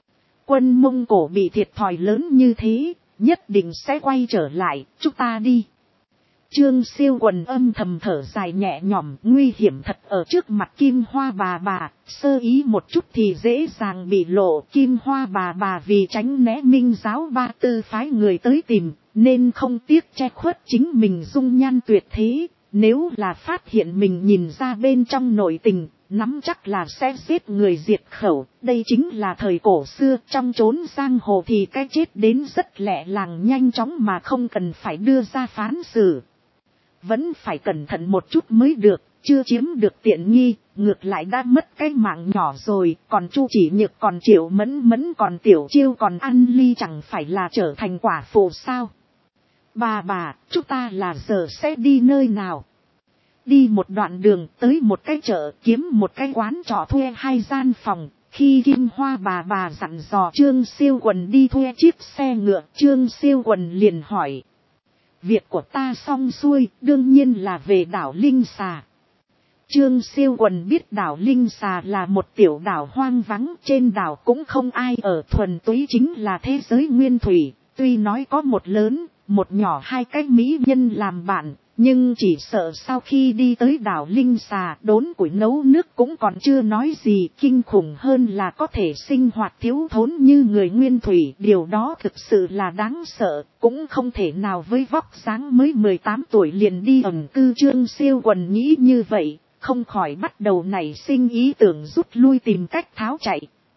S1: Quân Mông Cổ bị thiệt thòi lớn như thế, nhất định sẽ quay trở lại, chúng ta đi. Trương Siêu Quần âm thầm thở dài nhẹ nhõm, nguy hiểm thật ở trước mặt kim hoa bà, sơ ý một chút thì dễ dàng bị lộ. Kim hoa bà vì tránh né Minh giáo Ba Tư phái người tới tìm, nên không tiếc che khuất chính mình dung nhan tuyệt thế. Nếu là phát hiện mình nhìn ra bên trong nội tình, nắm chắc là sẽ giết người diệt khẩu. Đây chính là thời cổ xưa, trong chốn giang hồ thì cái chết đến rất lẹ làng nhanh chóng mà không cần phải đưa ra phán xử. Vẫn phải cẩn thận một chút mới được, chưa chiếm được tiện nghi, ngược lại đã mất cái mạng nhỏ rồi, còn Chu Chỉ Nhược còn Triệu Mẫn còn Tiểu Chiêu còn An Ly chẳng phải là trở thành quả phụ sao? Bà, chúng ta là giờ sẽ đi nơi nào? Đi một đoạn đường tới một cái chợ, kiếm một cái quán trọ thuê 2 gian phòng. Khi kim hoa bà dặn dò Trương Siêu Quần đi thuê chiếc xe ngựa, Trương Siêu Quần liền hỏi. Việc của ta xong xuôi, đương nhiên là về đảo Linh Xà. Trương Siêu Quần biết đảo Linh Xà là một tiểu đảo hoang vắng, trên đảo cũng không ai ở, thuần túy chính là thế giới nguyên thủy. Tuy nói có một lớn, một nhỏ 2 cái mỹ nhân làm bạn, nhưng chỉ sợ sau khi đi tới đảo Linh Xà, đốn củi nấu nước cũng còn chưa nói gì, kinh khủng hơn là có thể sinh hoạt thiếu thốn như người nguyên thủy. Điều đó thực sự là đáng sợ, cũng không thể nào với vóc dáng mới 18 tuổi liền đi ẩn cư. Trương Siêu Quần nghĩ như vậy, không khỏi bắt đầu nảy sinh ý tưởng rút lui tìm cách tháo chạy.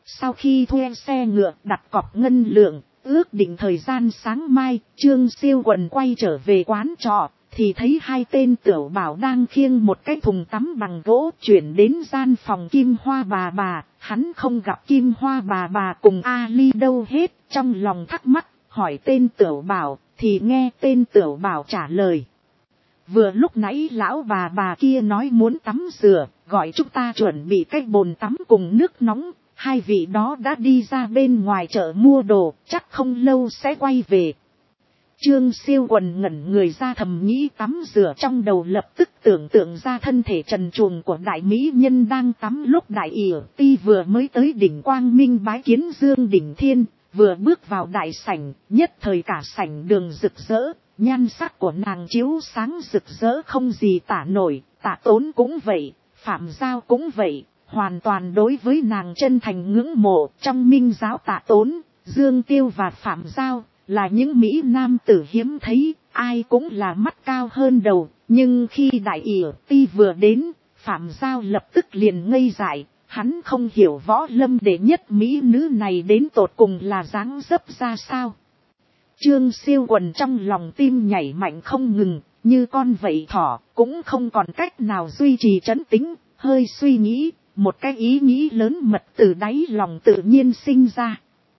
S1: Sau khi thuê xe ngựa đặt cọc ngân lượng, ước định thời gian sáng mai, Trương Siêu Quần quay trở về quán trọ, thì thấy hai tên tiểu bảo đang khiêng một cái thùng tắm bằng gỗ chuyển đến gian phòng Kim Hoa bà. Hắn không gặp Kim Hoa bà cùng Ali đâu hết, trong lòng thắc mắc, hỏi tên tiểu bảo, thì nghe tên tiểu bảo trả lời. Vừa lúc nãy lão bà kia nói muốn tắm rửa, gọi chúng ta chuẩn bị cái bồn tắm cùng nước nóng. Hai vị đó đã đi ra bên ngoài chợ mua đồ, chắc không lâu sẽ quay về. Trương Siêu Quần ngẩn người ra thầm nghĩ tắm rửa, trong đầu lập tức tưởng tượng ra thân thể trần truồng của đại mỹ nhân đang tắm lúc đại ỉa ti vừa mới tới đỉnh Quang Minh bái kiến Dương Đỉnh Thiên, vừa bước vào đại sảnh, nhất thời cả sảnh đường rực rỡ, nhan sắc của nàng chiếu sáng rực rỡ không gì tả nổi, Tạ Tốn cũng vậy, Phạm Giao cũng vậy. Hoàn toàn đối với nàng chân thành ngưỡng mộ. Trong minh giáo Tạ Tốn, Dương Tiêu và Phạm Giao là những mỹ nam tử hiếm thấy, ai cũng là mắt cao hơn đầu. Nhưng khi đại ỉa ti vừa đến, Phạm Giao lập tức liền ngây dại. Hắn không hiểu võ lâm đệ nhất mỹ nữ này đến tột cùng là dáng dấp ra sao. Trương Siêu Quần trong lòng tim nhảy mạnh không ngừng, như con vậy thỏ, cũng không còn cách nào duy trì trấn tĩnh, hơi suy nghĩ. Một cái ý nghĩ lớn mật từ đáy lòng tự nhiên sinh ra.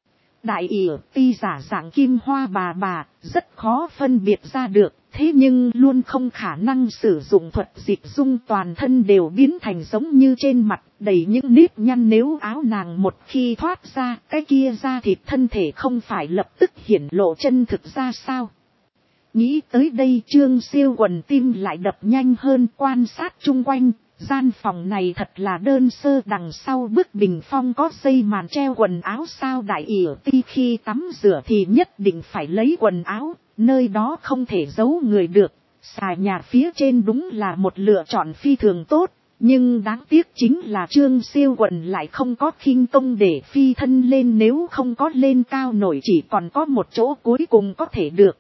S1: Đại ỉa ti giả dạng Kim Hoa bà, rất khó phân biệt ra được, thế nhưng luôn không khả năng sử dụng thuật dịch dung toàn thân đều biến thành giống như trên mặt, đầy những nếp nhăn. Nếu áo nàng một khi thoát ra, cái kia da thịt thân thể không phải lập tức hiển lộ chân thực ra sao. Nghĩ tới đây Trương Siêu Quần tim lại đập nhanh hơn, quan sát chung quanh. Gian phòng này thật là đơn sơ, đằng sau bức bình phong có dây màn treo quần áo sao. Đại ỉa ti khi tắm rửa thì nhất định phải lấy quần áo, nơi đó không thể giấu người được. Xà nhà phía trên đúng là một lựa chọn phi thường tốt, nhưng đáng tiếc chính là Trương Siêu Quần lại không có khinh công để phi thân lên, nếu không có lên cao nổi chỉ còn có một chỗ cuối cùng có thể được.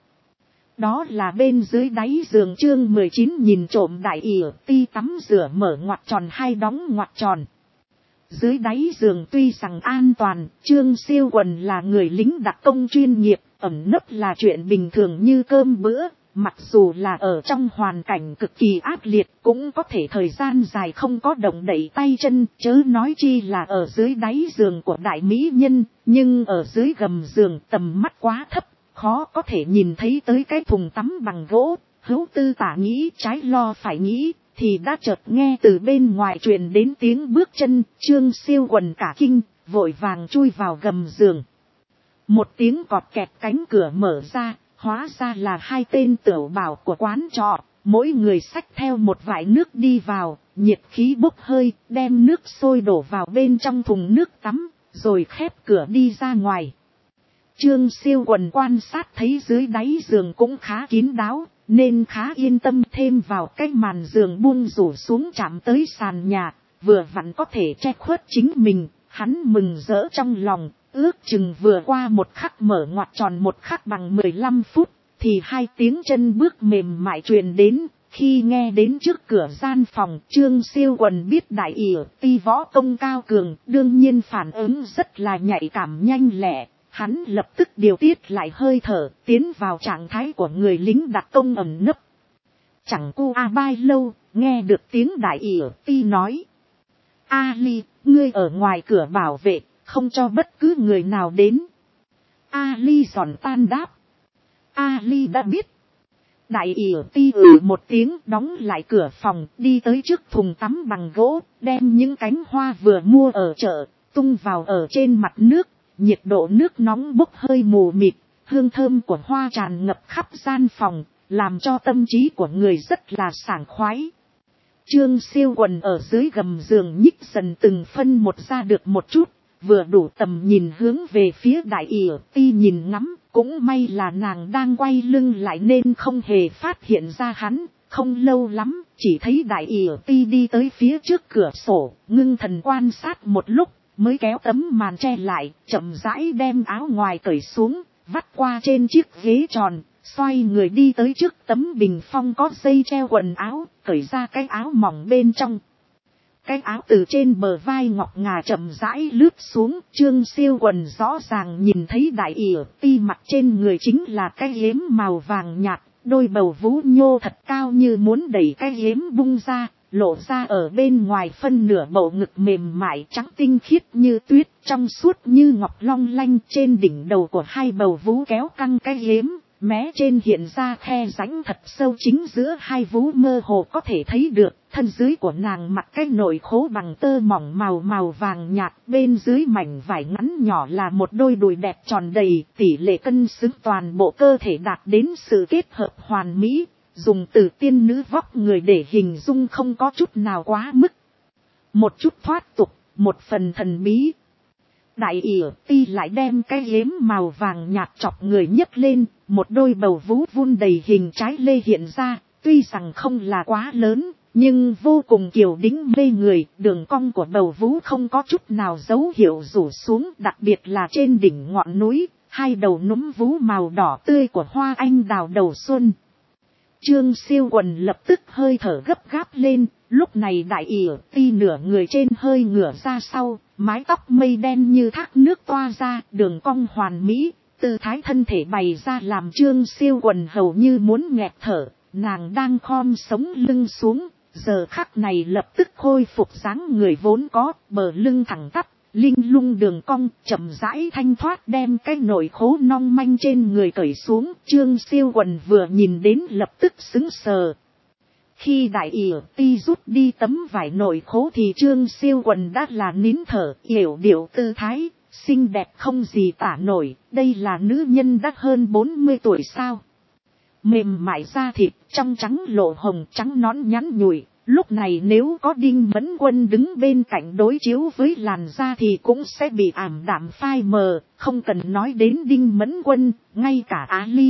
S1: Đó là bên dưới đáy giường. Chương 19 nhìn trộm đại ỉa ti tắm rửa mở ngoặt tròn hay đóng ngoặt tròn. Dưới đáy giường tuy rằng an toàn, Trương Siêu Quần là người lính đặc công chuyên nghiệp, ẩn nấp là chuyện bình thường như cơm bữa. Mặc dù là ở trong hoàn cảnh cực kỳ ác liệt cũng có thể thời gian dài không có động đậy tay chân, chớ nói chi là ở dưới đáy giường của đại mỹ nhân, nhưng ở dưới gầm giường tầm mắt quá thấp. Khó có thể nhìn thấy tới cái thùng tắm bằng gỗ. Hữu tư tả nghĩ trái lo phải nghĩ, thì đã chợt nghe từ bên ngoài truyền đến tiếng bước chân. Trương Siêu Quần cả kinh, vội vàng chui vào gầm giường. Một tiếng cọt kẹt, cánh cửa mở ra, hóa ra là hai tên tiểu bảo của quán trọ. Mỗi người xách theo một vại nước đi vào, nhiệt khí bốc hơi, đem nước sôi đổ vào bên trong thùng nước tắm, rồi khép cửa đi ra ngoài. Trương Siêu Quần quan sát thấy dưới đáy giường cũng khá kín đáo, nên khá yên tâm. Thêm vào cái màn giường buông rủ xuống chạm tới sàn nhà, vừa vặn có thể che khuất chính mình. Hắn mừng rỡ trong lòng, ước chừng vừa qua một khắc mở ngoặt tròn một khắc bằng 15 phút, thì hai tiếng chân bước mềm mại truyền đến. Khi nghe đến trước cửa gian phòng, Trương Siêu Quần biết đại ỉa ti võ công cao cường, đương nhiên phản ứng rất là nhạy cảm nhanh lẹ. Hắn lập tức điều tiết lại hơi thở, tiến vào trạng thái của người lính đặc công ẩn nấp. Chẳng qua bao lâu, nghe được tiếng đại ỉa ti nói. Ali, ngươi ở ngoài cửa bảo vệ, không cho bất cứ người nào đến. Ali giòn tan đáp. Ali đã biết. Đại ỉa ti một tiếng đóng lại cửa phòng, đi tới trước thùng tắm bằng gỗ, đem những cánh hoa vừa mua ở chợ, tung vào ở trên mặt nước. Nhiệt độ nước nóng bốc hơi mù mịt, hương thơm của hoa tràn ngập khắp gian phòng, làm cho tâm trí của người rất là sảng khoái. Trương Siêu Quần ở dưới gầm giường nhích dần từng phân một ra được một chút, vừa đủ tầm nhìn hướng về phía đại ỉa ti nhìn ngắm. Cũng may là nàng đang quay lưng lại nên không hề phát hiện ra hắn. Không lâu lắm, chỉ thấy đại ỉa ti đi tới phía trước cửa sổ, ngưng thần quan sát một lúc, mới kéo tấm màn che lại, chậm rãi đem áo ngoài cởi xuống, vắt qua trên chiếc ghế tròn, xoay người đi tới trước tấm bình phong có dây treo quần áo, cởi ra cái áo mỏng bên trong. Cái áo từ trên bờ vai ngọc ngà chậm rãi lướt xuống, Trương Siêu Quần rõ ràng nhìn thấy Đại ỉa ti mặt trên người chính là cái yếm màu vàng nhạt, đôi bầu vú nhô thật cao như muốn đẩy cái yếm bung ra, lộ ra ở bên ngoài phân nửa bầu ngực mềm mại trắng tinh khiết như tuyết, trong suốt như ngọc long lanh. Trên đỉnh đầu của hai bầu vú kéo căng cái yếm, mé trên hiện ra khe rãnh thật sâu, chính giữa hai vú mơ hồ có thể thấy được. Thân dưới của nàng mặc cái nội khố bằng tơ mỏng màu vàng nhạt, bên dưới mảnh vải ngắn nhỏ là một đôi đùi đẹp tròn đầy, tỷ lệ cân xứng toàn bộ cơ thể đạt đến sự kết hợp hoàn mỹ, dùng từ tiên nữ vóc người để hình dung không có chút nào quá mức. Một chút thoát tục, một phần thần bí. Đại ỉa ti lại đem cái yếm màu vàng nhạt chọc người nhấc lên, một đôi bầu vú vun đầy hình trái lê hiện ra, tuy rằng không là quá lớn, nhưng vô cùng kiều đĩnh mê người. Đường cong của bầu vú không có chút nào dấu hiệu rủ xuống, đặc biệt là trên đỉnh ngọn núi, hai đầu núm vú màu đỏ tươi của hoa anh đào đầu xuân. Trương Siêu Quần lập tức hơi thở gấp gáp lên, lúc này Đại ỉa ti nửa người trên hơi ngửa ra sau, mái tóc mây đen như thác nước toa ra, đường cong hoàn mỹ, tư thái thân thể bày ra làm Trương Siêu Quần hầu như muốn nghẹt thở. Nàng đang khom sống lưng xuống, giờ khắc này lập tức khôi phục dáng người vốn có, bờ lưng thẳng tắp, linh lung đường cong, chậm rãi thanh thoát đem cái nội khố nong manh trên người cởi xuống. Trương Siêu Quần vừa nhìn đến lập tức sững sờ. Khi Đại ỉa ti rút đi tấm vải nội khố thì Trương Siêu Quần đã là nín thở, yểu điệu tư thái, xinh đẹp không gì tả nổi. Đây là nữ nhân đã hơn 40 tuổi sao? Mềm mại da thịt, trong trắng lộ hồng, trắng nõn nhắn nhủi. Lúc này nếu có Đinh Mẫn Quân đứng bên cạnh đối chiếu với làn da thì cũng sẽ bị ảm đạm phai mờ. Không cần nói đến Đinh Mẫn Quân, ngay cả Á Ly,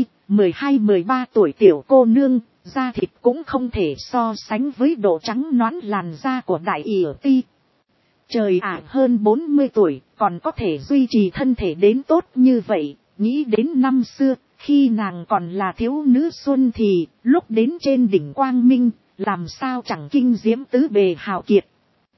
S1: 12-13 tuổi tiểu cô nương, da thịt cũng không thể so sánh với độ trắng nõn làn da của Đại ỉa ti. Trời ạ, hơn 40 tuổi, còn có thể duy trì thân thể đến tốt như vậy. Nghĩ đến năm xưa, khi nàng còn là thiếu nữ xuân thì, lúc đến trên đỉnh quang minh, làm sao chẳng kinh diễm tứ bề hào kiệt.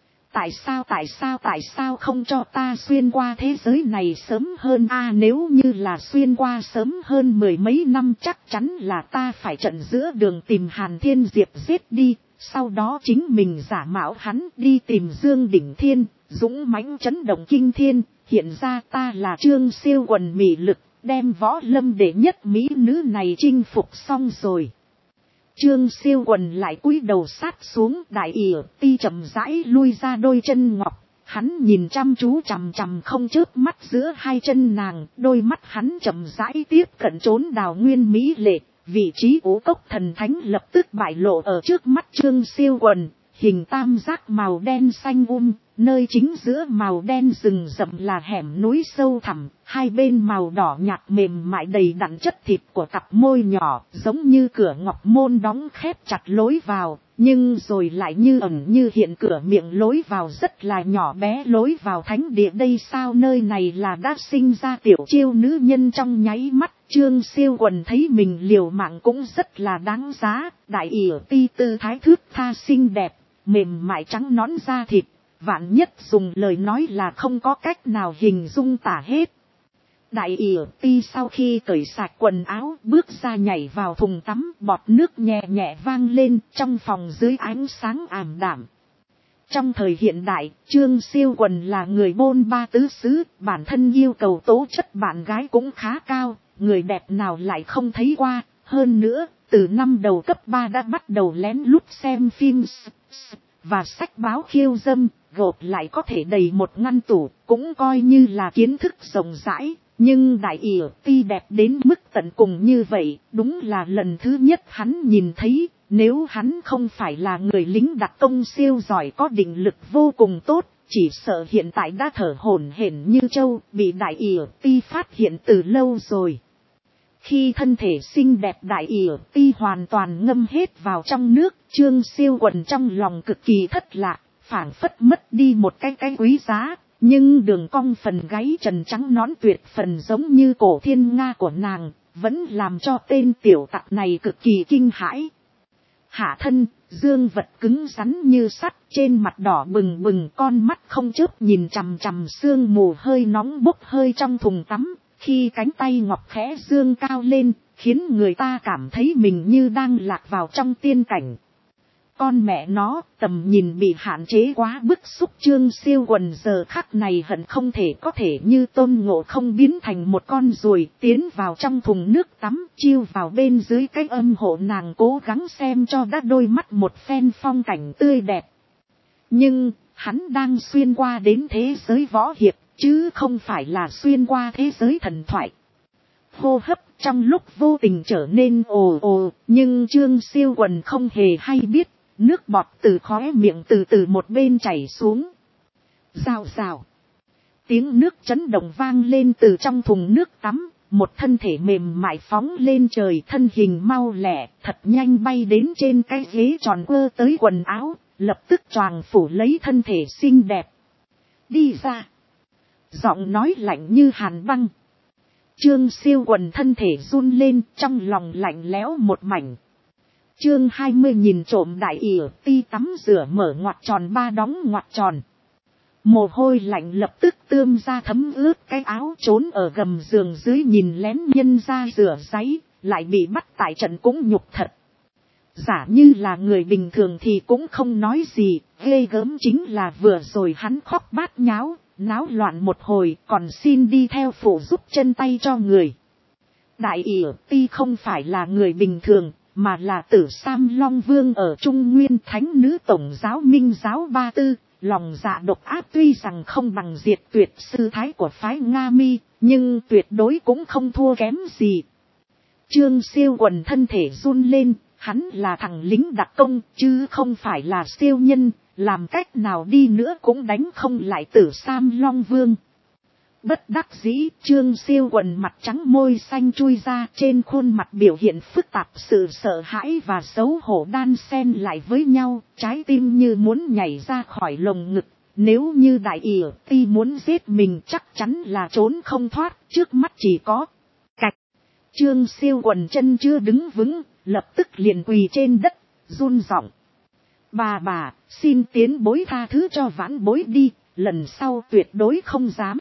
S1: Tại sao không cho ta xuyên qua thế giới này sớm hơn a? Nếu như là xuyên qua sớm hơn 10 mấy năm chắc chắn là ta phải trận giữa đường tìm Hàn Thiên Diệp giết đi, sau đó chính mình giả mạo hắn đi tìm Dương Đỉnh Thiên, dũng mãnh chấn động kinh thiên. Hiện ra ta là Trương Siêu Quần mị lực, đem võ lâm đệ nhất mỹ nữ này chinh phục xong rồi. Trương Siêu Quần lại cúi đầu sát xuống. Đại ỉa ti chậm rãi lui ra đôi chân ngọc, hắn nhìn chăm chú chằm chằm không chớp mắt giữa hai chân nàng, đôi mắt hắn chậm rãi tiếp cận chốn đào nguyên mỹ lệ, vị trí ố cốc thần thánh lập tức bại lộ ở trước mắt Trương Siêu Quần, hình tam giác màu đen xanh nơi chính giữa màu đen rừng rậm là hẻm núi sâu thẳm, hai bên màu đỏ nhạt mềm mại đầy đặn chất thịt của cặp môi nhỏ, giống như cửa ngọc môn đóng khép chặt lối vào, nhưng rồi lại như ẩn như hiện cửa miệng lối vào rất là nhỏ bé, lối vào thánh địa đây sao? Nơi này là đã sinh ra tiểu chiêu nữ nhân trong nháy mắt. Trương Siêu Quần thấy mình liều mạng cũng rất là đáng giá. Đại ỉa ti tư thái thước tha xinh đẹp, mềm mại trắng nõn da thịt, vạn nhất dùng lời nói là không có cách nào hình dung tả hết. Đại ỉa ti sau khi cởi sạch quần áo bước ra nhảy vào thùng tắm, bọt nước nhẹ nhẹ vang lên trong phòng dưới ánh sáng ảm đạm. Trong thời hiện đại, Trương Siêu Quần là người bôn ba tứ xứ, bản thân yêu cầu tố chất bạn gái cũng khá cao, người đẹp nào lại không thấy qua. Hơn nữa, từ năm đầu cấp 3 đã bắt đầu lén lút xem phim và sách báo khiêu dâm, gộp lại có thể đầy một ngăn tủ, cũng coi như là kiến thức rộng rãi. Nhưng đại ỉa ti đẹp đến mức tận cùng như vậy, đúng là lần thứ nhất hắn nhìn thấy. Nếu hắn không phải là người lính đặc công siêu giỏi có định lực vô cùng tốt, chỉ sợ hiện tại đã thở hổn hển như trâu, bị đại ỉa ti phát hiện từ lâu rồi. Khi thân thể xinh đẹp đại ỉa ti hoàn toàn ngâm hết vào trong nước, Trương Siêu Quần trong lòng cực kỳ thất lạc, phảng phất mất đi một cái quý giá. Nhưng đường cong phần gáy trần trắng nõn tuyệt phần giống như cổ thiên nga của nàng, vẫn làm cho tên tiểu tặc này cực kỳ kinh hãi. hạ thân, dương vật cứng rắn như sắt, trên mặt đỏ bừng bừng, con mắt không chớp nhìn chằm chằm sương mù hơi nóng bốc hơi trong thùng tắm, khi cánh tay ngọc khẽ dương cao lên, khiến người ta cảm thấy mình như đang lạc vào trong tiên cảnh. Con mẹ nó, tầm nhìn bị hạn chế quá bức xúc. Trương Siêu Quần giờ khắc này hận không thể có thể như Tôn Ngộ Không biến thành một con ruồi tiến vào trong thùng nước tắm, chiêu vào bên dưới cái âm hộ nàng, cố gắng xem cho đã đôi mắt một phen phong cảnh tươi đẹp. Nhưng, hắn đang xuyên qua đến thế giới võ hiệp, chứ không phải là xuyên qua thế giới thần thoại. Hô hấp trong lúc vô tình trở nên ồ ồ, nhưng Trương Siêu Quần không hề hay biết. Nước bọt từ khóe miệng từ từ một bên chảy xuống. Rào rào. Tiếng nước chấn động vang lên từ trong thùng nước tắm. Một thân thể mềm mại phóng lên trời, thân hình mau lẹ, thật nhanh bay đến trên cái ghế tròn quơ tới quần áo, lập tức choàng phủ lấy thân thể xinh đẹp. Đi ra. Giọng nói lạnh như hàn băng. Trương Siêu Quần thân thể run lên, trong lòng lạnh lẽo một mảnh. Chương 20 nhìn trộm đại ỉa ti tắm rửa mở ngoặt tròn ba đóng ngoặt tròn. Mồ hôi lạnh lập tức tươm ra thấm ướt cái áo, trốn ở gầm giường dưới nhìn lén nhân ra rửa ráy, lại bị bắt tại trận cũng nhục thật. Giả như là người bình thường thì cũng không nói gì, ghê gớm chính là vừa rồi hắn khóc bát nháo, náo loạn một hồi còn xin đi theo phụ giúp chân tay cho người. Đại ỉa ti không phải là người bình thường, mà là Tử Sam Long Vương ở Trung Nguyên, thánh nữ tổng giáo Minh giáo Ba Tư, lòng dạ độc ác tuy rằng không bằng diệt tuyệt sư thái của phái Nga Mi, nhưng tuyệt đối cũng không thua kém gì. Trương Siêu Quần thân thể run lên, hắn là thằng lính đặc công, chứ không phải là siêu nhân, làm cách nào đi nữa cũng đánh không lại Tử Sam Long Vương. Bất đắc dĩ, Trương Siêu Quần mặt trắng môi xanh chui ra, trên khuôn mặt biểu hiện phức tạp sự sợ hãi và xấu hổ đan xen lại với nhau, trái tim như muốn nhảy ra khỏi lồng ngực. Nếu như đại ỉa ti muốn giết mình chắc chắn là trốn không thoát, trước mắt chỉ có cạch. Trương Siêu Quần chân chưa đứng vững, lập tức liền quỳ trên đất, run giọng. Bà, xin tiến bối tha thứ cho vãn bối đi, lần sau tuyệt đối không dám.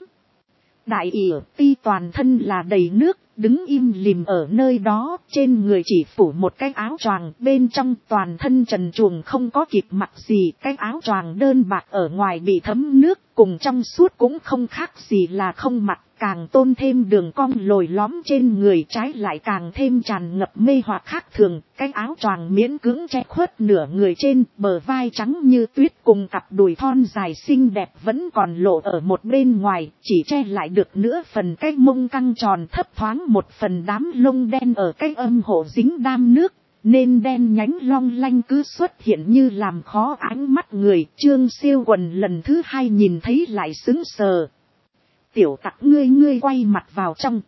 S1: Đại ỉa ti toàn thân là đầy nước, đứng im lìm ở nơi đó, trên người chỉ phủ một cái áo choàng, bên trong toàn thân trần truồng không có kịp mặc gì, cái áo choàng đơn bạc ở ngoài bị thấm nước, cùng trong suốt cũng không khác gì là không mặc, càng tôn thêm đường cong lồi lõm trên người, trái lại càng thêm tràn ngập mê hoặc khác thường. Cái áo choàng miễn cưỡng che khuất nửa người trên, bờ vai trắng như tuyết cùng cặp đùi thon dài xinh đẹp vẫn còn lộ ở một bên ngoài, chỉ che lại được nửa phần cái mông căng tròn, thấp thoáng một phần đám lông đen ở cái âm hộ dính đam nước, nên đen nhánh long lanh cứ xuất hiện như làm khó ánh mắt người. Trương Siêu Quần lần thứ hai nhìn thấy lại sững sờ. Tiểu tặc ngươi quay mặt vào trong.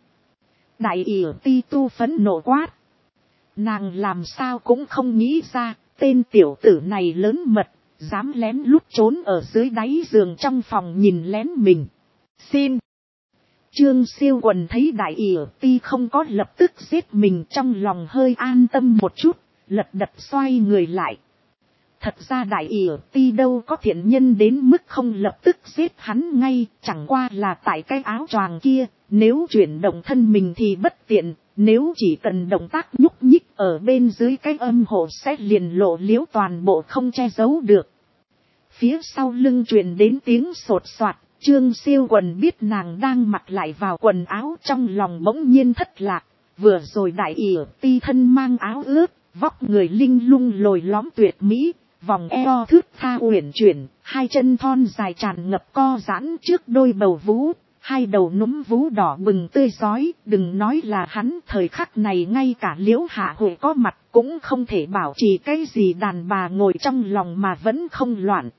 S1: Đại ỉa ti tu phẫn nộ quát. Nàng làm sao cũng không nghĩ ra, tên tiểu tử này lớn mật, dám lén lút trốn ở dưới đáy giường trong phòng nhìn lén mình. Xin. Trương Siêu Quần thấy đại ỉa ti không có lập tức giết mình, trong lòng hơi an tâm một chút, lật đật xoay người lại. Thật ra đại ỉa ti đâu có thiện nhân đến mức không lập tức giết hắn ngay, chẳng qua là tại cái áo choàng kia, nếu chuyển động thân mình thì bất tiện, nếu chỉ cần động tác nhúc nhích ở bên dưới cái âm hộ sẽ liền lộ liếu toàn bộ không che giấu được. Phía sau lưng truyền đến tiếng sột soạt, Trương Siêu Quần biết nàng đang mặc lại vào quần áo, trong lòng bỗng nhiên thất lạc, vừa rồi đại ỉa ti thân mang áo ướt, vóc người linh lung lồi lõm tuyệt mỹ. Vòng eo thướt tha uyển chuyển, hai chân thon dài tràn ngập co giãn trước đôi bầu vú, hai đầu núm vú đỏ bừng tươi rói, đừng nói là hắn, thời khắc này ngay cả Liễu Hạ Huệ có mặt cũng không thể bảo trì cái gì, đàn bà ngồi trong lòng mà vẫn không loạn.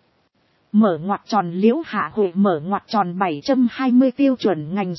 S1: Mở ngoặc tròn Liễu Hạ Huệ mở ngoặc tròn 720 tiêu chuẩn ngành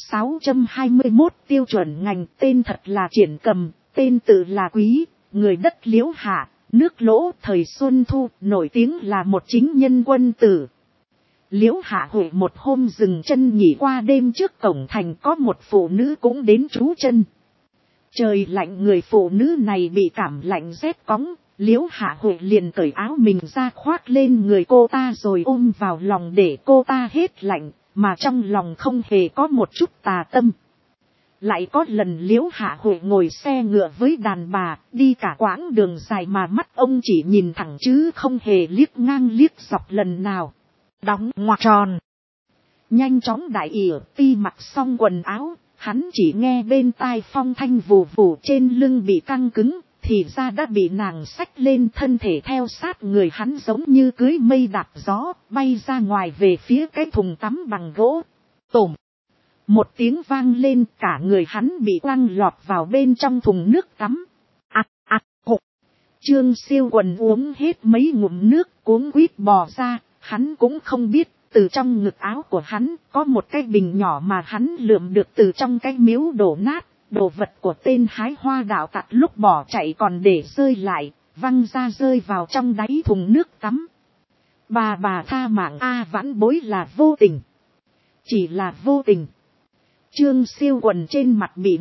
S1: 621 tiêu chuẩn ngành, tên thật là Triển Cầm, tên tự là Quý, người đất Liễu Hạ. Nước Lỗ thời Xuân Thu, nổi tiếng là một chính nhân quân tử. Liễu Hạ Huệ một hôm dừng chân nghỉ qua đêm trước cổng thành, có một phụ nữ cũng đến trú chân. Trời lạnh, người phụ nữ này bị cảm lạnh rét cóng, Liễu Hạ Huệ liền cởi áo mình ra khoác lên người cô ta rồi ôm vào lòng để cô ta hết lạnh, mà trong lòng không hề có một chút tà tâm. Lại có lần Liễu Hạ Huệ ngồi xe ngựa với đàn bà, đi cả quãng đường dài mà mắt ông chỉ nhìn thẳng chứ không hề liếc ngang liếc dọc lần nào. Đóng ngoặc tròn. Nhanh chóng Đại ỉa Ti mặc xong quần áo, hắn chỉ nghe bên tai phong thanh vù vù trên lưng bị căng cứng, thì ra đã bị nàng xách lên, thân thể theo sát người hắn giống như cưới mây đạp gió, bay ra ngoài về phía cái thùng tắm bằng gỗ. Tổm! Một tiếng vang lên, cả người hắn bị quăng lọt vào bên trong thùng nước tắm. Hộp! Trương Siêu Quần uống hết mấy ngụm nước, cuống quýt bò ra, hắn cũng không biết, từ trong ngực áo của hắn có một cái bình nhỏ mà hắn lượm được từ trong cái miếu đổ nát. Đồ vật của tên hái hoa đạo tặc lúc bỏ chạy còn để rơi lại, văng ra rơi vào trong đáy thùng nước tắm. Bà tha mạng A Vãn Bối là vô tình. Chỉ là vô tình. Trương Siêu Quần trên mặt bị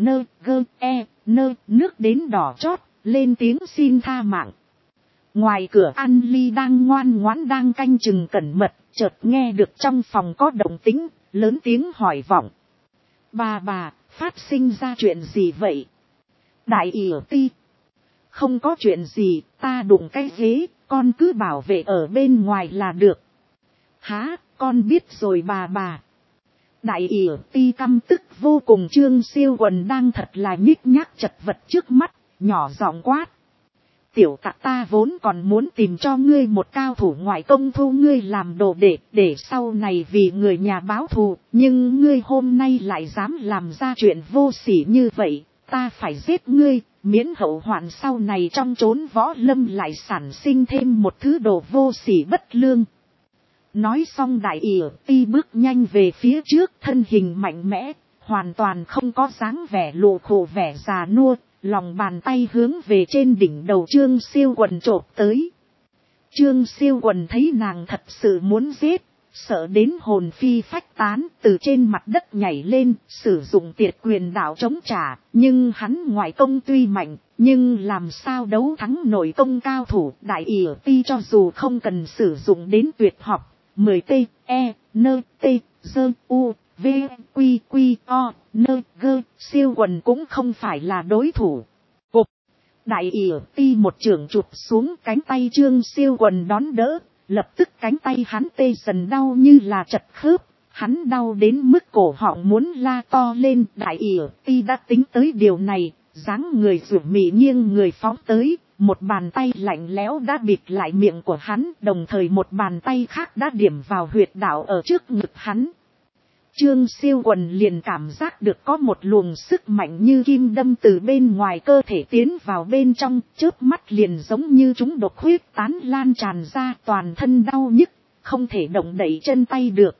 S1: nước đến đỏ chót, lên tiếng xin tha mạng. Ngoài cửa An Ly đang ngoan ngoãn đang canh chừng cẩn mật, chợt nghe được trong phòng có động tĩnh, lớn tiếng hỏi vọng. Bà, phát sinh ra chuyện gì vậy? Đại ỉa Ti. Không có chuyện gì, ta đụng cái ghế, con cứ bảo vệ ở bên ngoài là được. Hả, con biết rồi bà. Đại ỉa Ti căm tức vô cùng. Trương Siêu Quần đang thật là nhích nhác chật vật trước mắt, nhỏ giọng quát. Tiểu tặc, ta vốn còn muốn tìm cho ngươi một cao thủ ngoại công thu ngươi làm đồ đệ, để sau này vì người nhà báo thù, nhưng ngươi hôm nay lại dám làm ra chuyện vô sỉ như vậy, ta phải giết ngươi, miễn hậu hoạn sau này trong chốn võ lâm lại sản sinh thêm một thứ đồ vô sỉ bất lương. Nói xong Đại ỉa Ti bước nhanh về phía trước, thân hình mạnh mẽ, hoàn toàn không có dáng vẻ lộ khổ vẻ già nua. Lòng bàn tay hướng về trên đỉnh đầu Trương Siêu Quần chộp tới. Trương Siêu Quần thấy nàng thật sự muốn giết, sợ đến hồn phi phách tán, từ trên mặt đất nhảy lên, sử dụng tiệt quyền đạo chống trả, nhưng hắn ngoại công tuy mạnh, nhưng làm sao đấu thắng nổi công cao thủ. Đại ỉa Ti cho dù không cần sử dụng đến tuyệt học, 10 t, e, n, t, dơ, u, v, q, o, n, g, Siêu Quần cũng không phải là đối thủ. Cục! Đại ỉa Ti một chưởng chụp xuống cánh tay Trương Siêu Quần đón đỡ, lập tức cánh tay hắn tê dần đau như là chật khớp, hắn đau đến mức cổ họng muốn la to lên. Đại ỉa Ti đã tính tới điều này, dáng người rủi mị nghiêng người phóng tới, một bàn tay lạnh lẽo đã bịt lại miệng của hắn, đồng thời một bàn tay khác đã điểm vào huyệt đạo ở trước ngực hắn. Trương Siêu Quần liền cảm giác được có một luồng sức mạnh như kim đâm từ bên ngoài cơ thể tiến vào bên trong, chớp mắt liền giống như chúng độc huyết tán lan tràn ra, toàn thân đau nhức, không thể động đậy chân tay được.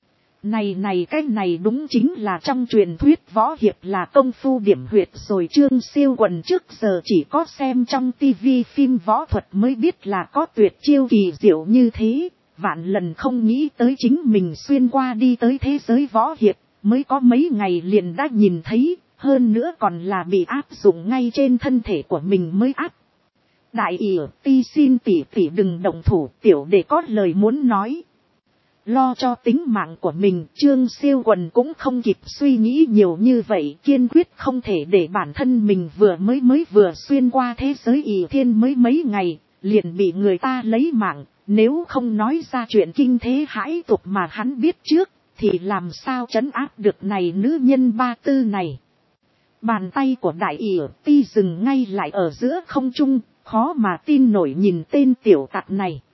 S1: Cái này đúng chính là trong truyền thuyết võ hiệp là công phu điểm huyệt rồi. Trương Siêu Quần trước giờ chỉ có xem trong tivi phim võ thuật mới biết là có tuyệt chiêu kỳ diệu như thế. Vạn lần không nghĩ tới chính mình xuyên qua đi tới thế giới võ hiệp, mới có mấy ngày liền đã nhìn thấy, hơn nữa còn là bị áp dụng ngay trên thân thể của mình mới áp. Đại ỉa Ti xin tỷ đừng động thủ, tiểu để có lời muốn nói. Lo cho tính mạng của mình, Trương Siêu Quần cũng không kịp suy nghĩ nhiều như vậy, kiên quyết không thể để bản thân mình vừa xuyên qua thế giới ỷ thiên mới mấy ngày, liền bị người ta lấy mạng. Nếu không nói ra chuyện kinh thế hãi tục mà hắn biết trước, thì làm sao trấn áp được này nữ nhân 34 này. Bàn tay của Đại ỉa Ti dừng ngay lại ở giữa không trung, khó mà tin nổi nhìn tên tiểu tặc này.